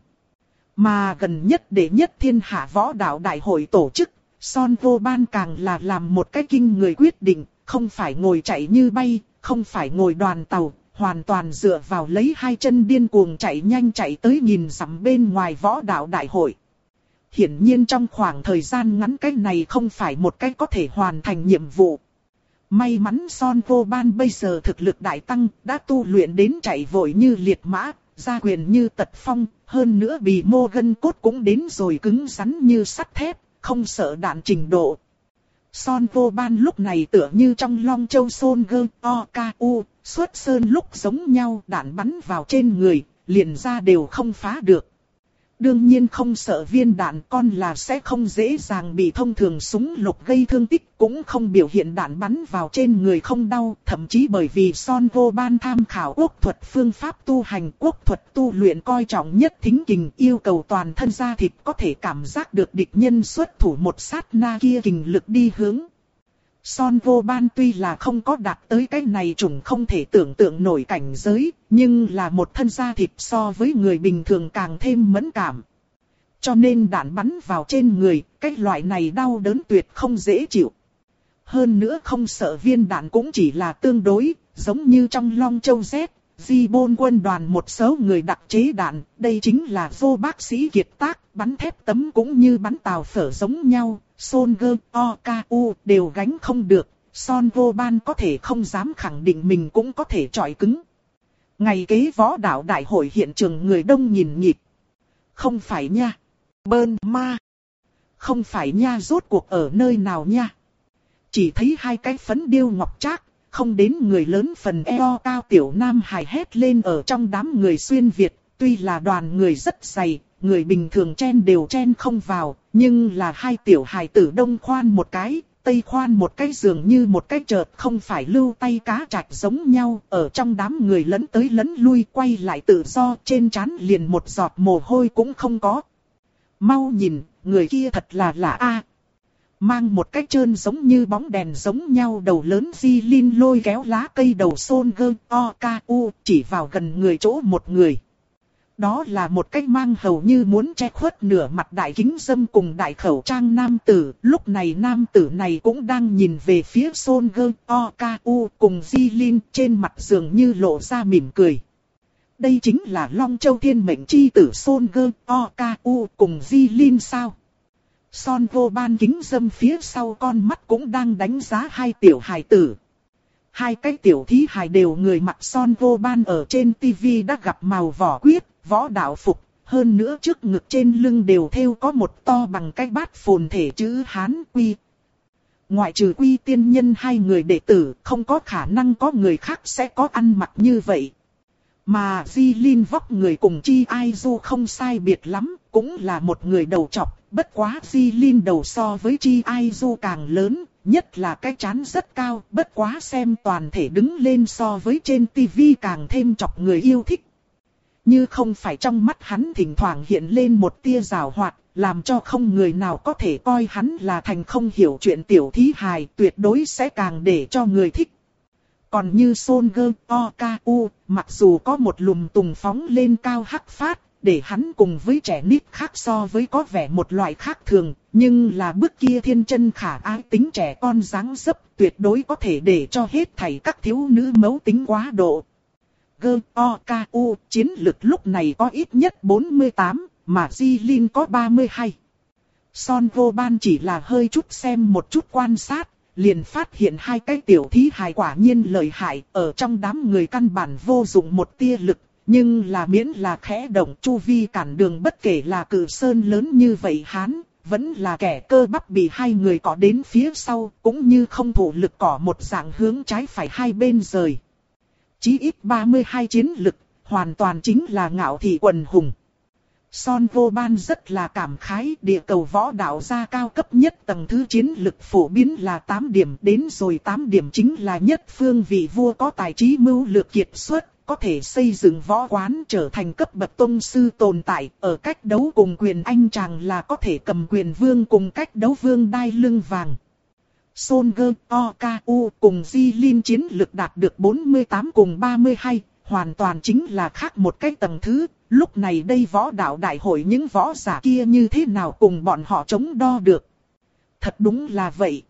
Mà gần nhất để nhất thiên hạ võ đạo đại hội tổ chức, Son Vô Ban càng là làm một cái kinh người quyết định, không phải ngồi chạy như bay, không phải ngồi đoàn tàu, hoàn toàn dựa vào lấy hai chân điên cuồng chạy nhanh chạy tới nhìn dặm bên ngoài võ đạo đại hội. Hiển nhiên trong khoảng thời gian ngắn cái này không phải một cái có thể hoàn thành nhiệm vụ. May mắn Son Vô Ban bây giờ thực lực đại tăng, đã tu luyện đến chạy vội như liệt mã, ra quyền như tật phong, hơn nữa bì mô gân cốt cũng đến rồi cứng rắn như sắt thép, không sợ đạn trình độ. Son Vô Ban lúc này tựa như trong Long Châu Son Gơ O K U, xuất sơn lúc giống nhau, đạn bắn vào trên người, liền ra đều không phá được. Đương nhiên không sợ viên đạn, con là sẽ không dễ dàng bị thông thường súng lục gây thương tích, cũng không biểu hiện đạn bắn vào trên người không đau, thậm chí bởi vì Son Vô Ban tham khảo quốc thuật phương pháp tu hành, quốc thuật tu luyện coi trọng nhất thính kình, yêu cầu toàn thân da thịt có thể cảm giác được địch nhân xuất thủ một sát na kia kình lực đi hướng. Son Vô Ban tuy là không có đạt tới cái này trùng không thể tưởng tượng nổi cảnh giới, nhưng là một thân da thịt so với người bình thường càng thêm mẫn cảm. Cho nên đạn bắn vào trên người, cái loại này đau đớn tuyệt không dễ chịu. Hơn nữa không sợ viên đạn cũng chỉ là tương đối, giống như trong Long Châu Z, Di Bôn quân đoàn một số người đặc chế đạn, đây chính là vô bác sĩ kiệt tác, bắn thép tấm cũng như bắn tàu phở giống nhau. Son Gơ O K U đều gánh không được, Son Vô Ban có thể không dám khẳng định mình cũng có thể chọi cứng. Ngày kế võ đạo đại hội hiện trường người đông nhìn nhịp. Không phải nha. Bơn Ma. Không phải nha, rốt cuộc ở nơi nào nha. Chỉ thấy hai cái phấn điêu ngọc trác, không đến người lớn phần eo cao tiểu nam hài hét lên ở trong đám người xuyên Việt. Tuy là đoàn người rất dày, người bình thường chen đều chen không vào, nhưng là hai tiểu hài tử đông khoan một cái, tây khoan một cái dường như một cái chợt không phải lưu tay cá trạch giống nhau, ở trong đám người lẫn tới lẫn lui quay lại tự do, trên trán liền một giọt mồ hôi cũng không có. Mau nhìn, người kia thật là lạ a. Mang một cái trơn giống như bóng đèn giống nhau đầu lớn Di Linh lôi kéo lá cây đầu Son Gơ O K U chỉ vào gần người chỗ một người. Đó là một cái mang hầu như muốn che khuất nửa mặt đại kính dâm cùng đại khẩu trang nam tử. Lúc này nam tử này cũng đang nhìn về phía Son Gơ O K U cùng Di Linh, trên mặt dường như lộ ra mỉm cười. Đây chính là Long Châu Thiên Mệnh Chi tử Son Gơ O K U cùng Di Linh sao? Son Vô Ban kính dâm phía sau con mắt cũng đang đánh giá hai tiểu hài tử. Hai cái tiểu thí hài đều người mặc Son Vô Ban ở trên tivi đã gặp màu vỏ quyết, võ đạo phục, hơn nữa trước ngực trên lưng đều thêu có một to bằng cái bát phồn thể chữ Hán Quy. Ngoại trừ Quy tiên nhân hai người đệ tử, không có khả năng có người khác sẽ có ăn mặc như vậy. Mà Di Linh vóc người cùng Chi Ai Du không sai biệt lắm, cũng là một người đầu trọc, bất quá Di Linh đầu so với Chi Ai Du càng lớn, nhất là cái trán rất cao, bất quá xem toàn thể đứng lên so với trên tivi càng thêm chọc người yêu thích. Như không phải trong mắt hắn thỉnh thoảng hiện lên một tia rào hoạt, làm cho không người nào có thể coi hắn là thành không hiểu chuyện tiểu thí hài, tuyệt đối sẽ càng để cho người thích. Còn như Son Gơ Oku, mặc dù có một lùm tùng phóng lên cao hắc phát, để hắn cùng với trẻ nít khác so với có vẻ một loại khác thường, nhưng là bước kia thiên chân khả ái tính trẻ con dáng dấp tuyệt đối có thể để cho hết thảy các thiếu nữ mấu tính quá độ. Gơ Oku chiến lực lúc này có ít nhất bốn mươi tám, mà Di Linh có ba mươi hai. Son Vô Ban chỉ là hơi chút xem một chút quan sát, liền phát hiện hai cái tiểu thí hài quả nhiên lợi hại, ở trong đám người căn bản vô dụng một tia lực, nhưng là miễn là khẽ động chu vi cản đường, bất kể là cự sơn lớn như vậy hắn, vẫn là kẻ cơ bắp bị hai người cọ đến phía sau, cũng như không thủ lực cỏ một dạng hướng trái phải hai bên rời. Chí ít ba mươi hai chiến lực, hoàn toàn chính là ngạo thị quần hùng. Son Vô Ban rất là cảm khái, địa cầu võ đạo gia cao cấp nhất tầng thứ chiến lực phổ biến là tám điểm, đến rồi tám điểm chính là nhất phương vị vua có tài trí mưu lược kiệt xuất, có thể xây dựng võ quán trở thành cấp bậc tông sư tồn tại, ở cách đấu cùng quyền anh chàng là có thể cầm quyền vương cùng cách đấu vương đai lưng vàng. Son Gơ Oku cùng Di Linh chiến lực đạt được bốn mươi tám cùng ba mươi hai, hoàn toàn chính là khác một cái tầng thứ. Lúc này đây võ đạo đại hội những võ giả kia như thế nào cùng bọn họ chống đo được. Thật đúng là vậy.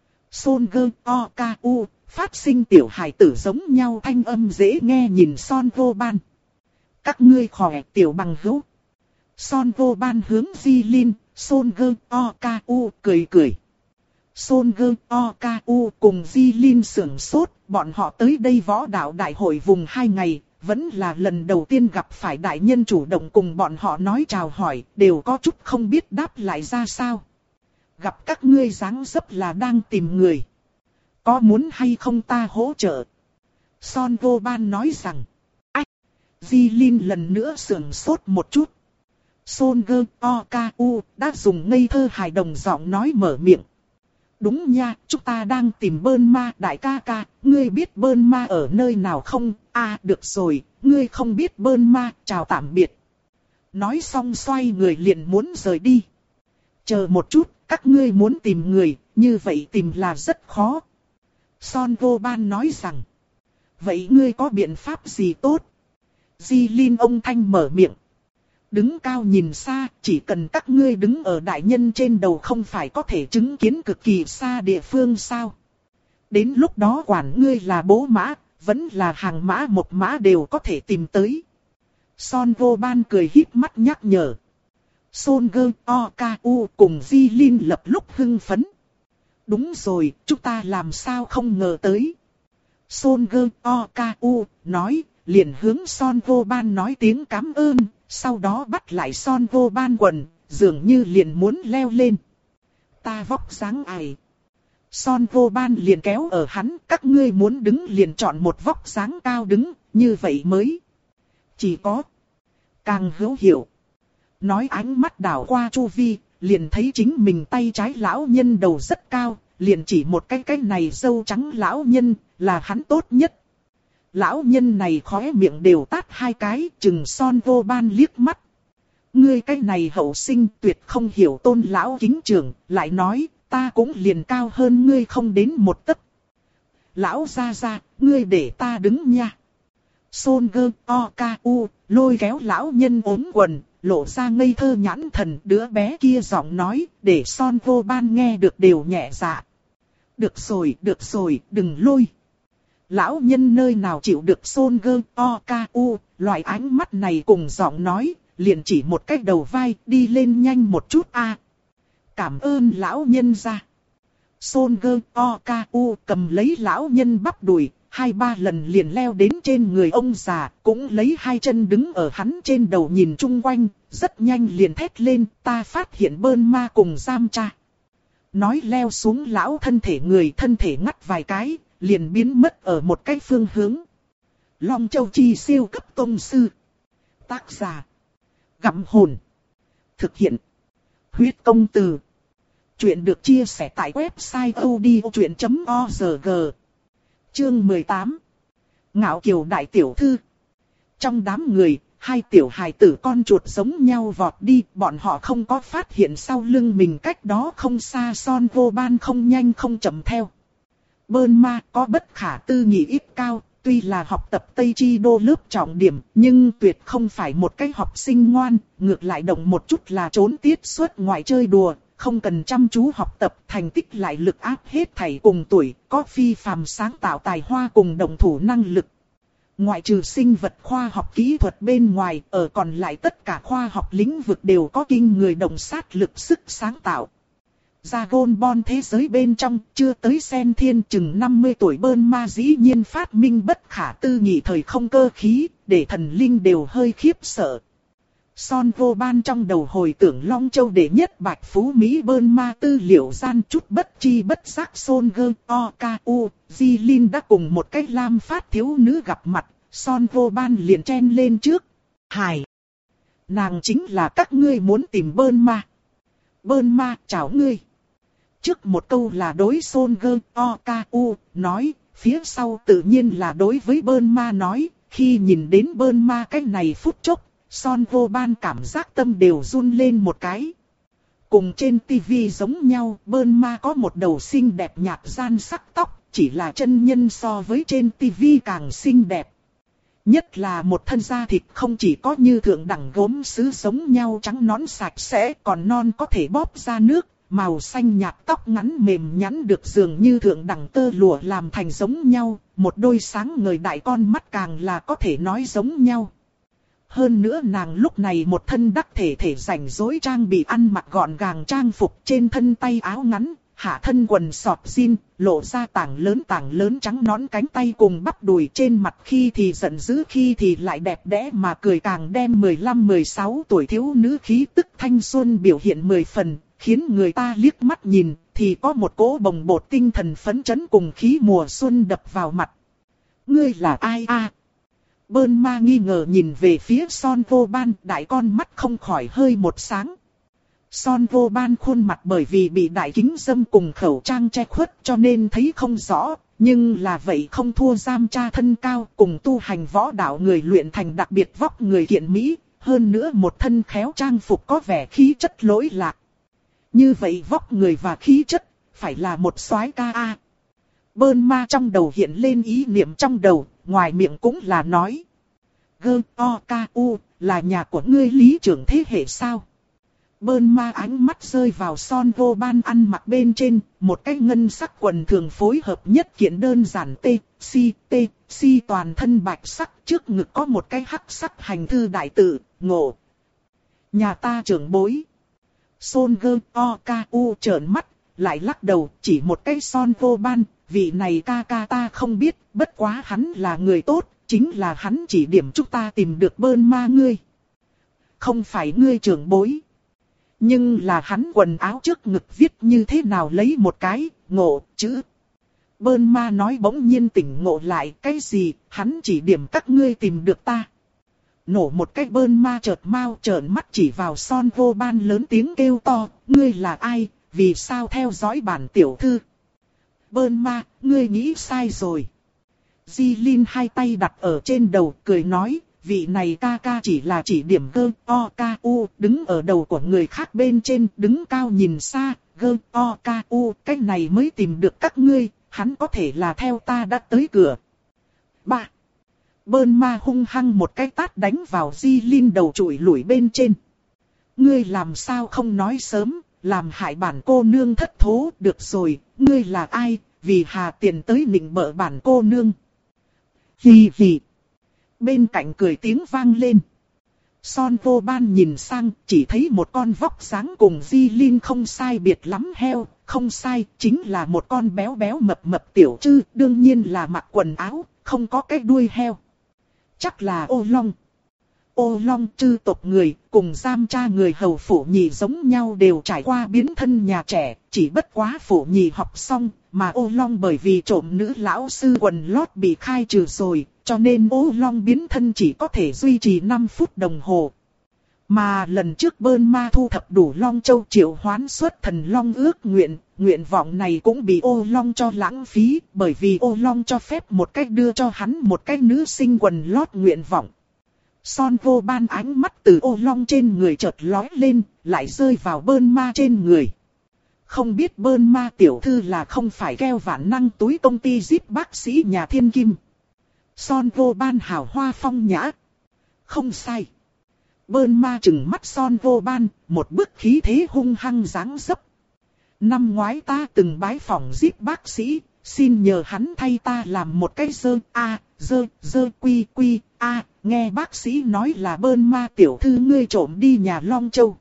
Son Gơ Oku phát sinh tiểu hài tử giống nhau thanh âm dễ nghe nhìn Son Vô Ban. Các ngươi khỏe tiểu bằng hữu. Son Vô Ban hướng Di Linh, Son Gơ Oku cười cười. Son Gơ Oku cùng Di Linh sưởng sốt, bọn họ tới đây võ đạo đại hội vùng hai ngày, vẫn là lần đầu tiên gặp phải đại nhân chủ động cùng bọn họ nói chào hỏi, đều có chút không biết đáp lại ra sao. Gặp các ngươi dáng dấp là đang tìm người. Có muốn hay không ta hỗ trợ? Son Vô Ban nói rằng. Ách! Di Linh lần nữa sưởng sốt một chút. Son Gơ Oku đã dùng ngây thơ hài đồng giọng nói mở miệng. Đúng nha, chúng ta đang tìm Bơn Ma đại ca ca, ngươi biết Bơn Ma ở nơi nào không? À được rồi, ngươi không biết Bơn Ma, chào tạm biệt. Nói xong xoay người liền muốn rời đi. Chờ một chút, các ngươi muốn tìm người, như vậy tìm là rất khó. Son Vô Ban nói rằng. Vậy ngươi có biện pháp gì tốt? Di Linh ông thanh mở miệng. Đứng cao nhìn xa, chỉ cần các ngươi đứng ở đại nhân trên đầu không phải có thể chứng kiến cực kỳ xa địa phương sao. Đến lúc đó quản ngươi là bố mã, vẫn là hàng mã một mã đều có thể tìm tới. Son Vô Ban cười híp mắt nhắc nhở. Son Gơ Oku cùng Di Linh lập lúc hưng phấn. Đúng rồi, chúng ta làm sao không ngờ tới. Son Gơ Oku nói, liền hướng Son Vô Ban nói tiếng cảm ơn. Sau đó bắt lại Son Vô Ban quần, dường như liền muốn leo lên. Ta vóc dáng ải. Son Vô Ban liền kéo ở hắn, các ngươi muốn đứng liền chọn một vóc dáng cao đứng, như vậy mới. Chỉ có càng hữu hiệu. Nói ánh mắt đảo qua chu vi, liền thấy chính mình tay trái lão nhân đầu rất cao, liền chỉ một cái cái này râu trắng lão nhân, là hắn tốt nhất. Lão nhân này khóe miệng đều tát hai cái, chừng Son Vô Ban liếc mắt. Ngươi cái này hậu sinh tuyệt không hiểu tôn lão kính trưởng, lại nói, ta cũng liền cao hơn ngươi không đến một tấc. Lão gia gia, ngươi để ta đứng nha. Son Gơ Oku lôi kéo lão nhân ốm quần, lộ ra ngây thơ nhãn thần, đứa bé kia giọng nói, để Son Vô Ban nghe được đều nhẹ dạ. Được rồi, được rồi, đừng lôi. Lão nhân nơi nào chịu được Son Gơ Oku, loại ánh mắt này cùng giọng nói, liền chỉ một cái đầu vai, đi lên nhanh một chút a. À, cảm ơn lão nhân gia. Son Gơ Oku cầm lấy lão nhân bắp đùi, hai ba lần liền leo đến trên người ông già, cũng lấy hai chân đứng ở hắn trên đầu nhìn chung quanh, rất nhanh liền thét lên, ta phát hiện bơn ma cùng giam cha. Nói leo xuống lão thân thể người, thân thể ngắt vài cái, liền biến mất ở một cái phương hướng. Long Châu Chi siêu cấp tông sư. Tác giả. Gặm hồn. Thực hiện. Huyết công từ. Chuyện được chia sẻ tại website odchuyện chấm org. Chương mười tám. Ngạo kiều đại tiểu thư. Trong đám người, hai tiểu hài tử con chuột giống nhau vọt đi, bọn họ không có phát hiện sau lưng mình cách đó không xa Son Vô Ban không nhanh không chậm theo. Bơn ma có bất khả tư nghị ít cao, tuy là học tập Tây Chi Đô lớp trọng điểm, nhưng tuyệt không phải một cái học sinh ngoan, ngược lại động một chút là trốn tiết xuất ngoại chơi đùa, không cần chăm chú học tập, thành tích lại lực áp hết thảy cùng tuổi, có phi phàm sáng tạo tài hoa cùng đồng thủ năng lực. Ngoại trừ sinh vật khoa học kỹ thuật bên ngoài, ở còn lại tất cả khoa học lĩnh vực đều có kinh người đồng sát lực sức sáng tạo. Dragon Ball thế giới bên trong, chưa tới sen thiên chừng năm mươi tuổi bơn ma dĩ nhiên phát minh bất khả tư nghị thời không cơ khí, để thần linh đều hơi khiếp sợ. Son Vô Ban trong đầu hồi tưởng Long Châu đệ nhất bạch phú Mỹ bơn ma tư liệu gian chút bất chi bất giác Son Gơ O K U, Di Linh đã cùng một cái lam phát thiếu nữ gặp mặt, Son Vô Ban liền chen lên trước. Hài! Nàng chính là các ngươi muốn tìm bơn ma. Bơn ma chào ngươi. Trước một câu là đối Son Gơ O K U, nói, phía sau tự nhiên là đối với bơn ma nói, khi nhìn đến bơn ma cái này phút chốc. Son Vô Ban cảm giác tâm đều run lên một cái. Cùng trên tivi giống nhau, bơn ma có một đầu xinh đẹp nhạt gian sắc tóc, chỉ là chân nhân so với trên tivi càng xinh đẹp. Nhất là một thân da thịt không chỉ có như thượng đẳng gốm sứ giống nhau trắng nõn sạch sẽ, còn non có thể bóp ra nước, màu xanh nhạt tóc ngắn mềm nhẵn được dường như thượng đẳng tơ lụa làm thành giống nhau, một đôi sáng ngời đại con mắt càng là có thể nói giống nhau. Hơn nữa nàng lúc này một thân đắc thể thể rảnh rỗi trang bị ăn mặc gọn gàng trang phục, trên thân tay áo ngắn, hạ thân quần sọt jean, lộ ra tảng lớn tảng lớn trắng nõn cánh tay cùng bắp đùi, trên mặt khi thì giận dữ khi thì lại đẹp đẽ mà cười, càng đem mười lăm mười sáu tuổi thiếu nữ khí tức thanh xuân biểu hiện mười phần, khiến người ta liếc mắt nhìn thì có một cỗ bồng bột tinh thần phấn chấn cùng khí mùa xuân đập vào mặt. Ngươi là ai a? Bơn ma nghi ngờ nhìn về phía Son Vô Ban, đại con mắt không khỏi hơi một sáng. Son Vô Ban khuôn mặt bởi vì bị đại kính dâm cùng khẩu trang che khuất cho nên thấy không rõ, nhưng là vậy không thua giam cha thân cao cùng tu hành võ đạo người luyện thành đặc biệt vóc người kiện mỹ, hơn nữa một thân khéo trang phục có vẻ khí chất lỗi lạc. Như vậy vóc người và khí chất, phải là một soái ca a. Bơn ma trong đầu hiện lên ý niệm trong đầu, ngoài miệng cũng là nói. Gơ O K U, là nhà của ngươi lý trưởng thế hệ sao? Bơn ma ánh mắt rơi vào Son Vô Ban ăn mặc bên trên, một cái ngân sắc quần thường phối hợp nhất kiện đơn giản T, Si, T, Si toàn thân bạch sắc, trước ngực có một cái hắc sắc hành thư đại tự, ngộ. Nhà ta trưởng bối. Son Gơ O K U trợn mắt, lại lắc đầu, chỉ một cái Son Vô Ban, vị này ca ca ta không biết, bất quá hắn là người tốt, chính là hắn chỉ điểm chúng ta tìm được bơn ma ngươi. Không phải ngươi trưởng bối. Nhưng là hắn quần áo trước ngực viết như thế nào lấy một cái, ngộ, chữ. Bơn ma nói bỗng nhiên tỉnh ngộ lại, cái gì, hắn chỉ điểm các ngươi tìm được ta. Nổ một cái bơn ma chợt mau trợn mắt chỉ vào Son Vô Ban lớn tiếng kêu to, ngươi là ai, vì sao theo dõi bản tiểu thư. Bơn ma, ngươi nghĩ sai rồi. Di Linh hai tay đặt ở trên đầu, cười nói, vị này ca ca chỉ là chỉ điểm Gơ O K U, đứng ở đầu của người khác bên trên, đứng cao nhìn xa, Gơ O K U, cách này mới tìm được các ngươi, hắn có thể là theo ta đã tới cửa. Ba. Bơn ma hung hăng một cái tát đánh vào Di Linh đầu trụi lủi bên trên. Ngươi làm sao không nói sớm, làm hại bản cô nương thất thố, được rồi, ngươi là ai, vì hà tiền tới nịnh bợ bản cô nương. Hì hì. Bên cạnh cười tiếng vang lên. Son Vô Ban nhìn sang, chỉ thấy một con vóc dáng cùng Di Linh không sai biệt lắm heo, không sai, chính là một con béo béo mập mập tiểu trư, đương nhiên là mặc quần áo, không có cái đuôi heo. Chắc là Ô Long. Ô Long trư tộc người, cùng giam cha người hầu Phổ Nhị giống nhau đều trải qua biến thân nhà trẻ, chỉ bất quá Phổ Nhị học xong, mà Ô Long bởi vì trộm nữ lão sư quần lót bị khai trừ rồi, cho nên Ô Long biến thân chỉ có thể duy trì năm phút đồng hồ. Mà lần trước Bơn Ma thu thập đủ Long Châu triệu hoán xuất thần Long ước nguyện, nguyện vọng này cũng bị Ô Long cho lãng phí, bởi vì Ô Long cho phép một cách đưa cho hắn một cái nữ sinh quần lót nguyện vọng. Son Vô Ban ánh mắt từ Ô Long trên người chợt lóe lên, lại rơi vào Bơn Ma trên người. Không biết Bơn Ma tiểu thư là không phải keo vạn năng túi công ty zip bác sĩ nhà thiên kim. Son Vô Ban hào hoa phong nhã. Không sai. Bơn Ma trừng mắt Son Vô Ban, một bức khí thế hung hăng dáng dấp. Năm ngoái ta từng bái phỏng zip bác sĩ, xin nhờ hắn thay ta làm một cái dơ a, dơ, dơ quy quy, a, nghe bác sĩ nói là Bơn Ma tiểu thư ngươi trộm đi nhà Long Châu.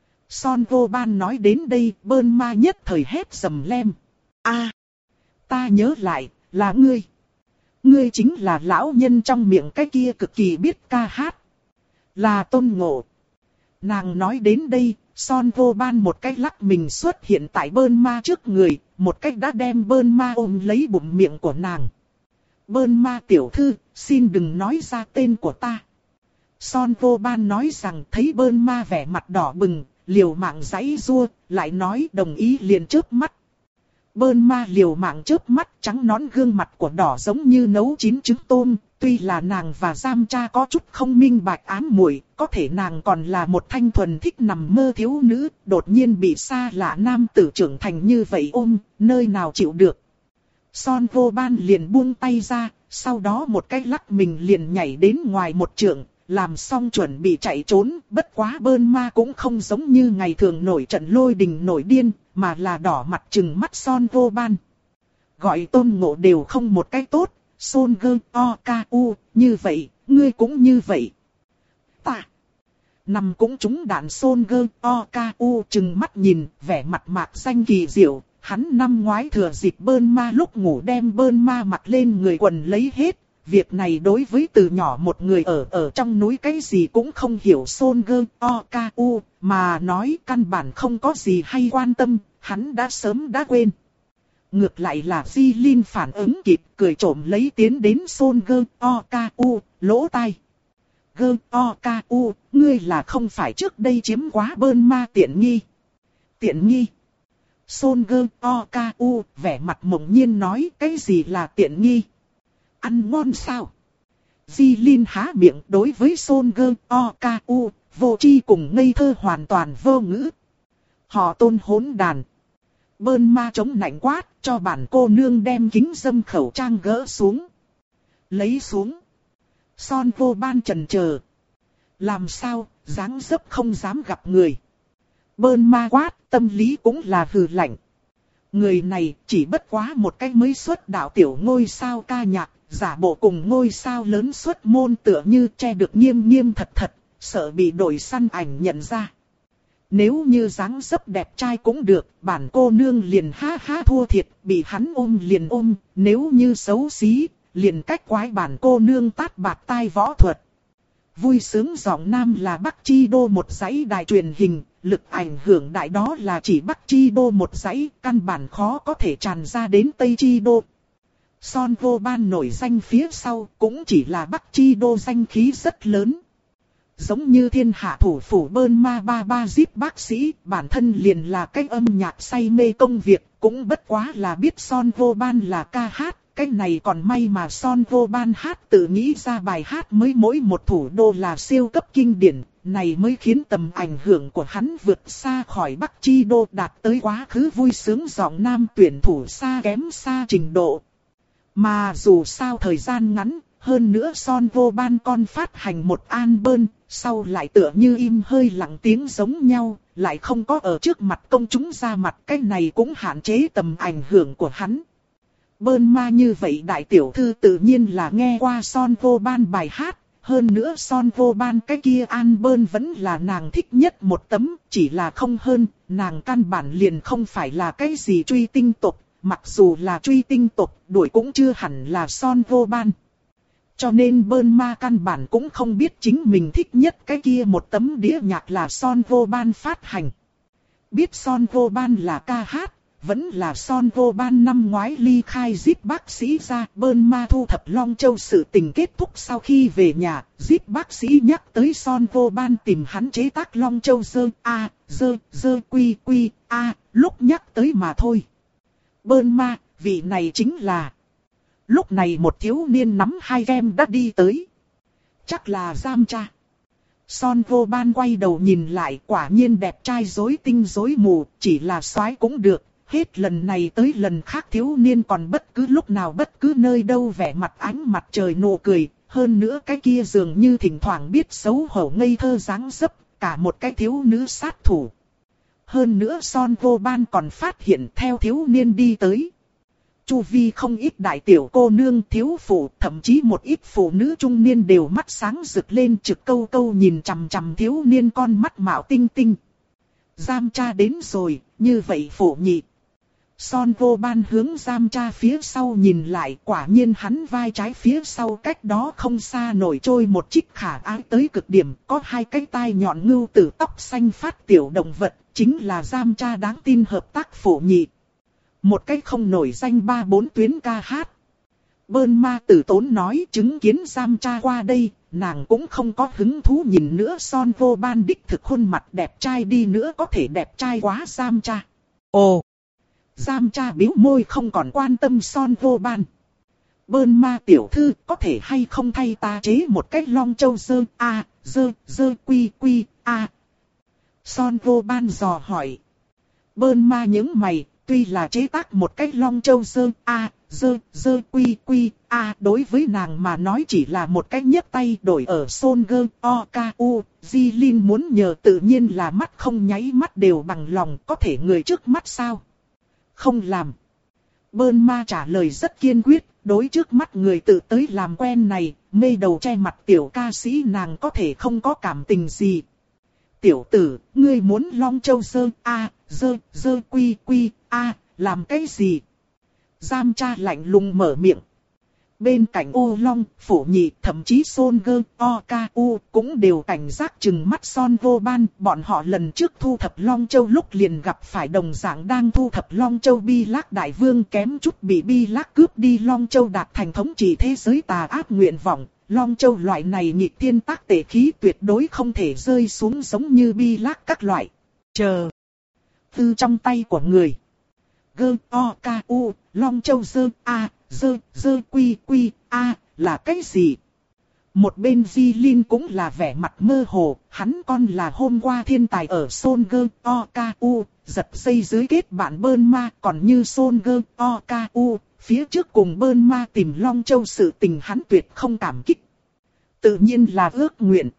Son Vô Ban nói đến đây, Bơn Ma nhất thời hét sầm lem. A, ta nhớ lại, là ngươi. Ngươi chính là lão nhân trong miệng cái kia cực kỳ biết ca hát. Là Tôn Ngộ. Nàng nói đến đây, Son Vô Ban một cách lắc mình xuất hiện tại Bơn Ma trước người, một cách đã đem Bơn Ma ôm lấy bụng miệng của nàng. Bơn Ma tiểu thư, xin đừng nói ra tên của ta. Son Vô Ban nói rằng thấy Bơn Ma vẻ mặt đỏ bừng, liều mạng giãy giụa, lại nói đồng ý liền chớp mắt. Bơn Ma liều mạng chớp mắt, trắng nõn gương mặt của đỏ giống như nấu chín trứng tôm. Tuy là nàng và giam cha có chút không minh bạch ám muội, có thể nàng còn là một thanh thuần thích nằm mơ thiếu nữ, đột nhiên bị xa lạ nam tử trưởng thành như vậy ôm, nơi nào chịu được. Son Vô Ban liền buông tay ra, sau đó một cái lắc mình liền nhảy đến ngoài một trượng, làm xong chuẩn bị chạy trốn, bất quá Bơn Ma cũng không giống như ngày thường nổi trận lôi đình nổi điên, mà là đỏ mặt trừng mắt Son Vô Ban. Gọi Tôn Ngộ đều không một cái tốt. Son Gơ O Ca U, như vậy, ngươi cũng như vậy. Ta nằm cũng trúng đạn. Son Gơ O Ca U chừng mắt nhìn, vẻ mặt mạc xanh kỳ diệu. Hắn năm ngoái thừa dịp Bơn Ma lúc ngủ đem Bơn Ma mặc lên người quần lấy hết. Việc này đối với từ nhỏ một người ở ở trong núi cái gì cũng không hiểu Son Gơ O Ca U, mà nói căn bản không có gì hay quan tâm, hắn đã sớm đã quên. Ngược lại là Di Linh phản ứng kịp, cười trộm lấy tiến đến Son Gơ O Ca U, lỗ tai. Gơ O Ca U, ngươi là không phải trước đây chiếm quá Bơn Ma tiện nghi. Tiện nghi. Son Gơ O Ca U, vẻ mặt mộng nhiên nói cái gì là tiện nghi. Ăn ngon sao? Di Linh há miệng đối với Son Gơ O Ca U, vô tri cùng ngây thơ hoàn toàn vô ngữ. Họ Tôn hỗn đàn. Bơn Ma chống nạnh quát, cho bản cô nương đem kính dâm khẩu trang gỡ xuống. Lấy xuống. Son Vô Ban chần chờ. Làm sao, dáng dấp không dám gặp người. Bơn Ma quát, tâm lý cũng là hừ lạnh. Người này chỉ bất quá một cách mới xuất đạo tiểu ngôi sao ca nhạc, giả bộ cùng ngôi sao lớn xuất môn tựa như che được nghiêm nghiêm thật thật, sợ bị đội săn ảnh nhận ra. Nếu như dáng dấp đẹp trai cũng được, bản cô nương liền ha ha thua thiệt, bị hắn ôm liền ôm, nếu như xấu xí, liền cách quái bản cô nương tát bạc tai võ thuật. Vui sướng giọng nam là Bắc Chi Đô một dãy đài truyền hình, lực ảnh hưởng đại đó là chỉ Bắc Chi Đô một dãy, căn bản khó có thể tràn ra đến Tây Chi Đô. Son Vô Ban nổi danh phía sau cũng chỉ là Bắc Chi Đô danh khí rất lớn. Giống như thiên hạ thủ phủ Bơn Ma ba ba zip bác sĩ, bản thân liền là cái âm nhạc say mê công việc, cũng bất quá là biết Son Vô Ban là ca hát, cái này còn may mà Son Vô Ban hát tự nghĩ ra bài hát mới mỗi một thủ đô là siêu cấp kinh điển, này mới khiến tầm ảnh hưởng của hắn vượt xa khỏi Bắc Chi Đô đạt tới quá khứ vui sướng giọng nam tuyển thủ xa kém xa trình độ. Mà dù sao thời gian ngắn, hơn nữa Son Vô Ban còn phát hành một album, sau lại tựa như im hơi lặng tiếng giống nhau, lại không có ở trước mặt công chúng ra mặt, cái này cũng hạn chế tầm ảnh hưởng của hắn. Bơn Ma như vậy đại tiểu thư tự nhiên là nghe qua Son Vô Ban bài hát, hơn nữa son vô ban cái kia an bơn vẫn là nàng thích nhất một tấm, chỉ là không hơn, nàng căn bản liền không phải là cái gì truy tinh tộc, mặc dù là truy tinh tộc, đuổi cũng chưa hẳn là son vô ban. Cho nên bơn ma căn bản cũng không biết chính mình thích nhất cái kia một tấm đĩa nhạc là son vô ban phát hành. Biết son vô ban là ca hát, vẫn là son vô ban năm ngoái ly khai Zip bác sĩ ra. Bơn ma thu thập Long Châu sự tình kết thúc sau khi về nhà, Zip bác sĩ nhắc tới son vô ban tìm hắn chế tác Long Châu dơ a, dơ, dơ quy quy a, lúc nhắc tới mà thôi. Bơn ma, vị này chính là... Lúc này một thiếu niên nắm hai gem đã đi tới. Chắc là Giam Cha. Son vô ban quay đầu nhìn lại, quả nhiên đẹp trai rối tinh rối mù, chỉ là soái cũng được. Hết lần này tới lần khác thiếu niên còn bất cứ lúc nào bất cứ nơi đâu vẻ mặt ánh mặt trời nụ cười. Hơn nữa cái kia dường như thỉnh thoảng biết xấu hổ ngây thơ dáng dấp, cả một cái thiếu nữ sát thủ. Hơn nữa son vô ban còn phát hiện theo thiếu niên đi tới. Chu vi không ít đại tiểu cô nương thiếu phụ, thậm chí một ít phụ nữ trung niên đều mắt sáng rực lên trực câu câu nhìn chằm chằm thiếu niên con mắt mạo tinh tinh. Giam Cha đến rồi, như vậy phụ nhị. Son vô ban hướng Giam Cha phía sau nhìn lại, quả nhiên hắn vai trái phía sau cách đó không xa nổi trôi một chiếc khả ái tới cực điểm, có hai cái tai nhọn ngưu tử tóc xanh phát tiểu động vật, chính là Giam Cha đáng tin hợp tác phụ nhị. Một cái không nổi danh ba bốn tuyến ca hát. Bơn ma tử tốn nói chứng kiến Giam Cha qua đây, nàng cũng không có hứng thú nhìn nữa son vô ban đích thực khuôn mặt đẹp trai đi nữa có thể đẹp trai quá Giam Cha. Ồ! Giam Cha bĩu môi không còn quan tâm son vô ban. Bơn ma tiểu thư có thể hay không thay ta chế một cái Long Châu dơ a, dơ, dơ quy quy a. Son vô ban dò hỏi. Bơn ma những mày. Tuy là chế tác một cái Long Châu dơ a, dơ, dơ quy quy a, đối với nàng mà nói chỉ là một cái nhấc tay đổi ở Son gơ o ca u. Di Linh muốn nhờ tự nhiên là mắt không nháy mắt đều bằng lòng, có thể người trước mắt sao? Không làm. Bơn ma trả lời rất kiên quyết, đối trước mắt người tự tới làm quen này, mê đầu che mặt tiểu ca sĩ nàng có thể không có cảm tình gì. Tiểu tử, ngươi muốn Long Châu dơ a, dơ, dơ quy quy a, làm cái gì? Giam Cha lạnh lùng mở miệng. Bên cạnh ô long, phổ nhị, thậm chí Son gơ, o ca u, cũng đều cảnh giác chừng mắt son vô ban. Bọn họ lần trước thu thập Long Châu lúc liền gặp phải đồng dạng đang thu thập Long Châu Bi Lác Đại Vương kém chút bị Bi Lác cướp đi Long Châu đạt thành thống trị thế giới tà ác nguyện vọng. Long Châu loại này nghịch thiên tác tể khí tuyệt đối không thể rơi xuống giống như Bi Lác các loại. Chờ. Tư trong tay của người. Gơ, o, ca, u, Long Châu dơ, a, dơ, dơ quy quy a, là cái gì? Một bên Di Linh cũng là vẻ mặt mơ hồ, hắn con là hôm qua thiên tài ở Son gơ, o, ca, u, giật dây dưới kết bạn bơn ma, còn như Son gơ, o, ca, u, phía trước cùng bơn ma tìm Long Châu sự tình hắn tuyệt không cảm kích. Tự nhiên là ước nguyện.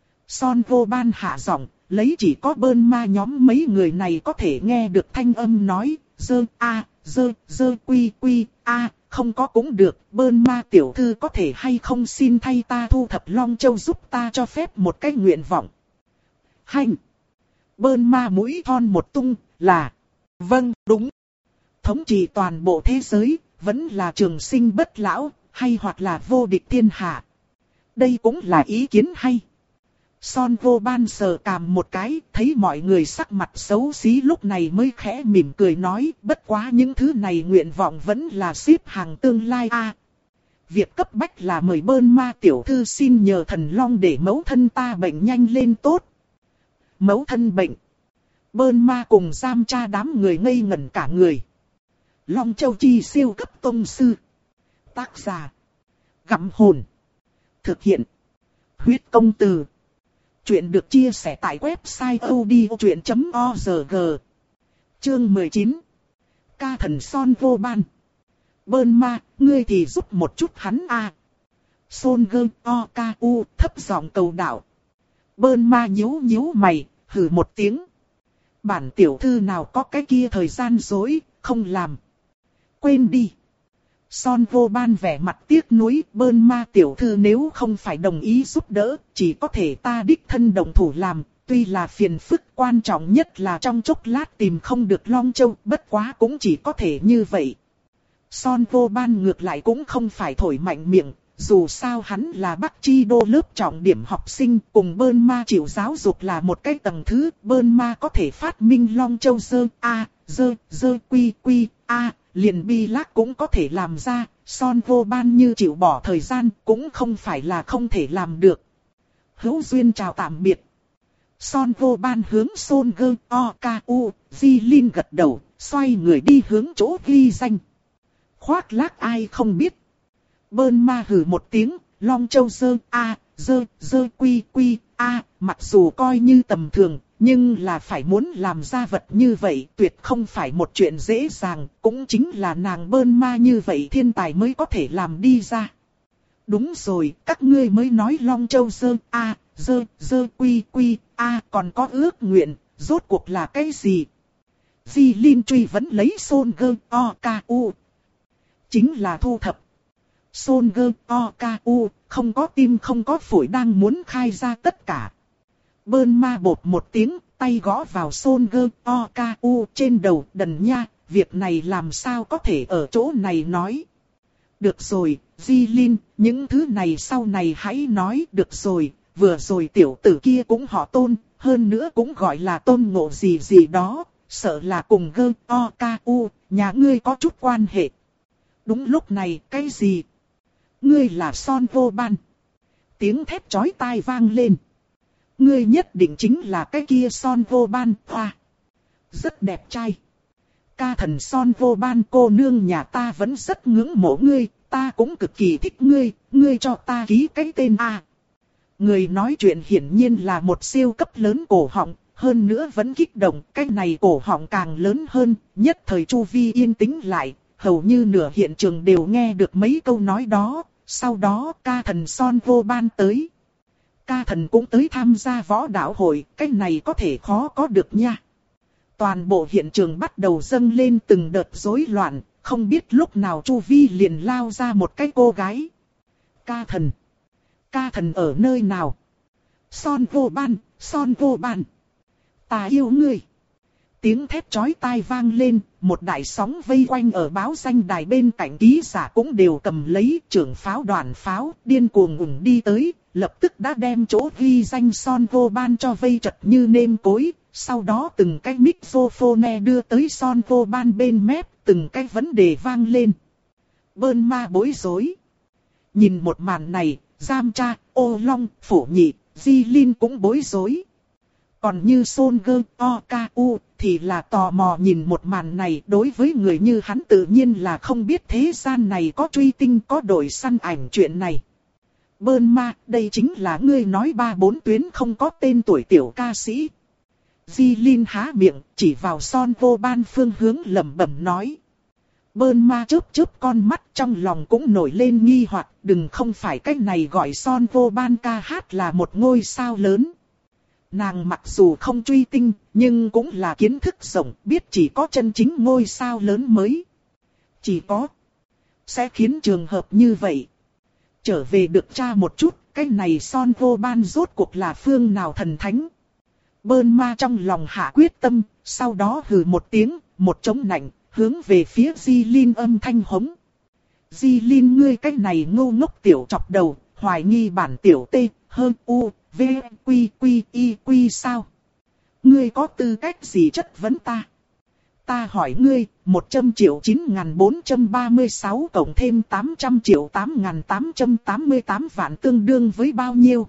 Son vô ban hạ giọng, lấy chỉ có bơn ma nhóm mấy người này có thể nghe được thanh âm nói, dơ a, dơ, dơ quy quy a, không có cũng được, bơn ma tiểu thư có thể hay không xin thay ta thu thập Long Châu giúp ta cho phép một cái nguyện vọng. Hành! Bơn ma mũi thon một tung, là, vâng, đúng. Thống trị toàn bộ thế giới, vẫn là trường sinh bất lão, hay hoặc là vô địch thiên hạ. Đây cũng là ý kiến hay. Son vô ban sờ cằm một cái, thấy mọi người sắc mặt xấu xí lúc này mới khẽ mỉm cười nói, bất quá những thứ này nguyện vọng vẫn là xếp hàng tương lai a. À, việc cấp bách là mời bơn ma tiểu thư xin nhờ thần long để mẫu thân ta bệnh nhanh lên tốt. Mẫu thân bệnh. Bơn ma cùng Giam Cha đám người ngây ngẩn cả người. Long Châu chi siêu cấp tông sư. Tác giả. Gặm hồn. Thực hiện. Huyết công từ. Chuyện được chia sẻ tại website odchuyện chấm org. Chương mười chín. Ca thần Son vô ban. Bơn ma, ngươi thì giúp một chút hắn a. À. Son gơ o ca u thấp giọng cầu đạo. Bơn ma nhíu nhíu mày, hừ một tiếng. Bản tiểu thư nào có cái kia thời gian dối, không làm. Quên đi. Son vô ban vẻ mặt tiếc nuối, Bơn Ma tiểu thư nếu không phải đồng ý giúp đỡ, chỉ có thể ta đích thân động thủ làm, tuy là phiền phức, quan trọng nhất là trong chốc lát tìm không được Long Châu, bất quá cũng chỉ có thể như vậy. Son vô ban ngược lại cũng không phải thổi mạnh miệng, dù sao hắn là Bắc Chi đô lớp trọng điểm học sinh, cùng Bơn Ma chịu giáo dục là một cái tầng thứ, Bơn Ma có thể phát minh Long Châu dơ a, dơ, dơ quy quy a, liền bi lác cũng có thể làm ra, Son vô ban như chịu bỏ thời gian, cũng không phải là không thể làm được. Hữu duyên chào tạm biệt. Son vô ban hướng Son Gơ O K U, Di Linh gật đầu, xoay người đi hướng chỗ ghi danh. Khoác lác ai không biết. Bơn Ma hừ một tiếng, Long Châu dơ a, dơ, dơ quy quy a, mặc dù coi như tầm thường, nhưng là phải muốn làm ra vật như vậy tuyệt không phải một chuyện dễ dàng, cũng chính là nàng Bơn Ma như vậy thiên tài mới có thể làm đi ra. Đúng rồi, các ngươi mới nói Long Châu dơ a, dơ, dơ quy quy a, còn có ước nguyện, rốt cuộc là cái gì? Di Linh truy vẫn lấy Son Gơ O K U. Chính là thu thập. Son Gơ O K U, không có tim không có phổi đang muốn khai ra tất cả. Bơn Ma bột một tiếng, tay gõ vào Son Gơ O K U trên đầu, đần nha, việc này làm sao có thể ở chỗ này nói. Được rồi, Di Linh, những thứ này sau này hãy nói, được rồi, vừa rồi tiểu tử kia cũng họ Tôn, hơn nữa cũng gọi là Tôn Ngộ gì gì đó, sợ là cùng Gơ O K U, nhà ngươi có chút quan hệ. Đúng lúc này, cái gì? Ngươi là Son vô ban. Tiếng thét chói tai vang lên. Ngươi nhất định chính là cái kia Son vô ban, hoa. Rất đẹp trai. Ca thần Son vô ban cô nương nhà ta vẫn rất ngưỡng mộ ngươi, ta cũng cực kỳ thích ngươi, ngươi cho ta ký cái tên A. Người nói chuyện hiển nhiên là một siêu cấp lớn cổ họng, hơn nữa vẫn kích động, cái này cổ họng càng lớn hơn, nhất thời chu vi yên tĩnh lại, hầu như nửa hiện trường đều nghe được mấy câu nói đó, sau đó ca thần Son vô ban tới. Ca thần cũng tới tham gia võ đạo hội, cái này có thể khó có được nha. Toàn bộ hiện trường bắt đầu dâng lên từng đợt rối loạn, không biết lúc nào chu vi liền lao ra một cái cô gái. Ca thần. Ca thần ở nơi nào? Son vô ban, Son vô ban. Ta yêu ngươi. Tiếng thét chói tai vang lên, một đại sóng vây quanh ở báo danh đài bên cạnh ký giả cũng đều cầm lấy trưởng pháo đoàn pháo, điên cuồng ủng đi tới, lập tức đã đem chỗ ghi danh Son vô ban cho vây chật như nêm cối, sau đó từng cái microphone đưa tới Son vô ban bên mép, từng cái vấn đề vang lên. Bơn Ma bối rối. Nhìn một màn này, Giam Cha, Ô Long, Phổ Nhị, Di Linh cũng bối rối. Còn như Son Gơ O K U thì là tò mò nhìn một màn này, đối với người như hắn tự nhiên là không biết thế gian này có truy tinh có đội săn ảnh chuyện này. Bơn Ma, đây chính là ngươi nói ba bốn tuyến không có tên tuổi tiểu ca sĩ. Di Linh há miệng, chỉ vào Son vô ban phương hướng lẩm bẩm nói. Bơn Ma chớp chớp con mắt trong lòng cũng nổi lên nghi hoặc, đừng không phải cách này gọi Son vô ban ca hát là một ngôi sao lớn. Nàng mặc dù không truy tinh, nhưng cũng là kiến thức rộng, biết chỉ có chân chính ngôi sao lớn mới. Chỉ có, sẽ khiến trường hợp như vậy. Trở về được tra một chút, cái này Son vô ban rốt cuộc là phương nào thần thánh. Bơn Ma trong lòng hạ quyết tâm, sau đó hừ một tiếng, một trống nạnh, hướng về phía Di Linh âm thanh hống. Di Linh ngươi cái này ngu ngốc tiểu chọc đầu, hoài nghi bản tiểu T, hơn U, V, Quy, Quy, Y, Quy sao? Ngươi có tư cách gì chất vấn ta? Ta hỏi ngươi, một trăm triệu chín nghìn bốn trăm ba mươi sáu cộng thêm tám trăm triệu tám nghìn tám trăm tám mươi tám vạn tương đương với bao nhiêu?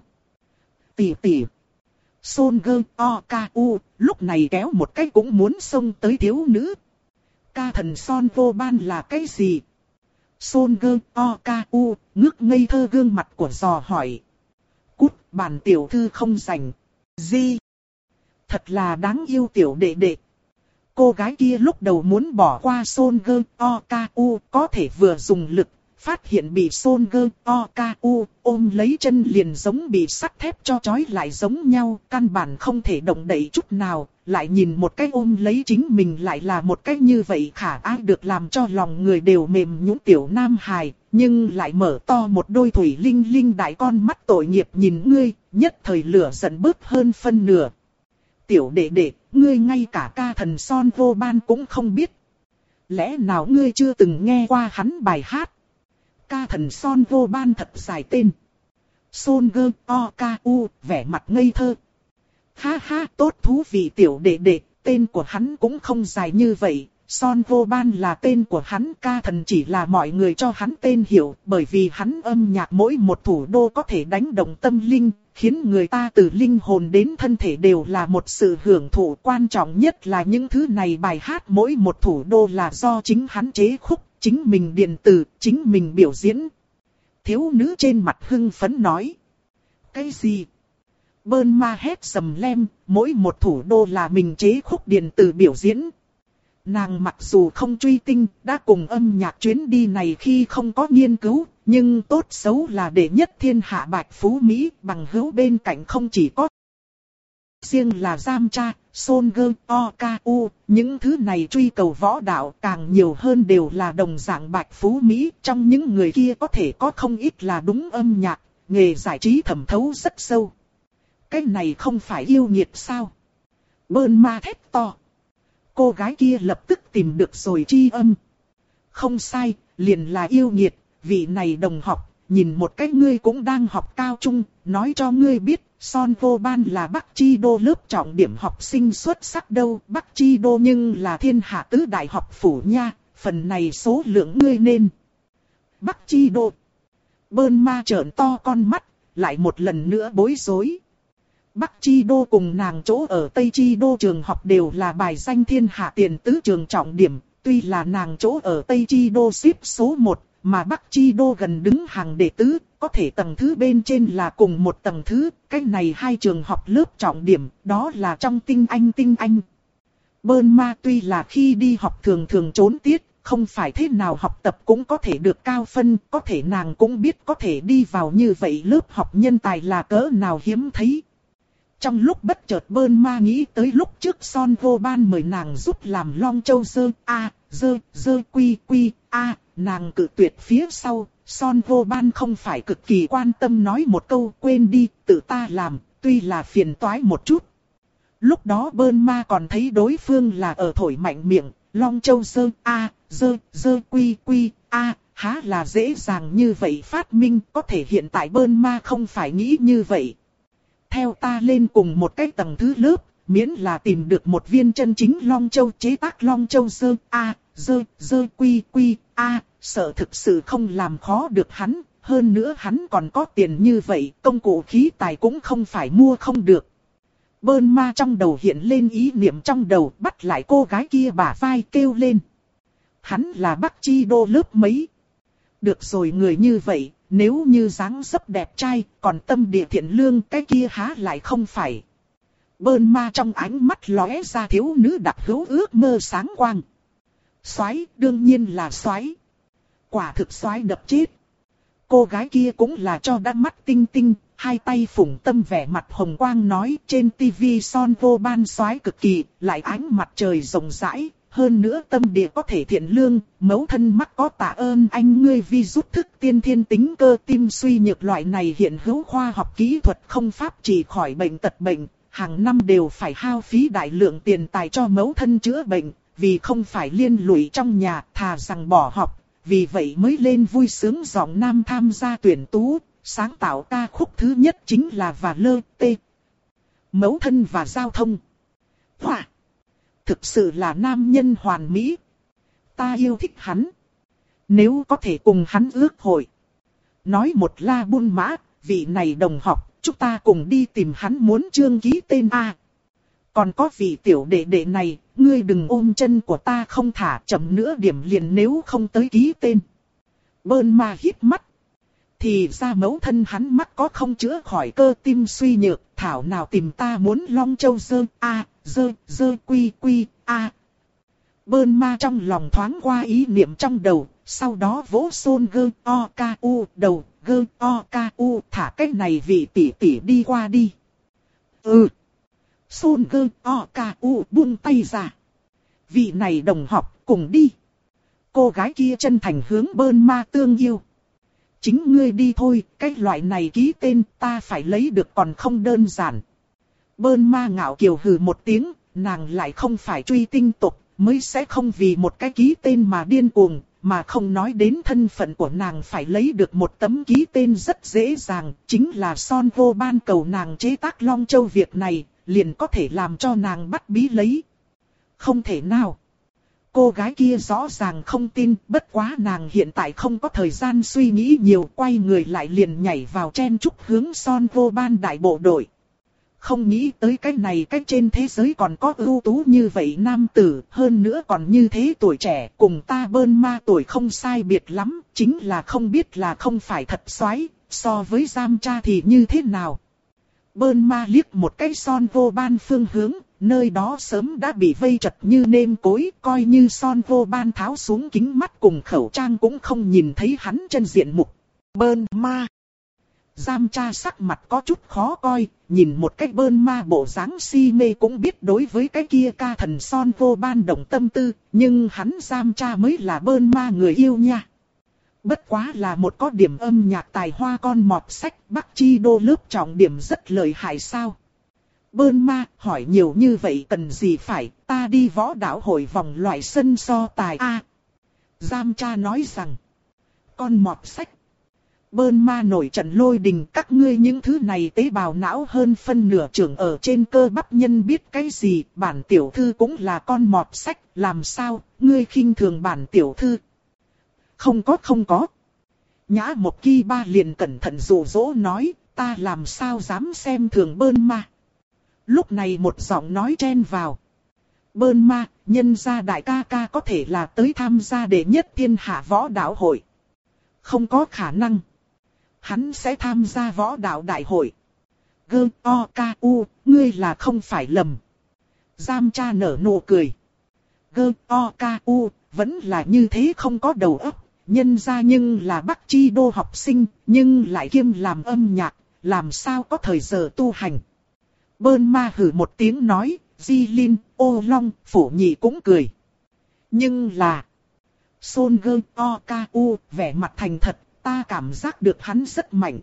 Tỷ tỷ. Son Gơ O K U, lúc này kéo một cái cũng muốn xông tới thiếu nữ. Ca thần Son vô ban là cái gì? Son Gơ O K U, ngước ngây thơ gương mặt của giò hỏi. Cút, bản tiểu thư không rảnh. Gì? Thật là đáng yêu tiểu đệ đệ. Cô gái kia lúc đầu muốn bỏ qua Son Gơ O K U, có thể vừa dùng lực, phát hiện bị Son Gơ O K U ôm lấy chân liền giống bị sắt thép cho trói lại giống nhau, căn bản không thể động đậy chút nào, lại nhìn một cái ôm lấy chính mình lại là một cái như vậy khả ái được làm cho lòng người đều mềm nhũn tiểu nam hài, nhưng lại mở to một đôi thủy linh linh đại con mắt tội nghiệp nhìn ngươi, nhất thời lửa giận bớt hơn phân nửa. Tiểu đệ đệ, ngươi ngay cả ca thần Son Vô Ban cũng không biết. Lẽ nào ngươi chưa từng nghe qua hắn bài hát? Ca thần Son Vô Ban thật dài tên. Son Gơ O Ca U, vẻ mặt ngây thơ. Ha ha, tốt thú vị tiểu đệ đệ, tên của hắn cũng không dài như vậy. Son Vô Ban là tên của hắn, ca thần chỉ là mọi người cho hắn tên hiệu, bởi vì hắn âm nhạc mỗi một thủ đô có thể đánh động tâm linh, khiến người ta từ linh hồn đến thân thể đều là một sự hưởng thụ. Quan trọng nhất là những thứ này bài hát mỗi một thủ đô là do chính hắn chế khúc, chính mình điền từ, chính mình biểu diễn. Thiếu nữ trên mặt hưng phấn nói. Cái gì? Bơn ma hét sầm lem, mỗi một thủ đô là mình chế khúc điền từ biểu diễn. Nàng mặc dù không truy tinh, đã cùng âm nhạc chuyến đi này khi không có nghiên cứu, nhưng tốt xấu là đệ nhất thiên hạ bạch phú Mỹ, bằng hữu bên cạnh không chỉ có riêng là giam cha, Son Gơ O Ca U, những thứ này truy cầu võ đạo càng nhiều hơn đều là đồng dạng bạch phú Mỹ, trong những người kia có thể có không ít là đúng âm nhạc, nghề giải trí thẩm thấu rất sâu. Cái này không phải yêu nghiệt sao? Bơn ma thét to. Cô gái kia lập tức tìm được rồi chi âm. Không sai, liền là yêu nghiệt, vị này đồng học, nhìn một cách ngươi cũng đang học cao trung, nói cho ngươi biết, Son Vô Ban là Bắc Chi Đô lớp trọng điểm học sinh xuất sắc đâu, Bắc Chi Đô nhưng là thiên hạ tứ đại học phủ nha, phần này số lượng ngươi nên. Bắc Chi Đô. Bơn ma trợn to con mắt, lại một lần nữa bối rối. Bắc Chi Đô cùng nàng chỗ ở Tây Chi Đô trường học đều là bài danh thiên hạ tiền tứ trường trọng điểm, tuy là nàng chỗ ở Tây Chi Đô xếp số một, mà Bắc Chi Đô gần đứng hàng đệ tứ, có thể tầng thứ bên trên là cùng một tầng thứ, cái này hai trường học lớp trọng điểm, đó là trong tinh anh tinh anh. Bơn ma tuy là khi đi học thường thường trốn tiết, không phải thế nào học tập cũng có thể được cao phân, có thể nàng cũng biết có thể đi vào như vậy lớp học nhân tài là cỡ nào hiếm thấy. Trong lúc bất chợt Bơn ma nghĩ tới lúc trước Son Vô Ban mời nàng giúp làm Long Châu dơ a dơ dơ quy quy a, nàng cự tuyệt phía sau, Son Vô Ban không phải cực kỳ quan tâm nói một câu quên đi, tự ta làm, tuy là phiền toái một chút. Lúc đó Bơn ma còn thấy đối phương là ở thổi mạnh miệng, Long Châu dơ a dơ dơ quy quy a, há là dễ dàng như vậy phát minh, có thể hiện tại Bơn ma không phải nghĩ như vậy. Theo ta lên cùng một cái tầng thứ lớp, miễn là tìm được một viên chân chính Long Châu chế tác Long Châu dơ a dơ dơ quy quy a, sợ thực sự không làm khó được hắn, hơn nữa hắn còn có tiền như vậy, công cụ khí tài cũng không phải mua không được. Bơn ma trong đầu hiện lên ý niệm trong đầu, bắt lại cô gái kia bả vai kêu lên. Hắn là Bắc Chi Đô lớp mấy? Được rồi, người như vậy, nếu như dáng dấp đẹp trai, còn tâm địa thiện lương, cái kia há lại không phải. Bơn ma trong ánh mắt lóe ra thiếu nữ đặc hữu ước mơ sáng quang. Soái, đương nhiên là soái. Quả thực soái đập chết. Cô gái kia cũng là cho đắt mắt tinh tinh, hai tay phủng tâm vẻ mặt hồng quang nói trên tivi Son Vô Ban soái cực kỳ, lại ánh mặt trời rộng rãi. Hơn nữa tâm địa có thể thiện lương, mẫu thân mắc có tạ ơn anh ngươi vì giúp thức tiên thiên tính cơ tim suy nhược loại này hiện hữu khoa học kỹ thuật không pháp trị khỏi bệnh tật bệnh, hàng năm đều phải hao phí đại lượng tiền tài cho mẫu thân chữa bệnh, vì không phải liên lụy trong nhà thà rằng bỏ học, vì vậy mới lên vui sướng giọng nam tham gia tuyển tú, sáng tạo ca khúc thứ nhất chính là Và Lơ Tê. Mẫu thân và giao thông. Hòa! Thực sự là nam nhân hoàn mỹ. Ta yêu thích hắn. Nếu có thể cùng hắn ước hội. Nói một la buôn mã, vị này đồng học, chúng ta cùng đi tìm hắn muốn chương ký tên A. Còn có vị tiểu đệ đệ này, ngươi đừng ôm chân của ta không thả, chậm nữa điểm liền nếu không tới ký tên. Bơn ma hít mắt. Thì ra mẫu thân hắn mắc có không chữa khỏi cơ tim suy nhược, thảo nào tìm ta muốn Long Châu dơ a dơ dơ quy quy a. Bơn ma trong lòng thoáng qua ý niệm trong đầu, sau đó vỗ Son Gơ O Ca U đầu, Gơ O Ca U thả cái này vị tỷ tỷ đi qua đi. Ừ. Son Gơ O Ca U buông tay ra. Vị này đồng học, cùng đi. Cô gái kia chân thành hướng Bơn Ma tương yêu. Chính ngươi đi thôi, cái loại này ký tên ta phải lấy được còn không đơn giản. Bơn Ma ngạo kiều hừ một tiếng, nàng lại không phải truy tinh tục, mới sẽ không vì một cái ký tên mà điên cuồng, mà không nói đến thân phận của nàng phải lấy được một tấm ký tên rất dễ dàng, chính là Son Vô Ban cầu nàng chế tác Long Châu việc này, liền có thể làm cho nàng bắt bí lấy. Không thể nào. Cô gái kia rõ ràng không tin, bất quá nàng hiện tại không có thời gian suy nghĩ nhiều, quay người lại liền nhảy vào chen chúc hướng Son Vô Ban đại bộ đội. Không nghĩ tới cái này cái trên thế giới còn có ưu tú như vậy nam tử, hơn nữa còn như thế tuổi trẻ, cùng ta Bơn Ma tuổi không sai biệt lắm, chính là không biết là không phải thật xoái, so với Giam Cha thì như thế nào. Bơn Ma liếc một cái Son Vô Ban phương hướng, nơi đó sớm đã bị vây chật như nêm cối, coi như Son Vô Ban tháo xuống kính mắt cùng khẩu trang cũng không nhìn thấy hắn chân diện mục. Bơn Ma. Giam Cha sắc mặt có chút khó coi, nhìn một cái Bơn Ma bộ dáng si mê cũng biết đối với cái kia ca thần Son Vô Ban động tâm tư, nhưng hắn Giam Cha mới là Bơn Ma người yêu nha. Bất quá là một có điểm âm nhạc tài hoa con mọt sách, Bắc Chi Đô lớp trọng điểm rất lợi hại sao. Bơn Ma hỏi nhiều như vậy cần gì phải, ta đi võ đạo hội vòng loại sân so tài a. À, Giam Cha nói rằng, con mọt sách. Bơn Ma nổi trận lôi đình, các ngươi những thứ này tế bào não hơn phân nửa trưởng ở trên cơ bắp nhân biết cái gì, bản tiểu thư cũng là con mọt sách, làm sao, ngươi khinh thường bản tiểu thư. Không có không có. Nhã một Ki Ba liền cẩn thận dụ dỗ nói, ta làm sao dám xem thường Bơn Ma. Lúc này một giọng nói chen vào. Bơn Ma, nhân gia đại ca ca có thể là tới tham gia đệ nhất thiên hạ võ đạo hội. Không có khả năng. Hắn sẽ tham gia võ đạo đại hội. Gơ O Ca U, ngươi là không phải lầm. Giam Cha nở nụ cười. Gơ O Ca U, vẫn là như thế không có đầu óc. Nhân ra nhưng là Bắc Chi Đô học sinh, nhưng lại kiêm làm âm nhạc, làm sao có thời giờ tu hành. Bơn Ma hử một tiếng nói, Di Linh, Ô Long, Phổ Nhị cũng cười. Nhưng là... Son Gơ O Ca U, vẻ mặt thành thật, ta cảm giác được hắn rất mạnh.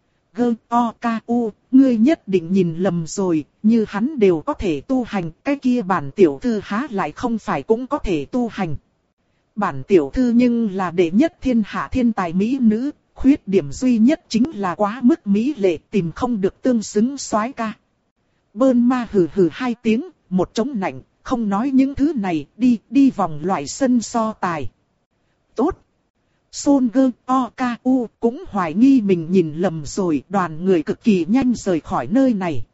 Gơ O Ca U, ngươi nhất định nhìn lầm rồi, như hắn đều có thể tu hành, cái kia bản tiểu thư há lại không phải cũng có thể tu hành. Bản tiểu thư nhưng là đệ nhất thiên hạ thiên tài mỹ nữ, khuyết điểm duy nhất chính là quá mức mỹ lệ, tìm không được tương xứng soái ca. Bơn Ma hừ hừ hai tiếng, một chống nạnh, không nói những thứ này, đi, đi vòng loại sân so tài. Tốt. Son Gơ O Ca U cũng hoài nghi mình nhìn lầm rồi, đoàn người cực kỳ nhanh rời khỏi nơi này.